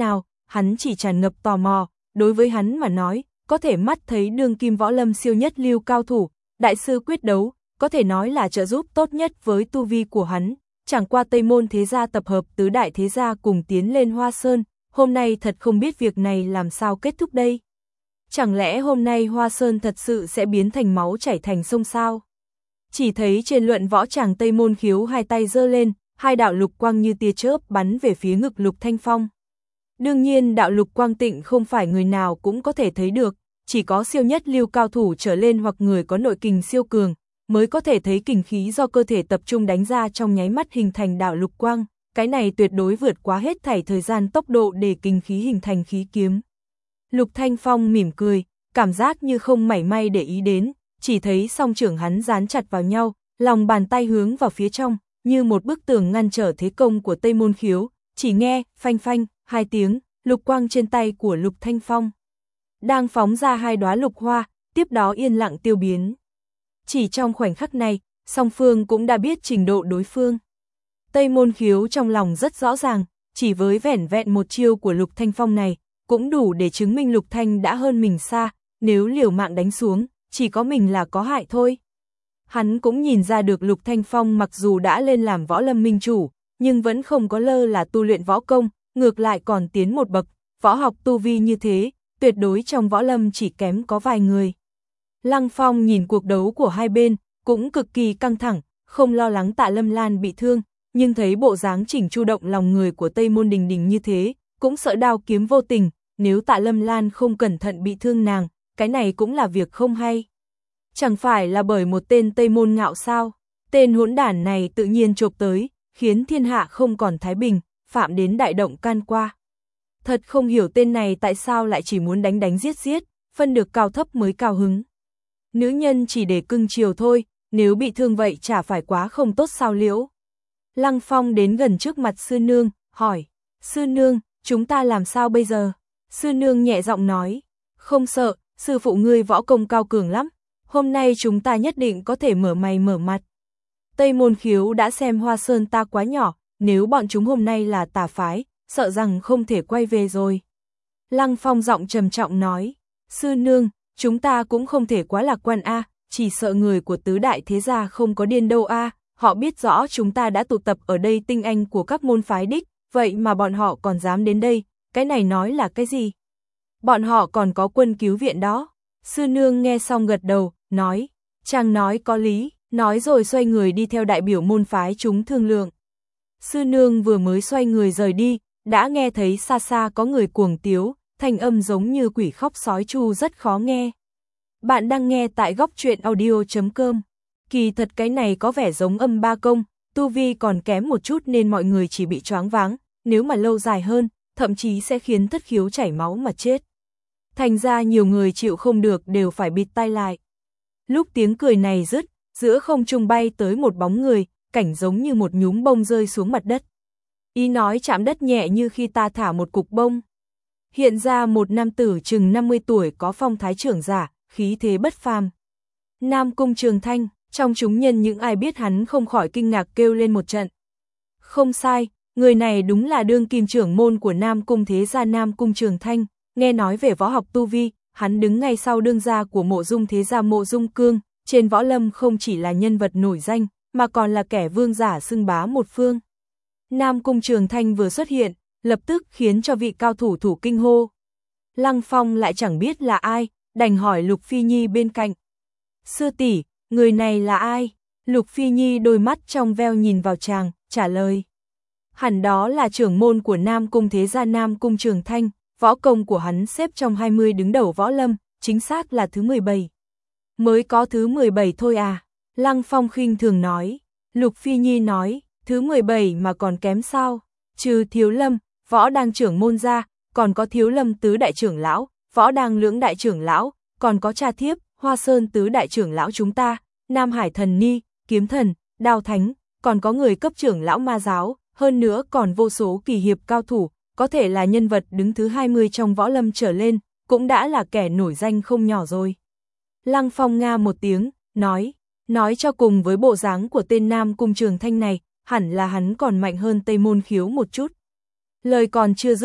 hắn chỉ tràn ngập tò mò, đối với hắn mà nói, có thể mắt thấy đương kim võ lâm siêu nhất lưu cao thủ, đại sư quyết đấu, có thể nói là trợ giúp tốt nhất với tu vi của hắn. Chẳng qua Tây Môn thế gia tập hợp tứ đại thế gia cùng tiến lên Hoa Sơn, hôm nay thật không biết việc này làm sao kết thúc đây. Chẳng lẽ hôm nay Hoa Sơn thật sự sẽ biến thành máu chảy thành sông sao? Chỉ thấy trên luận võ tràng Tây Môn Khiếu hai tay giơ lên, hai đạo lục quang như tia chớp bắn về phía ngực Lục Thanh Phong. Đương nhiên đạo lục quang tịnh không phải người nào cũng có thể thấy được, chỉ có siêu nhất lưu cao thủ trở lên hoặc người có nội kình siêu cường, mới có thể thấy kình khí do cơ thể tập trung đánh ra trong nháy mắt hình thành đạo lục quang, cái này tuyệt đối vượt quá hết thảy thời gian tốc độ để kình khí hình thành khí kiếm. Lục Thanh Phong mỉm cười, cảm giác như không mảy may để ý đến, chỉ thấy song trưởng hắn dán chặt vào nhau, lòng bàn tay hướng vào phía trong, như một bức tường ngăn trở thế công của Tây Môn Khiếu, chỉ nghe, phanh phanh, hai tiếng, lục quang trên tay của Lục Thanh Phong đang phóng ra hai đóa lục hoa, tiếp đó yên lặng tiêu biến. Chỉ trong khoảnh khắc này, song phương cũng đã biết trình độ đối phương. Tây Môn Khiếu trong lòng rất rõ ràng, chỉ với vẻn vẹn một chiêu của Lục Thanh Phong này, cũng đủ để chứng minh Lục Thanh đã hơn mình xa, nếu liều mạng đánh xuống, chỉ có mình là có hại thôi. Hắn cũng nhìn ra được Lục Thanh Phong mặc dù đã lên làm võ lâm minh chủ, nhưng vẫn không có lơ là tu luyện võ công, ngược lại còn tiến một bậc, võ học tu vi như thế, tuyệt đối trong võ lâm chỉ kém có vài người. Lăng Phong nhìn cuộc đấu của hai bên, cũng cực kỳ căng thẳng, không lo lắng Tạ Lâm Lan bị thương, nhưng thấy bộ dáng chỉnh chu động lòng người của Tây Môn Đình Đình như thế, cũng sợ đao kiếm vô tình, nếu Tạ Lâm Lan không cẩn thận bị thương nàng, cái này cũng là việc không hay. Chẳng phải là bởi một tên Tây Môn Ngạo sao, tên hỗn đản này tự nhiên chộp tới, khiến thiên hạ không còn thái bình, phạm đến đại động can qua. Thật không hiểu tên này tại sao lại chỉ muốn đánh đánh giết giết, phân được cao thấp mới cao hứng. Nữ nhân chỉ để cưng chiều thôi, nếu bị thương vậy chả phải quá không tốt sao liễu. Lăng Phong đến gần trước mặt sư nương, hỏi, sư nương, chúng ta làm sao bây giờ? Sư nương nhẹ giọng nói, không sợ, sư phụ ngươi võ công cao cường lắm, hôm nay chúng ta nhất định có thể mở mày mở mặt. Tây Môn Khiếu đã xem Hoa Sơn ta quá nhỏ, nếu bọn chúng hôm nay là tà phái, sợ rằng không thể quay về rồi. Lăng Phong giọng trầm trọng nói, sư nương, chúng ta cũng không thể quá lạc quan a, chỉ sợ người của tứ đại thế gia không có điên đâu a, họ biết rõ chúng ta đã tụ tập ở đây tinh anh của các môn phái đích, vậy mà bọn họ còn dám đến đây, cái này nói là cái gì? Bọn họ còn có quân cứu viện đó. Sư nương nghe xong gật đầu, nói, chàng nói có lý, nói rồi xoay người đi theo đại biểu môn phái chúng thương lượng. Sư nương vừa mới xoay người rời đi, đã nghe thấy xa xa có người cuồng tiếu, thanh âm giống như quỷ khóc sói tru rất khó nghe. Bạn đang nghe tại góc truyện audio.com. Kỳ thật cái này có vẻ giống âm ba công, tu vi còn kém một chút nên mọi người chỉ bị choáng váng, nếu mà lâu dài hơn, thậm chí sẽ khiến thất khiếu chảy máu mà chết. Thành ra nhiều người chịu không được đều phải bịt tai lại. Lúc tiếng cười này dứt, giữa không trung bay tới một bóng người, cảnh giống như một nhúm bông rơi xuống mặt đất. Ý nói chạm đất nhẹ như khi ta thả một cục bông. Hiện ra một nam tử chừng 50 tuổi có phong thái trưởng giả, khí thế bất phàm. Nam Cung Trường Thanh, trong chúng nhân những ai biết hắn không khỏi kinh ngạc kêu lên một trận. Không sai, người này đúng là đương kim trưởng môn của Nam Cung thế gia Nam Cung Trường Thanh, nghe nói về võ học tu vi, hắn đứng ngay sau đương gia của Mộ Dung thế gia Mộ Dung Cương, trên võ lâm không chỉ là nhân vật nổi danh, mà còn là kẻ vương giả xưng bá một phương. Nam Cung Trường Thanh vừa xuất hiện, lập tức khiến cho vị cao thủ thủ kinh hô. Lăng Phong lại chẳng biết là ai, đành hỏi Lục Phi Nhi bên cạnh. Sư tỷ, người này là ai? Lục Phi Nhi đôi mắt trong veo nhìn vào chàng, trả lời. Hẳn đó là trưởng môn của Nam Cung thế gia Nam Cung Trường Thanh, võ công của hắn xếp trong 20 đứng đầu võ lâm, chính xác là thứ 17. Mới có thứ 17 thôi à? Lăng Phong khinh thường nói. Lục Phi Nhi nói, thứ 17 mà còn kém sao? Trừ Thiếu Lâm, võ đang trưởng môn ra, còn có Thiếu Lâm tứ đại trưởng lão, võ đang lưỡng đại trưởng lão, còn có Cha Thiếp, Hoa Sơn tứ đại trưởng lão chúng ta, Nam Hải Thần Ni, Kiếm Thần, Đao Thánh, còn có người cấp trưởng lão ma giáo, hơn nữa còn vô số kỳ hiệp cao thủ, có thể là nhân vật đứng thứ 20 trong võ lâm trở lên, cũng đã là kẻ nổi danh không nhỏ rồi. Lăng Phong nga một tiếng, nói cho cùng với bộ dáng của tên Nam Cung Trường Thanh này, hẳn là hắn còn mạnh hơn Tây Môn Khiếu một chút. Lời còn chưa dứt,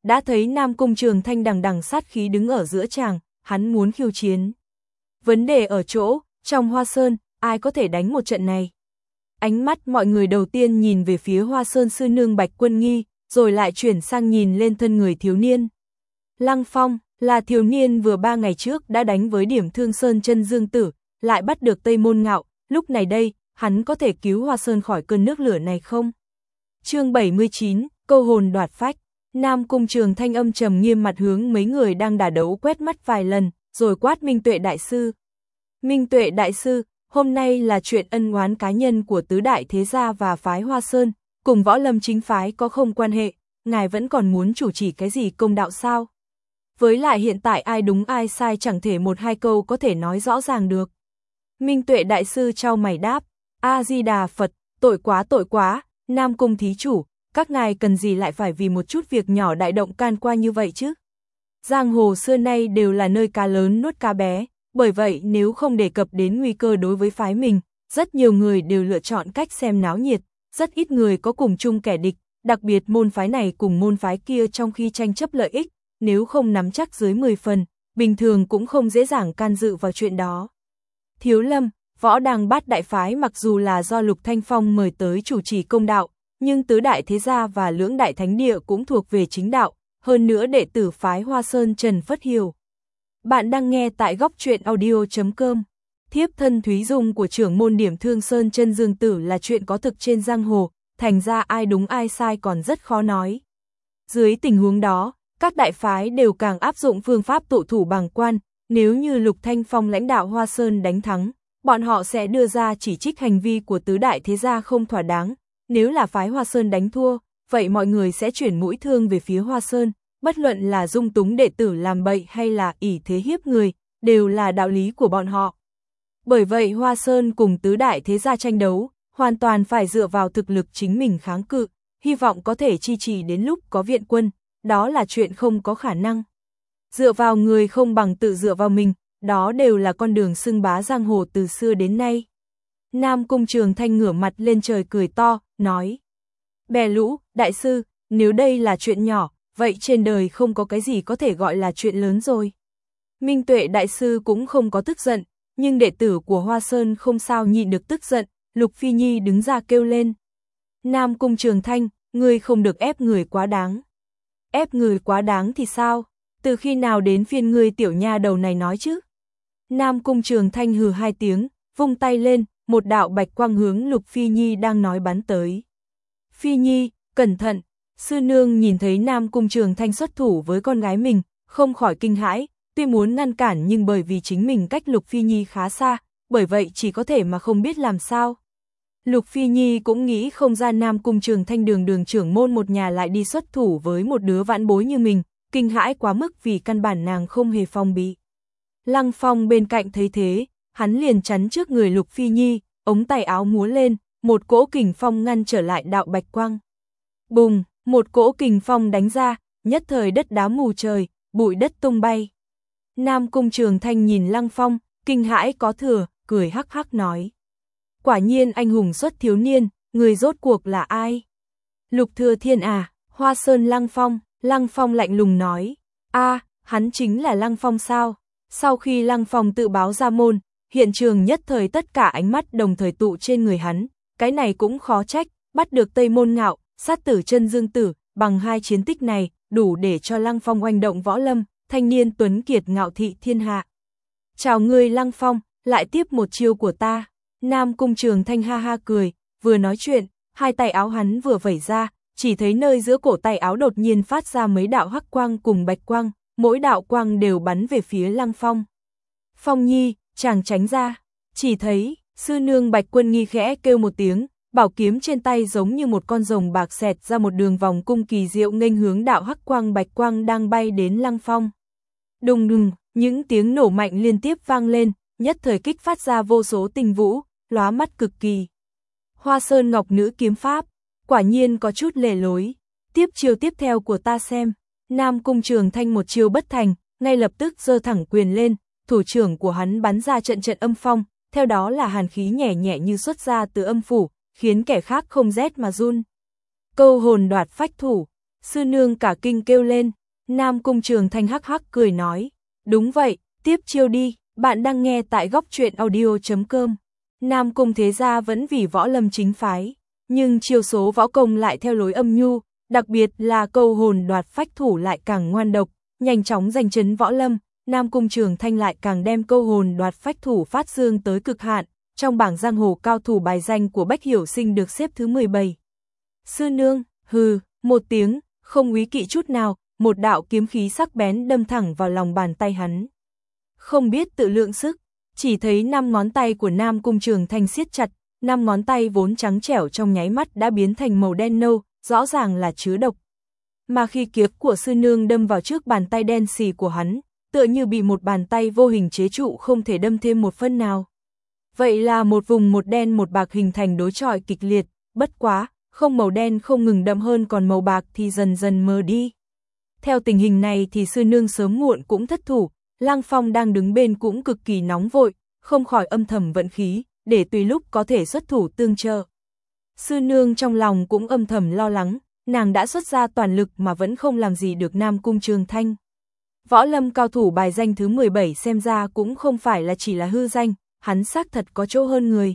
đã thấy Nam Cung Trường Thanh đằng đằng sát khí đứng ở giữa tràng, hắn muốn khiêu chiến. Vấn đề ở chỗ, trong Hoa Sơn, ai có thể đánh một trận này? Ánh mắt mọi người đầu tiên nhìn về phía Hoa Sơn sư nương Bạch Quân Nghi, rồi lại chuyển sang nhìn lên thân người thiếu niên. Lăng Phong, là thiếu niên vừa 3 ngày trước đã đánh với Điểm Thương Sơn chân dương tử, lại bắt được Tây Môn Ngạo, lúc này đây, hắn có thể cứu Hoa Sơn khỏi cơn nước lửa này không? Chương 79, câu hồn đoạt phách. Nam Cung Trường Thanh âm trầm nghiêm mặt hướng mấy người đang đả đấu quét mắt vài lần, rồi quát Minh Tuệ đại sư. Minh Tuệ đại sư, hôm nay là chuyện ân oán cá nhân của tứ đại thế gia và phái Hoa Sơn, cùng Võ Lâm chính phái có không quan hệ, ngài vẫn còn muốn chủ trì cái gì công đạo sao? Với lại hiện tại ai đúng ai sai chẳng thể một hai câu có thể nói rõ ràng được. Minh Tuệ đại sư chau mày đáp, A-di-đà Phật, tội quá, Nam Cung thí chủ, các ngài cần gì lại phải vì một chút việc nhỏ đại động can qua như vậy chứ? Giang hồ xưa nay đều là nơi cá lớn nuốt cá bé, bởi vậy nếu không đề cập đến nguy cơ đối với phái mình, rất nhiều người đều lựa chọn cách xem náo nhiệt, rất ít người có cùng chung kẻ địch, đặc biệt môn phái này cùng môn phái kia trong khi tranh chấp lợi ích, nếu không nắm chắc dưới 10 phần, bình thường cũng không dễ dàng can dự vào chuyện đó. Thiếu Lâm, Võ Đăng Bát đại phái mặc dù là do Lục Thanh Phong mời tới chủ trì công đạo, nhưng tứ đại thế gia và lưỡng đại thánh địa cũng thuộc về chính đạo, hơn nữa đệ tử phái Hoa Sơn Trần Phất Hiểu. Bạn đang nghe tại góc truyện audio.com. Thiếp thân Thúy Dung của trưởng môn Điểm Thương Sơn chân dương tử là chuyện có thực trên giang hồ, thành ra ai đúng ai sai còn rất khó nói. Dưới tình huống đó, các đại phái đều càng áp dụng phương pháp tụ thủ bằng quan, nếu như Lục Thanh Phong lãnh đạo Hoa Sơn đánh thắng, bọn họ sẽ đưa ra chỉ trích hành vi của tứ đại thế gia không thỏa đáng, nếu là phái Hoa Sơn đánh thua, vậy mọi người sẽ chuyển mũi thương về phía Hoa Sơn, bất luận là dung túng đệ tử làm bậy hay là ỷ thế hiếp người, đều là đạo lý của bọn họ. Bởi vậy Hoa Sơn cùng tứ đại thế gia tranh đấu, hoàn toàn phải dựa vào thực lực chính mình kháng cự, hy vọng có thể chi trì đến lúc có viện quân, đó là chuyện không có khả năng. Dựa vào người không bằng tự dựa vào mình, đó đều là con đường xưng bá giang hồ từ xưa đến nay. Nam Cung Trường Thanh ngửa mặt lên trời cười to, nói. Bè lũ, đại sư, nếu đây là chuyện nhỏ, vậy trên đời không có cái gì có thể gọi là chuyện lớn rồi. Minh Tuệ đại sư cũng không có tức giận, nhưng đệ tử của Hoa Sơn không sao nhịn được tức giận, Lục Phi Nhi đứng ra kêu lên. Nam Cung Trường Thanh, ngươi không được ép người quá đáng. Ép người quá đáng thì sao? Từ khi nào đến phiên ngươi tiểu nha đầu này nói chứ? Nam Cung Trường Thanh hừ hai tiếng, vung tay lên, một đạo bạch quang hướng Lục Phi Nhi đang nói bắn tới. Phi Nhi, cẩn thận, sư nương nhìn thấy Nam Cung Trường Thanh xuất thủ với con gái mình, không khỏi kinh hãi, tuy muốn ngăn cản nhưng bởi vì chính mình cách Lục Phi Nhi khá xa, bởi vậy chỉ có thể mà không biết làm sao. Lục Phi Nhi cũng nghĩ không ra Nam Cung Trường Thanh đường trưởng môn một nhà lại đi xuất thủ với một đứa vãn bối như mình, kinh hãi quá mức vì căn bản nàng không hề phòng bị. Lăng Phong bên cạnh thấy thế, hắn liền chắn trước người Lục Phi Nhi, ống tay áo múa lên, một cỗ kình phong ngăn trở lại đạo bạch quang. Bùng, một cỗ kình phong đánh ra, nhất thời đất đá mù trời, bụi đất tung bay. Nam Cung Trường Thanh nhìn Lăng Phong, kinh hãi có thừa, cười hắc hắc nói. Quả nhiên anh hùng xuất thiếu niên, người rốt cuộc là ai? Lục Thừa Thiên à, Hoa Sơn Lăng Phong lạnh lùng nói. A, hắn chính là Lăng Phong sao? Sau khi Lăng Phong tự báo ra môn, hiện trường nhất thời tất cả ánh mắt đồng thời tụ trên người hắn, cái này cũng khó trách, bắt được Tây Môn Ngạo, sát tử chân dương tử, bằng hai chiến tích này, đủ để cho Lăng Phong oanh động võ lâm, thanh niên tuấn kiệt ngạo thị thiên hạ. Chào ngươi Lăng Phong, lại tiếp một chiêu của ta. Nam Cung Trường Thanh ha ha cười, vừa nói chuyện, hai tay áo hắn vừa vẩy ra, chỉ thấy nơi giữa cổ tay áo đột nhiên phát ra mấy đạo hắc quang cùng bạch quang, mỗi đạo quang đều bắn về phía Lăng Phong. Phong Nhi, chàng tránh ra, chỉ thấy, sư nương Bạch Quân Nghi khẽ kêu một tiếng, bảo kiếm trên tay giống như một con rồng bạc xẹt ra một đường vòng cung kỳ diệu nghênh hướng đạo hắc quang bạch quang đang bay đến Lăng Phong. Đùng đùng, những tiếng nổ mạnh liên tiếp vang lên, nhất thời kích phát ra vô số tinh vũ, lóa mắt cực kỳ. Hoa Sơn Ngọc Nữ kiếm pháp, quả nhiên có chút lề lối. Tiếp chiêu tiếp theo của ta xem. Nam Cung Trường Thanh một chiêu bất thành, ngay lập tức giơ thẳng quyền lên, thủ trưởng của hắn bắn ra trận trận âm phong, theo đó là hàn khí nhẹ nhẹ như xuất ra từ âm phủ, khiến kẻ khác không rét mà run. Câu hồn đoạt phách thủ. Sư nương cả kinh kêu lên. Nam Cung Trường Thanh hắc hắc cười nói, đúng vậy, tiếp chiêu đi. Bạn đang nghe tại góc truyện audio.com. Nam Cung thế gia vẫn vì võ lâm chính phái, nhưng chiêu số võ công lại theo lối âm nhu, đặc biệt là câu hồn đoạt phách thủ lại càng ngoan độc, nhanh chóng giành chấn võ lâm. Nam Cung Trường Thanh lại càng đem câu hồn đoạt phách thủ phát dương tới cực hạn, trong bảng giang hồ cao thủ bài danh của Bách Hiểu Sinh được xếp thứ 17. Sư nương, hừ, một tiếng, không úy kỵ chút nào, một đạo kiếm khí sắc bén đâm thẳng vào lòng bàn tay hắn. Không biết tự lượng sức, chỉ thấy 5 ngón tay của Nam Cung Trường Thanh siết chặt, 5 ngón tay vốn trắng trẻo trong nháy mắt đã biến thành màu đen nâu, rõ ràng là chứa độc. Mà khi kiếm của sư nương đâm vào trước bàn tay đen xì của hắn, tựa như bị một bàn tay vô hình chế trụ không thể đâm thêm một phân nào. Vậy là một vùng một đen một bạc hình thành đối chọi kịch liệt, bất quá, không màu đen không ngừng đậm hơn còn màu bạc thì dần dần mờ đi. Theo tình hình này thì sư nương sớm muộn cũng thất thủ, Lăng Phong đang đứng bên cũng cực kỳ nóng vội, không khỏi âm thầm vận khí, để tùy lúc có thể xuất thủ tương trợ. Sư nương trong lòng cũng âm thầm lo lắng, nàng đã xuất ra toàn lực mà vẫn không làm gì được Nam Cung Trường Thanh. Võ lâm cao thủ bài danh thứ 17 xem ra cũng không phải là chỉ là hư danh, hắn xác thật có chỗ hơn người.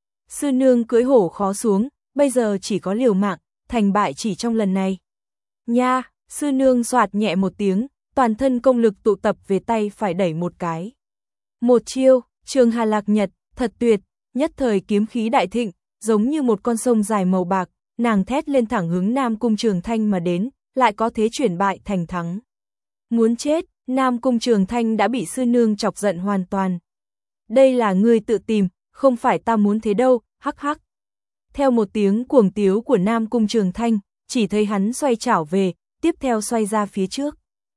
Sư nương cưỡi hổ khó xuống, bây giờ chỉ có liều mạng, thành bại chỉ trong lần này. Nha, sư nương xoạt nhẹ một tiếng, toàn thân công lực tụ tập về tay phải đẩy một cái. Một chiêu, Trường Hà Lạc Nhật, thật tuyệt, nhất thời kiếm khí đại thịnh, giống như một con sông dài màu bạc, nàng thét lên thẳng hướng Nam Cung Trường Thanh mà đến, lại có thế chuyển bại thành thắng. Muốn chết, Nam Cung Trường Thanh đã bị sư nương chọc giận hoàn toàn. Đây là ngươi tự tìm, không phải ta muốn thế đâu, hắc hắc. Theo một tiếng cuồng tiếu của Nam Cung Trường Thanh, chỉ thấy hắn xoay chảo về, tiếp theo xoay ra phía trước.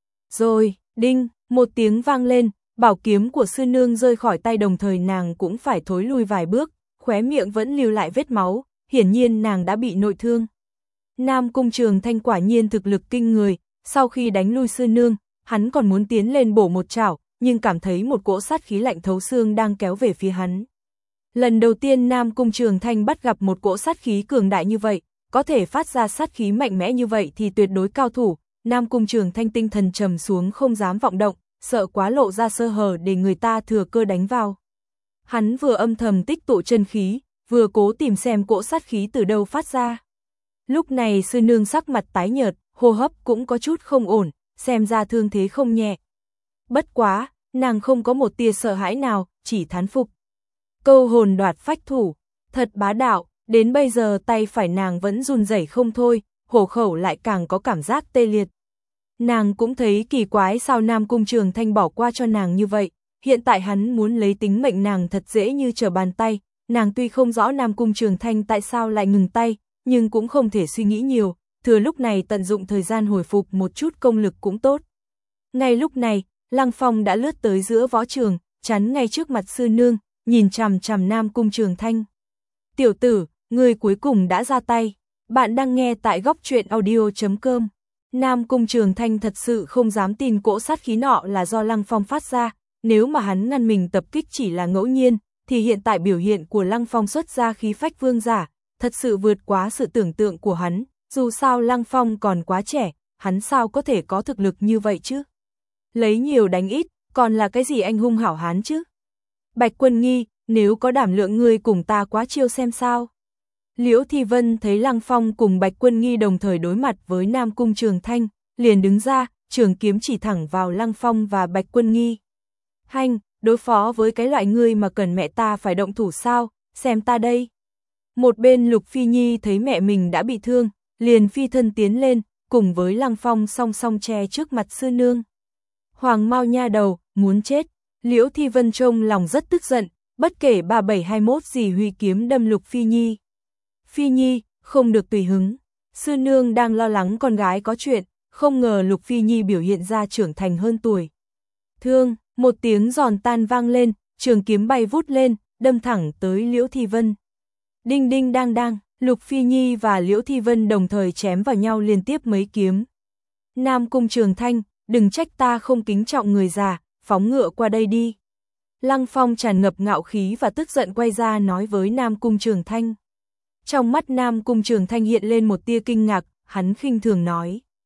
Rồi, đinh, một tiếng vang lên, bảo kiếm của sư nương rơi khỏi tay đồng thời nàng cũng phải thối lui vài bước, khóe miệng vẫn lưu lại vết máu, hiển nhiên nàng đã bị nội thương. Nam Cung Trường Thanh quả nhiên thực lực kinh người, sau khi đánh lui sư nương, hắn còn muốn tiến lên bổ một chảo, nhưng cảm thấy một cỗ sát khí lạnh thấu xương đang kéo về phía hắn. Lần đầu tiên Nam Cung Trường Thanh bắt gặp một cỗ sát khí cường đại như vậy, có thể phát ra sát khí mạnh mẽ như vậy thì tuyệt đối cao thủ. Nam Cung Trường Thanh tinh thần trầm xuống không dám vọng động, sợ quá lộ ra sơ hở để người ta thừa cơ đánh vào. Hắn vừa âm thầm tích tụ chân khí, vừa cố tìm xem cỗ sát khí từ đâu phát ra. Lúc này sư nương sắc mặt tái nhợt, hô hấp cũng có chút không ổn, xem ra thương thế không nhẹ. Bất quá, nàng không có một tia sợ hãi nào, chỉ thán phục. Câu hồn đoạt phách thủ, thật bá đạo, đến bây giờ tay phải nàng vẫn run rẩy không thôi, hổ khẩu lại càng có cảm giác tê liệt. Nàng cũng thấy kỳ quái sao Nam Cung Trường Thanh bỏ qua cho nàng như vậy, hiện tại hắn muốn lấy tính mệnh nàng thật dễ như trở bàn tay, nàng tuy không rõ Nam Cung Trường Thanh tại sao lại ngừng tay, nhưng cũng không thể suy nghĩ nhiều, thừa lúc này tận dụng thời gian hồi phục một chút công lực cũng tốt. Ngay lúc này, Lăng Phong đã lướt tới giữa võ trường, chắn ngay trước mặt sư nương, nhìn chằm chằm Nam Cung Trường Thanh. Tiểu tử, người cuối cùng đã ra tay, bạn đang nghe tại góc truyện audio.com. Nam Cung Trường Thanh thật sự không dám tin cỗ sát khí nọ là do Lăng Phong phát ra, nếu mà hắn ngăn mình tập kích chỉ là ngẫu nhiên, thì hiện tại biểu hiện của Lăng Phong xuất ra khí phách vương giả, thật sự vượt quá sự tưởng tượng của hắn, dù sao Lăng Phong còn quá trẻ, hắn sao có thể có thực lực như vậy chứ? Lấy nhiều đánh ít, còn là cái gì anh hung hảo hán chứ? Bạch Quân Nghi, nếu có đảm lượng ngươi cùng ta quá chiêu xem sao? Liễu Thi Vân thấy Lăng Phong cùng Bạch Quân Nghi đồng thời đối mặt với Nam Cung Trường Thanh, liền đứng ra, trường kiếm chỉ thẳng vào Lăng Phong và Bạch Quân Nghi. Hành, đối phó với cái loại ngươi mà cần mẹ ta phải động thủ sao, xem ta đây. Một bên Lục Phi Nhi thấy mẹ mình đã bị thương, liền phi thân tiến lên, cùng với Lăng Phong song song che trước mặt sư nương. Hoàng Mao nha đầu, muốn chết. Liễu Thi Vân trông lòng rất tức giận, bất kể 3721 gì huy kiếm đâm Lục Phi Nhi. Phi Nhi, không được tùy hứng. Sư nương đang lo lắng con gái có chuyện, không ngờ Lục Phi Nhi biểu hiện ra trưởng thành hơn tuổi. Thương, một tiếng giòn tan vang lên, trường kiếm bay vút lên, đâm thẳng tới Liễu Thi Vân. Đinh đinh đang đang, Lục Phi Nhi và Liễu Thi Vân đồng thời chém vào nhau liên tiếp mấy kiếm. Nam Cung Trường Thanh, đừng trách ta không kính trọng người già, phóng ngựa qua đây đi. Lăng Phong tràn ngập ngạo khí và tức giận quay ra nói với Nam Cung Trường Thanh. Trong mắt Nam Cung Trường Thanh hiện lên một tia kinh ngạc, hắn khinh thường nói.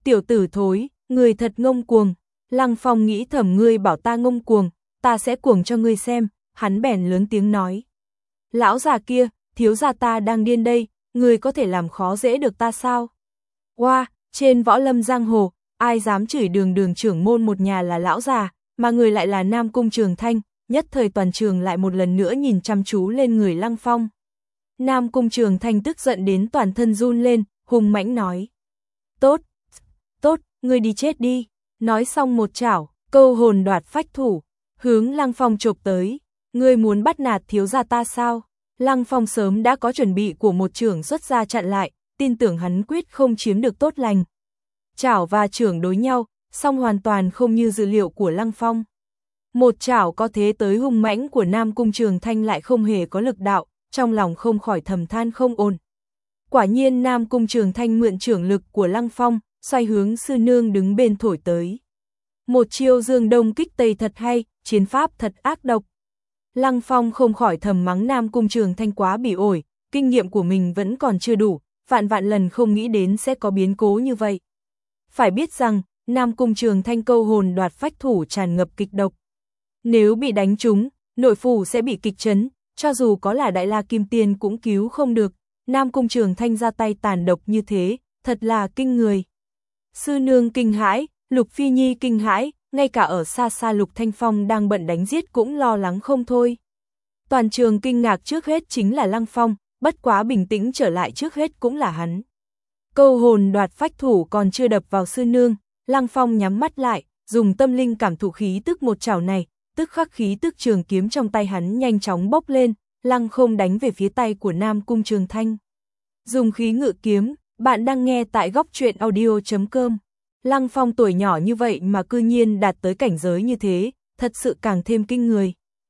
Tiểu tử thối, người thật ngông cuồng. Lăng Phong nghĩ thầm, ngươi bảo ta ngông cuồng, ta sẽ cuồng cho ngươi xem, hắn bèn lớn tiếng nói. Lão già kia, thiếu gia ta đang điên đây, ngươi có thể làm khó dễ được ta sao? Wow, trên võ lâm giang hồ, ai dám chửi đường trưởng môn một nhà là lão già, mà người lại là Nam Cung Trường Thanh, nhất thời toàn trường lại một lần nữa nhìn chăm chú lên người Lăng Phong. Nam Cung Trường Thanh tức giận đến toàn thân run lên, hùng mãnh nói. Tốt, ngươi đi chết đi. Nói xong một chảo, câu hồn đoạt phách thủ, hướng Lăng Phong chộp tới. Ngươi muốn bắt nạt thiếu gia ta sao? Lăng Phong sớm đã có chuẩn bị của một chưởng xuất ra chặn lại, tin tưởng hắn quyết không chiếm được tốt lành. Chảo và chưởng đối nhau, song hoàn toàn không như dự liệu của Lăng Phong. Một chảo có thế tới hung mãnh của Nam Cung Trường Thanh lại không hề có lực đạo, trong lòng không khỏi thầm than không ổn. Quả nhiên Nam Cung Trường Thanh mượn chưởng lực của Lăng Phong, xoay hướng sư nương đứng bên thổi tới. Một chiêu dương đông kích tây thật hay, chiến pháp thật ác độc. Lăng Phong không khỏi thầm mắng Nam Cung Trường Thanh quá bỉ ổi, kinh nghiệm của mình vẫn còn chưa đủ, vạn lần không nghĩ đến sẽ có biến cố như vậy. Phải biết rằng, Nam Cung Trường Thanh câu hồn đoạt phách thủ tràn ngập kịch độc. Nếu bị đánh trúng, nội phủ sẽ bị kịch chấn, cho dù có là Đại La Kim Tiên cũng cứu không được. Nam Cung Trường Thanh ra tay tàn độc như thế, thật là kinh người. Sư nương kinh hãi, Lục Phi Nhi kinh hãi, ngay cả ở xa xa Lục Thanh Phong đang bận đánh giết cũng lo lắng không thôi. Toàn trường kinh ngạc trước hết chính là Lăng Phong, bất quá bình tĩnh trở lại trước hết cũng là hắn. Câu hồn đoạt phách thủ còn chưa đập vào sư nương, Lăng Phong nhắm mắt lại, dùng tâm linh cảm thụ khí tức một chảo này, tức khắc khí tức trường kiếm trong tay hắn nhanh chóng bốc lên, lăng không đánh về phía tay của Nam Cung Trường Thanh. Dùng khí ngự kiếm, bạn đang nghe tại góc truyện audio.com. Lăng Phong tuổi nhỏ như vậy mà cư nhiên đạt tới cảnh giới như thế, thật sự càng thêm kinh người.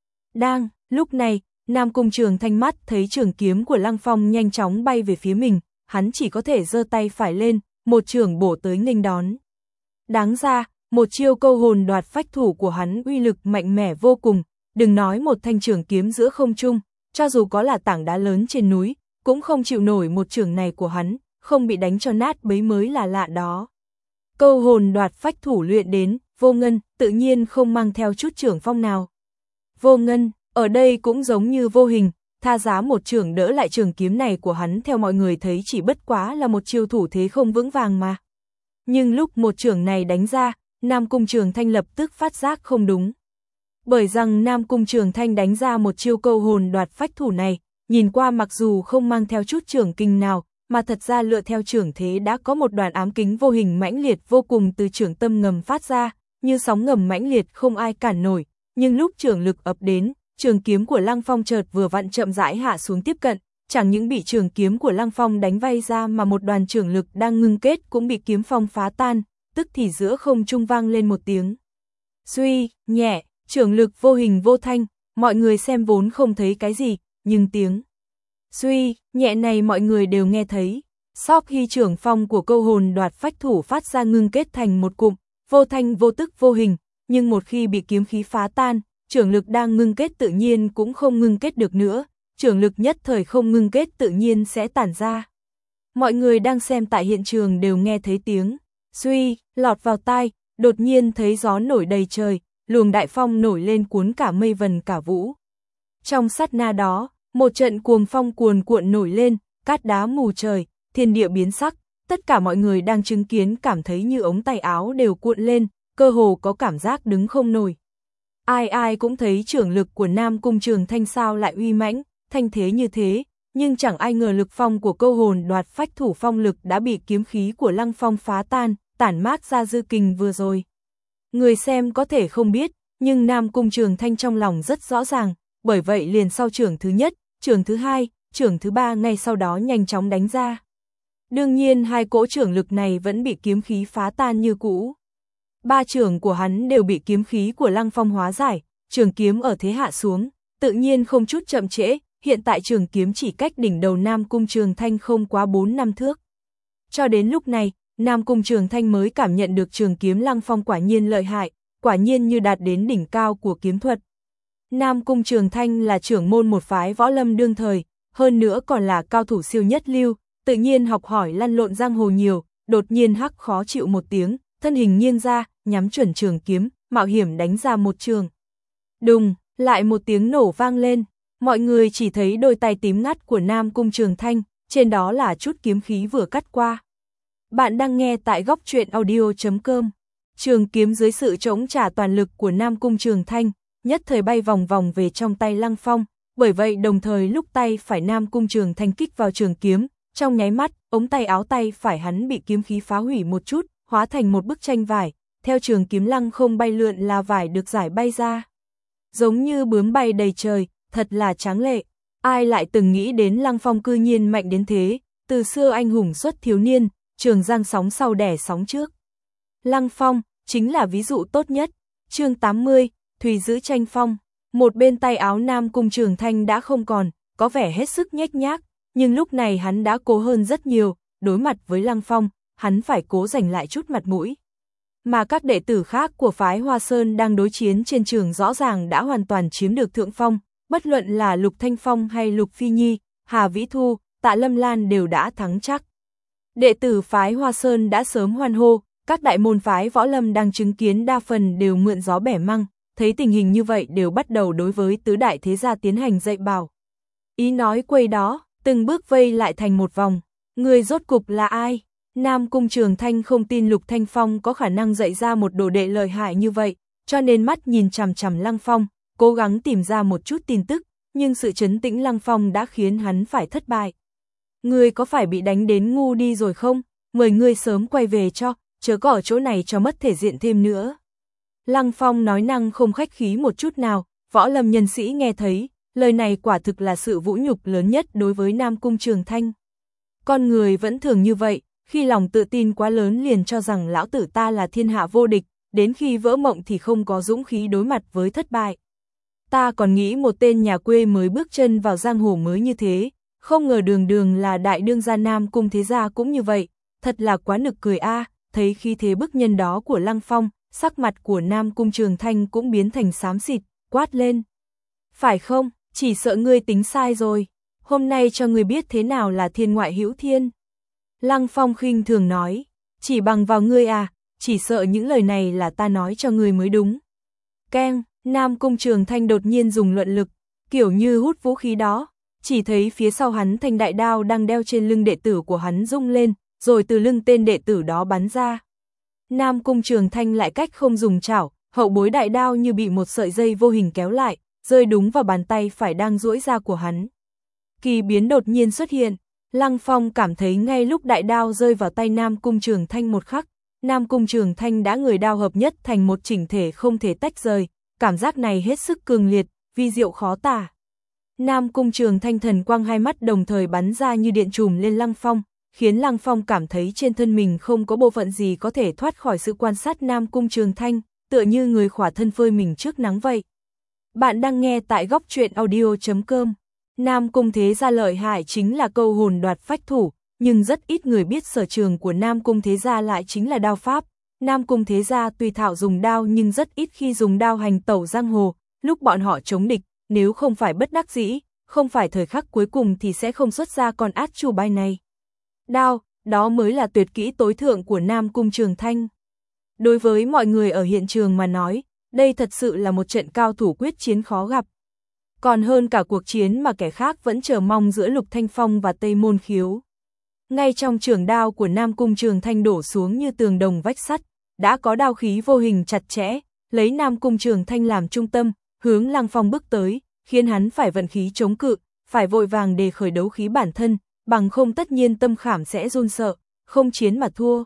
Lúc này, Nam Cung Trường Thanh mắt thấy trường kiếm của Lăng Phong nhanh chóng bay về phía mình, hắn chỉ có thể giơ tay phải lên, một chưởng bổ tới nghênh đón. Đáng ra, một chiêu câu hồn đoạt phách thủ của hắn uy lực mạnh mẽ vô cùng, đừng nói một thanh trường kiếm giữa không trung, cho dù có là tảng đá lớn trên núi, cũng không chịu nổi một chưởng này của hắn, không bị đánh cho nát bấy mới là lạ đó. Câu hồn đoạt phách thủ luyện đến, vô ngân, tự nhiên không mang theo chút trưởng phong nào. Vô ngân, ở đây cũng giống như vô hình, tha giá một chưởng đỡ lại trường kiếm này của hắn theo mọi người thấy chỉ bất quá là một chiêu thủ thế không vững vàng mà. Nhưng lúc một chưởng này đánh ra, Nam Cung Trường Thanh lập tức phát giác không đúng. Bởi rằng Nam Cung Trường Thanh đánh ra một chiêu câu hồn đoạt phách thủ này, nhìn qua mặc dù không mang theo chút chưởng kinh nào, mà thật ra lựa theo chưởng thế đã có một đoàn ám kính vô hình mãnh liệt vô cùng từ chưởng tâm ngầm phát ra, như sóng ngầm mãnh liệt không ai cản nổi, nhưng lúc chưởng lực ập đến, trường kiếm của Lăng Phong chợt vừa vặn chậm rãi hạ xuống tiếp cận, chẳng những bị trường kiếm của Lăng Phong đánh vay ra mà một đoàn chưởng lực đang ngưng kết cũng bị kiếm phong phá tan, tức thì giữa không trung vang lên một tiếng suy nhẹ, chưởng lực vô hình vô thanh, mọi người xem vốn không thấy cái gì, nhưng tiếng suy nhẹ này mọi người đều nghe thấy. Sau khi chưởng phong của câu hồn đoạt phách thủ phát ra ngưng kết thành một cụm, vô thanh vô tức vô hình, nhưng một khi bị kiếm khí phá tan, chưởng lực đang ngưng kết tự nhiên cũng không ngưng kết được nữa, chưởng lực nhất thời không ngưng kết tự nhiên sẽ tản ra. Mọi người đang xem tại hiện trường đều nghe thấy tiếng suy lọt vào tai, đột nhiên thấy gió nổi đầy trời, luồng đại phong nổi lên cuốn cả mây vần cả vũ. Trong sát na đó, một trận cuồng phong cuồn cuộn nổi lên, cát đá mù trời, thiên địa biến sắc, tất cả mọi người đang chứng kiến cảm thấy như ống tay áo đều cuộn lên, cơ hồ có cảm giác đứng không nổi. Ai cũng thấy chưởng lực của Nam Cung Trường Thanh sao lại uy mãnh, thanh thế như thế, nhưng chẳng ai ngờ lực phong của câu hồn đoạt phách thủ phong lực đã bị kiếm khí của Lăng Phong phá tan, tản mát ra dư kình vừa rồi. Người xem có thể không biết, nhưng Nam Cung Trường Thanh trong lòng rất rõ ràng, bởi vậy liền sau chưởng thứ nhất, chưởng thứ hai, chưởng thứ ba ngay sau đó nhanh chóng đánh ra. Đương nhiên hai cỗ chưởng lực này vẫn bị kiếm khí phá tan như cũ. Ba chưởng của hắn đều bị kiếm khí của Lăng Phong hóa giải, trường kiếm ở thế hạ xuống, tự nhiên không chút chậm trễ, hiện tại trường kiếm chỉ cách đỉnh đầu Nam Cung Trường Thanh không quá 4 năm thước. Cho đến lúc này, Nam Cung Trường Thanh mới cảm nhận được trường kiếm Lăng Phong quả nhiên lợi hại, quả nhiên như đạt đến đỉnh cao của kiếm thuật. Nam Cung Trường Thanh là trưởng môn một phái võ lâm đương thời, hơn nữa còn là cao thủ siêu nhất lưu, tự nhiên học hỏi lăn lộn giang hồ nhiều, đột nhiên hắc khó chịu một tiếng, thân hình nghiêng ra, nhắm chuẩn trường kiếm, mạo hiểm đánh ra một trường. Đùng, lại một tiếng nổ vang lên, mọi người chỉ thấy đôi tay tím ngắt của Nam Cung Trường Thanh, trên đó là chút kiếm khí vừa cắt qua. Bạn đang nghe tại góc truyện audio.com. Trường kiếm dưới sự chống trả toàn lực của Nam Cung Trường Thanh, nhất thời bay vòng vòng về trong tay Lăng Phong, bởi vậy đồng thời lúc tay phải Nam Cung Trường Thanh kích vào trường kiếm, trong nháy mắt, ống tay áo tay phải hắn bị kiếm khí phá hủy một chút, hóa thành một bức tranh vải, theo trường kiếm lăng không bay lượn là vải được giải bay ra. Giống như bướm bay đầy trời, thật là tráng lệ. Ai lại từng nghĩ đến Lăng Phong cư nhiên mạnh đến thế, từ xưa anh hùng xuất thiếu niên, trường giang sóng sau đẻ sóng trước. Lăng Phong, chính là ví dụ tốt nhất. Chương 80, Thùy giữ tranh phong. Một bên tay áo Nam Cung Trường Thanh đã không còn, có vẻ hết sức nhếch nhác, nhưng lúc này hắn đã cố hơn rất nhiều, đối mặt với Lăng Phong, hắn phải cố giành lại chút mặt mũi. Mà các đệ tử khác của phái Hoa Sơn đang đối chiến trên trường rõ ràng đã hoàn toàn chiếm được thượng phong, bất luận là Lục Thanh Phong hay Lục Phi Nhi, Hà Vĩ Thu, Tạ Lâm Lan đều đã thắng chắc. Đệ tử phái Hoa Sơn đã sớm hoan hô, các đại môn phái võ lâm đang chứng kiến đa phần đều mượn gió bẻ măng, thấy tình hình như vậy đều bắt đầu đối với tứ đại thế gia tiến hành dạy bảo. Ý nói quầy đó, từng bước vây lại thành một vòng, người rốt cục là ai? Nam Cung Trường Thanh không tin Lục Thanh Phong có khả năng dạy ra một đồ đệ lợi hại như vậy, cho nên mắt nhìn chằm chằm Lăng Phong, cố gắng tìm ra một chút tin tức, nhưng sự trấn tĩnh Lăng Phong đã khiến hắn phải thất bại. Ngươi có phải bị đánh đến ngu đi rồi không? Mời ngươi sớm quay về cho, chớ có ở chỗ này cho mất thể diện thêm nữa. Lăng Phong nói năng không khách khí một chút nào, võ lâm nhân sĩ nghe thấy, lời này quả thực là sự vũ nhục lớn nhất đối với Nam Cung Trường Thanh. Con người vẫn thường như vậy, khi lòng tự tin quá lớn liền cho rằng lão tử ta là thiên hạ vô địch, đến khi vỡ mộng thì không có dũng khí đối mặt với thất bại. Ta còn nghĩ một tên nhà quê mới bước chân vào giang hồ mới như thế, không ngờ đường đường là đại đương gia Nam Cung thế gia cũng như vậy, thật là quá nực cười a. Thấy khí thế bức nhân đó của Lăng Phong, sắc mặt của Nam Cung Trường Thanh cũng biến thành xám xịt, quát lên. Phải không, chỉ sợ ngươi tính sai rồi, hôm nay cho ngươi biết thế nào là thiên ngoại hữu thiên. Lăng Phong khinh thường nói, chỉ bằng vào ngươi à, chỉ sợ những lời này là ta nói cho ngươi mới đúng. Keng, Nam Cung Trường Thanh đột nhiên dùng luận lực, kiểu như hút vũ khí đó, chỉ thấy phía sau hắn thanh đại đao đang đeo trên lưng đệ tử của hắn rung lên, rồi từ lưng tên đệ tử đó bắn ra. Nam Cung Trường Thanh lại cách không dùng chảo, hậu bối đại đao như bị một sợi dây vô hình kéo lại, rơi đúng vào bàn tay phải đang duỗi ra của hắn. Kỳ biến đột nhiên xuất hiện, Lăng Phong cảm thấy ngay lúc đại đao rơi vào tay Nam Cung Trường Thanh một khắc, Nam Cung Trường Thanh đã người đao hợp nhất thành một chỉnh thể không thể tách rời, cảm giác này hết sức cường liệt, vi diệu khó tả. Nam Cung Trường Thanh thần quang hai mắt đồng thời bắn ra như điện trùm lên Lăng Phong, khiến Lăng Phong cảm thấy trên thân mình không có bộ phận gì có thể thoát khỏi sự quan sát Nam Cung Trường Thanh, tựa như người khỏa thân phơi mình trước nắng vậy. Bạn đang nghe tại góc truyện audio.com. Nam Cung thế gia lợi hại chính là câu hồn đoạt phách thủ, nhưng rất ít người biết sở trường của Nam Cung thế gia lại chính là đao pháp. Nam Cung thế gia tuy thạo dùng đao nhưng rất ít khi dùng đao hành tẩu giang hồ, lúc bọn họ chống địch, nếu không phải bất đắc dĩ, không phải thời khắc cuối cùng thì sẽ không xuất ra con át chủ bài này. Đao, đó mới là tuyệt kỹ tối thượng của Nam Cung Trường Thanh. Đối với mọi người ở hiện trường mà nói, đây thật sự là một trận cao thủ quyết chiến khó gặp. Còn hơn cả cuộc chiến mà kẻ khác vẫn chờ mong giữa Lục Thanh Phong và Tây Môn Khiếu. Ngay trong trường đao của Nam Cung Trường Thanh đổ xuống như tường đồng vách sắt, đã có đao khí vô hình chặt chẽ, lấy Nam Cung Trường Thanh làm trung tâm, hướng Lăng Phong bước tới, khiến hắn phải vận khí chống cự, phải vội vàng đề khởi đấu khí bản thân, bằng không tất nhiên tâm khảm sẽ run sợ, không chiến mà thua.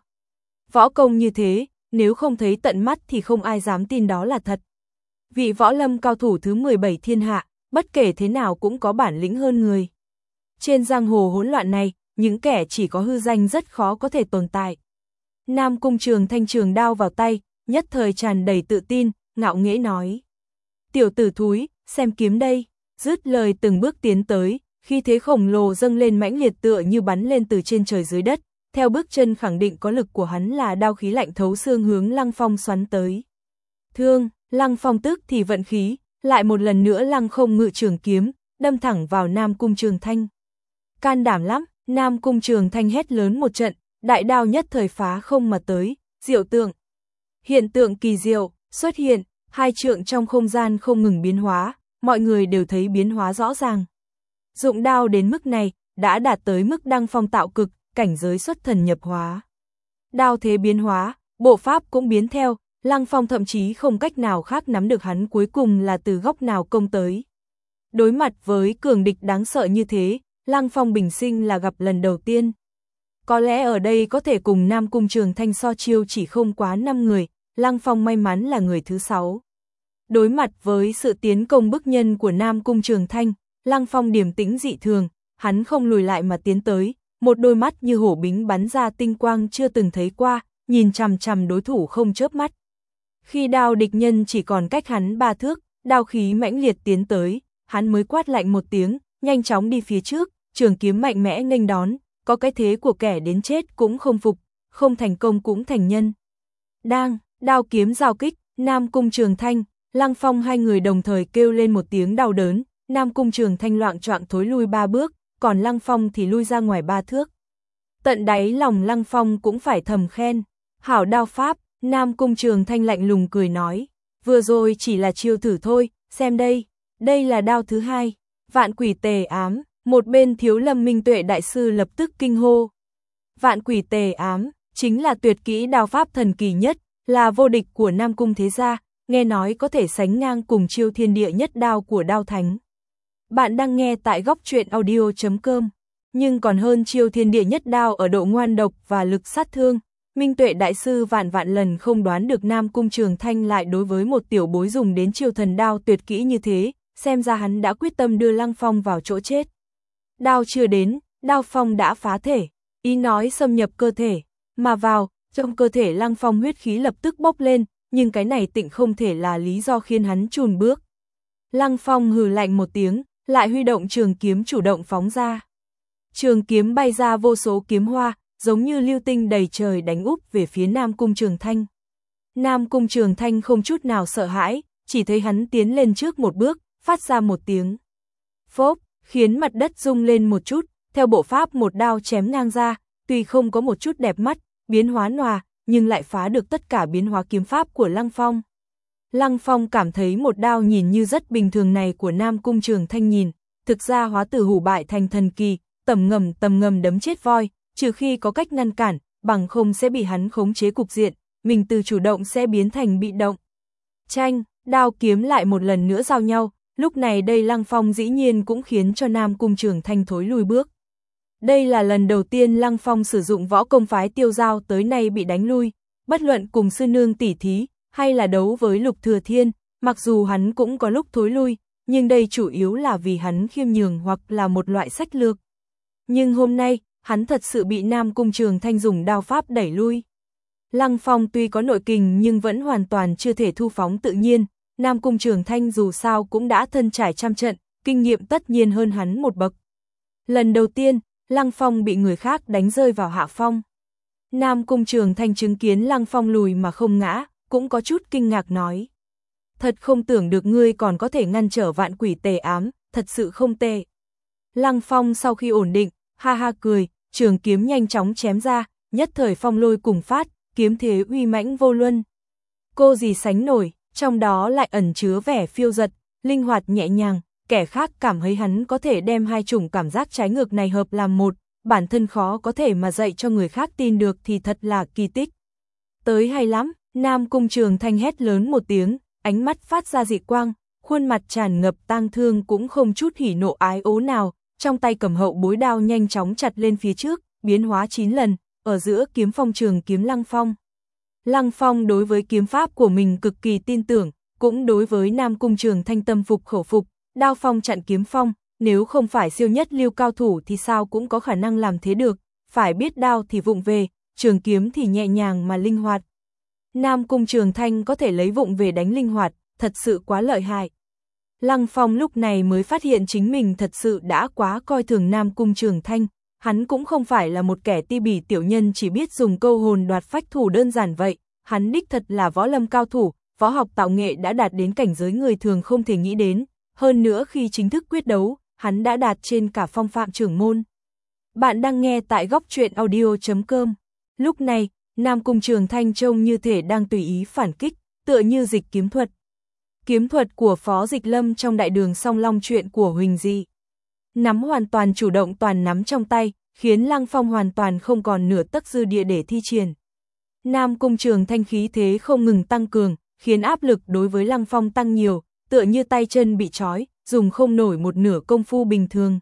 Võ công như thế, nếu không thấy tận mắt thì không ai dám tin đó là thật. Vị võ lâm cao thủ thứ 17 thiên hạ, bất kể thế nào cũng có bản lĩnh hơn người. Trên giang hồ hỗn loạn này, những kẻ chỉ có hư danh rất khó có thể tồn tại. Nam Cung Trường Thanh trường đao vào tay, nhất thời tràn đầy tự tin, ngạo nghễ nói. Tiểu tử thúi, xem kiếm đây, dứt lời từng bước tiến tới, khi thế khổng lồ dâng lên mãnh liệt tựa như bắn lên từ trên trời dưới đất, theo bước chân khẳng định có lực của hắn là đao khí lạnh thấu xương hướng Lăng Phong xoắn tới. Thương, Lăng Phong tức thì vận khí, lại một lần nữa lăng không ngự trường kiếm, đâm thẳng vào Nam Cung Trường Thanh. Can đảm lắm, Nam Cung Trường Thanh hét lớn một trận, đại đao nhất thời phá không mà tới, diệu tượng. Hiện tượng kỳ diệu xuất hiện, hai trượng trong không gian không ngừng biến hóa, mọi người đều thấy biến hóa rõ ràng. Dụng đao đến mức này, đã đạt tới mức đăng phong tạo cực, cảnh giới xuất thần nhập hóa. Đao thế biến hóa, bộ pháp cũng biến theo, Lăng Phong thậm chí không cách nào khác nắm được hắn cuối cùng là từ góc nào công tới. Đối mặt với cường địch đáng sợ như thế, Lăng Phong bình sinh là gặp lần đầu tiên. Có lẽ ở đây có thể cùng Nam Cung Trường Thanh so chiêu chỉ không quá 5 người, Lăng Phong may mắn là người thứ 6. Đối mặt với sự tiến công bức nhân của Nam Cung Trường Thanh, Lăng Phong điềm tĩnh dị thường, hắn không lùi lại mà tiến tới, một đôi mắt như hổ bính bắn ra tinh quang chưa từng thấy qua, nhìn chằm chằm đối thủ không chớp mắt. Khi đao địch nhân chỉ còn cách hắn 3 thước, đao khí mãnh liệt tiến tới, hắn mới quát lạnh một tiếng, nhanh chóng đi phía trước, trường kiếm mạnh mẽ nghênh đón, có cái thế của kẻ đến chết cũng không phục, không thành công cũng thành nhân. Đao kiếm giao kích, Nam Cung Trường Thanh, Lăng Phong hai người đồng thời kêu lên một tiếng đau đớn, Nam Cung Trường Thanh loạng choạng thối lui 3 bước, còn Lăng Phong thì lui ra ngoài 3 thước. Tận đáy lòng Lăng Phong cũng phải thầm khen, hảo đao pháp, Nam Cung Trường Thanh lạnh lùng cười nói, vừa rồi chỉ là chiêu thử thôi, xem đây là đao thứ 2, Vạn Quỷ Tề Ám, một bên Thiếu Lâm Minh Tuệ đại sư lập tức kinh hô. Vạn Quỷ Tề Ám, chính là tuyệt kỹ đao pháp thần kỳ nhất, là vô địch của Nam Cung thế gia, nghe nói có thể sánh ngang cùng chiêu thiên địa nhất đao của đao thánh. Bạn đang nghe tại góc truyện audio.com, nhưng còn hơn chiêu thiên địa nhất đao ở độ ngoan độc và lực sát thương. Minh Tuệ đại sư vạn lần không đoán được Nam Cung Trường Thanh lại đối với một tiểu bối dùng đến chiêu thần đao tuyệt kỹ như thế, xem ra hắn đã quyết tâm đưa Lăng Phong vào chỗ chết. Đao chưa đến, đao phong đã phá thể, ý nói xâm nhập cơ thể, mà vào, trong cơ thể Lăng Phong huyết khí lập tức bốc lên, nhưng cái này tịnh không thể là lý do khiến hắn chùn bước. Lăng Phong hừ lạnh một tiếng, lại huy động trường kiếm chủ động phóng ra. Trường kiếm bay ra vô số kiếm hoa, giống như lưu tinh đầy trời đánh úp về phía Nam Cung Trường Thanh. Nam Cung Trường Thanh không chút nào sợ hãi, chỉ thấy hắn tiến lên trước một bước, phát ra một tiếng phốp, khiến mặt đất rung lên một chút, theo bộ pháp một đao chém ngang ra, tuy không có một chút đẹp mắt, biến hóa nòa, nhưng lại phá được tất cả biến hóa kiếm pháp của Lăng Phong. Lăng Phong cảm thấy một đao nhìn như rất bình thường này của Nam Cung Trường Thanh nhìn, thực ra hóa từ hủ bại thành thần kỳ, tầm ngầm đấm chết voi, trừ khi có cách ngăn cản, bằng không sẽ bị hắn khống chế cục diện, mình từ chủ động sẽ biến thành bị động. Tranh, đao kiếm lại một lần nữa giao nhau, lúc này đây Lăng Phong dĩ nhiên cũng khiến cho Nam Cung Trường Thanh thối lùi bước. Đây là lần đầu tiên Lăng Phong sử dụng võ công phái Tiêu Giao tới nay bị đánh lui, bất luận cùng sư nương tỷ thí, hay là đấu với Lục Thừa Thiên, mặc dù hắn cũng có lúc thối lui, nhưng đây chủ yếu là vì hắn khiêm nhường hoặc là một loại sách lược. Nhưng hôm nay, hắn thật sự bị Nam Cung Trường Thanh dùng đao pháp đẩy lui. Lăng Phong tuy có nội kình nhưng vẫn hoàn toàn chưa thể thu phóng tự nhiên, Nam Cung Trường Thanh dù sao cũng đã thân trải trăm trận, kinh nghiệm tất nhiên hơn hắn một bậc. Lần đầu tiên, Lăng Phong bị người khác đánh rơi vào hạ phong. Nam Cung Trường Thanh chứng kiến Lăng Phong lùi mà không ngã, cũng có chút kinh ngạc nói. Thật không tưởng được ngươi còn có thể ngăn trở Vạn Quỷ Tề Ám, thật sự không tệ. Lăng Phong sau khi ổn định, ha ha cười, trường kiếm nhanh chóng chém ra, nhất thời phong lôi cùng phát, kiếm thế uy mãnh vô luân. Cô gì sánh nổi, trong đó lại ẩn chứa vẻ phiêu dật, linh hoạt nhẹ nhàng, kẻ khác cảm thấy hắn có thể đem hai chủng cảm giác trái ngược này hợp làm một, bản thân khó có thể mà dạy cho người khác tin được thì thật là kỳ tích. Tới hay lắm, Nam Cung Trường Thanh hét lớn một tiếng, ánh mắt phát ra dị quang, khuôn mặt tràn ngập tang thương cũng không chút hỉ nộ ái ố nào, trong tay cầm hậu bối đao nhanh chóng chặt lên phía trước, biến hóa 9 lần, ở giữa kiếm phong trường kiếm Lăng Phong. Lăng Phong đối với kiếm pháp của mình cực kỳ tin tưởng, cũng đối với Nam Cung Trường Thanh tâm phục khẩu phục, đao phong chặn kiếm phong, nếu không phải siêu nhất lưu cao thủ thì sao cũng có khả năng làm thế được, phải biết đao thì vụng về, trường kiếm thì nhẹ nhàng mà linh hoạt. Nam Cung Trường Thanh có thể lấy vụng về đánh linh hoạt, thật sự quá lợi hại. Lăng Phong lúc này mới phát hiện chính mình thật sự đã quá coi thường Nam Cung Trường Thanh, hắn cũng không phải là một kẻ ti bỉ tiểu nhân chỉ biết dùng câu hồn đoạt phách thủ đơn giản vậy, hắn đích thật là võ lâm cao thủ, võ học tạo nghệ đã đạt đến cảnh giới người thường không thể nghĩ đến, hơn nữa khi chính thức quyết đấu, hắn đã đạt trên cả phong phạm trưởng môn. Bạn đang nghe tại góc truyện audio.com. Lúc này, Nam Cung Trường Thanh trông như thể đang tùy ý phản kích, tựa như dịch kiếm thuật. Kiếm thuật của Phó Dịch Lâm trong Đại Đường Song Long chuyện của Huỳnh Dị. Nắm hoàn toàn chủ động toàn nắm trong tay, khiến Lăng Phong hoàn toàn không còn nửa tấc dư địa để thi triển. Nam Cung Trường Thanh khí thế không ngừng tăng cường, khiến áp lực đối với Lăng Phong tăng nhiều, tựa như tay chân bị trói, dùng không nổi một nửa công phu bình thường.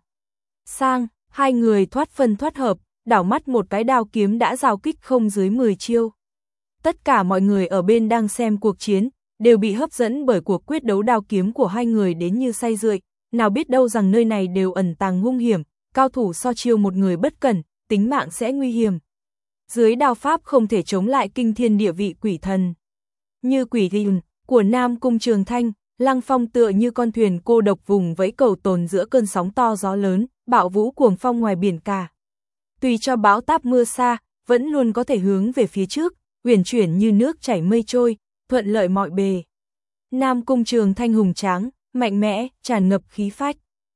Hai người thoát phân thoát hợp, đảo mắt một cái đao kiếm đã giao kích không dưới 10 chiêu. Tất cả mọi người ở bên đang xem cuộc chiến, đều bị hấp dẫn bởi cuộc quyết đấu đao kiếm của hai người đến như say rượu, nào biết đâu rằng nơi này đều ẩn tàng hung hiểm, cao thủ so chiêu một người bất cẩn, tính mạng sẽ nguy hiểm. Dưới đao pháp không thể chống lại kinh thiên địa vị quỷ thần. Như quỷ thần của Nam Cung Trường Thanh, Lăng Phong tựa như con thuyền cô độc vùng vẫy cầu tồn giữa cơn sóng to gió lớn, bạo vũ cuồng phong ngoài biển cả. Tùy cho bão táp mưa xa, vẫn luôn có thể hướng về phía trước, uyển chuyển như nước chảy mây trôi, thuận lợi mọi bề. Nam Cung Trường Thanh hùng tráng, mạnh mẽ, tràn ngập khí phách.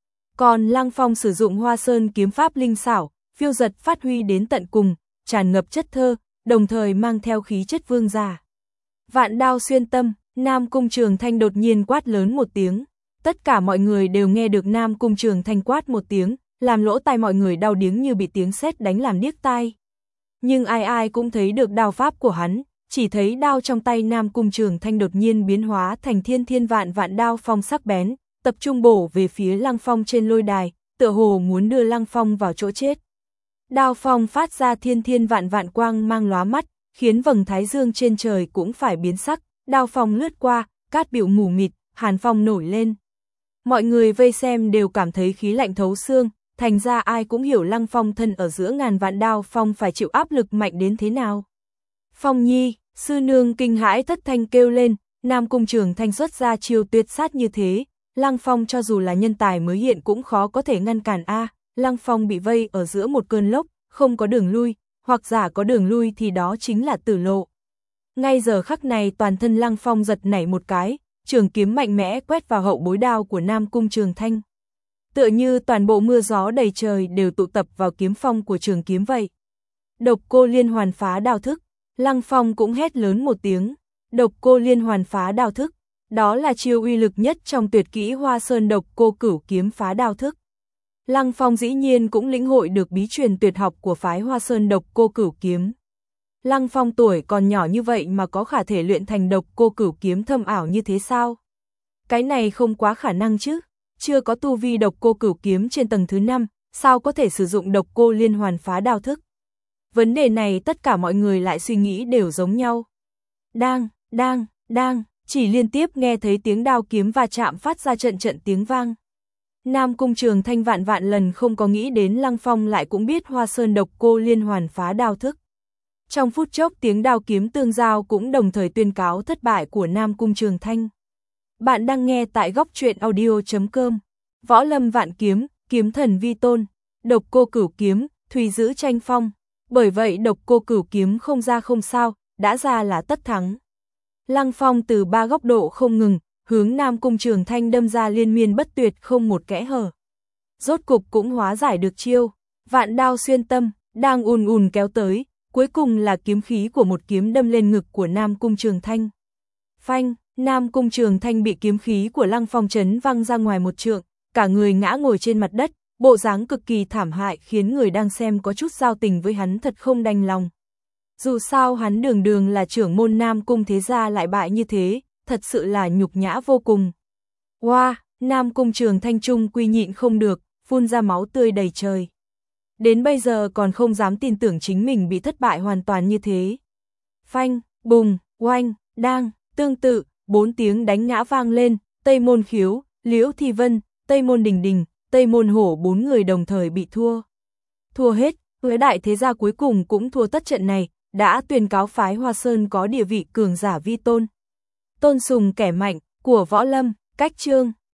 Còn Lăng Phong sử dụng Hoa Sơn kiếm pháp linh xảo, phiêu giật phát huy đến tận cùng, tràn ngập chất thơ, đồng thời mang theo khí chất vương giả. Vạn đao xuyên tâm, Nam Cung Trường Thanh đột nhiên quát lớn một tiếng. Tất cả mọi người đều nghe được Nam Cung Trường Thanh quát một tiếng, làm lỗ tai mọi người đau điếng như bị tiếng sét đánh làm điếc tai. Nhưng ai ai cũng thấy được đao pháp của hắn, chỉ thấy đao trong tay Nam Cung Trường Thanh đột nhiên biến hóa thành thiên vạn vạn đao phong sắc bén, tập trung bổ về phía Lăng Phong trên lôi đài, tựa hồ muốn đưa Lăng Phong vào chỗ chết. Đao phong phát ra thiên vạn vạn quang mang lóa mắt, khiến vầng thái dương trên trời cũng phải biến sắc, đao phong lướt qua, cát bụi mù mịt, hàn phong nổi lên. Mọi người vây xem đều cảm thấy khí lạnh thấu xương, thành ra ai cũng hiểu Lăng Phong thân ở giữa ngàn vạn đao phong phải chịu áp lực mạnh đến thế nào. Phong nhi, sư nương kinh hãi thất thanh kêu lên, Nam Cung Trường Thanh xuất ra chiêu tuyệt sát như thế, Lăng Phong cho dù là nhân tài mới hiện cũng khó có thể ngăn cản a. Lăng Phong bị vây ở giữa một cơn lốc, không có đường lui, hoặc giả có đường lui thì đó chính là tử lộ. Ngay giờ khắc này toàn thân Lăng Phong giật nảy một cái, trường kiếm mạnh mẽ quét vào hậu bối đao của Nam Cung Trường Thanh. Tựa như toàn bộ mưa gió đầy trời đều tụ tập vào kiếm phong của trường kiếm vậy. Độc cô liên hoàn phá đao thức, Lăng Phong cũng hét lớn một tiếng. Độc cô liên hoàn phá đao thức, đó là chiêu uy lực nhất trong tuyệt kỹ Hoa Sơn độc cô cửu kiếm phá đao thức. Lăng Phong dĩ nhiên cũng lĩnh hội được bí truyền tuyệt học của phái Hoa Sơn độc cô cửu kiếm. Lăng Phong tuổi còn nhỏ như vậy mà có khả thể luyện thành độc cô cửu kiếm thâm ảo như thế sao? Cái này không quá khả năng chứ, chưa có tu vi độc cô cửu kiếm trên tầng thứ 5, sao có thể sử dụng độc cô liên hoàn phá đao thức? Vấn đề này tất cả mọi người lại suy nghĩ đều giống nhau. Đang, chỉ liên tiếp nghe thấy tiếng đao kiếm va chạm phát ra trận tiếng vang. Nam Cung Trường Thanh vạn lần không có nghĩ đến Lăng Phong lại cũng biết Hoa Sơn độc cô liên hoàn phá đao thức. Trong phút chốc tiếng đao kiếm tương giao cũng đồng thời tuyên cáo thất bại của Nam Cung Trường Thanh. Bạn đang nghe tại góc truyện audio.com. Võ lâm vạn kiếm, kiếm thần vi tôn, độc cô cửu kiếm, thùy giữ tranh phong. Bởi vậy độc cô cửu kiếm không ra không sao, đã ra là tất thắng. Lăng Phong từ 3 góc độ không ngừng, hướng Nam Cung Trường Thanh đâm ra liên miên bất tuyệt không một kẽ hở. Rốt cục cũng hóa giải được chiêu, vạn đao xuyên tâm, đang ùn kéo tới, cuối cùng là kiếm khí của một kiếm đâm lên ngực của Nam Cung Trường Thanh. Phanh, Nam Cung Trường Thanh bị kiếm khí của Lăng Phong chấn văng ra ngoài một trượng, cả người ngã ngồi trên mặt đất, bộ dáng cực kỳ thảm hại khiến người đang xem có chút giao tình với hắn thật không đành lòng. Dù sao hắn đường là trưởng môn Nam Cung thế gia lại bại như thế, thật sự là nhục nhã vô cùng. Nam Cung Trường Thanh trung quy nhịn không được, phun ra máu tươi đầy trời. Đến bây giờ còn không dám tin tưởng chính mình bị thất bại hoàn toàn như thế. Phanh, bùng, oanh, đang, tương tự, 4 tiếng đánh ngã vang lên, Tây Môn Khiếu, Liễu Thi Vân, Tây Môn Đình, Tây Môn Hổ 4 người đồng thời bị thua. Thua hết, với đại thế gia cuối cùng cũng thua tất trận này, đã tuyên cáo phái Hoa Sơn có địa vị cường giả vi tôn. Tôn sùng kẻ mạnh, của võ lâm, cách chương.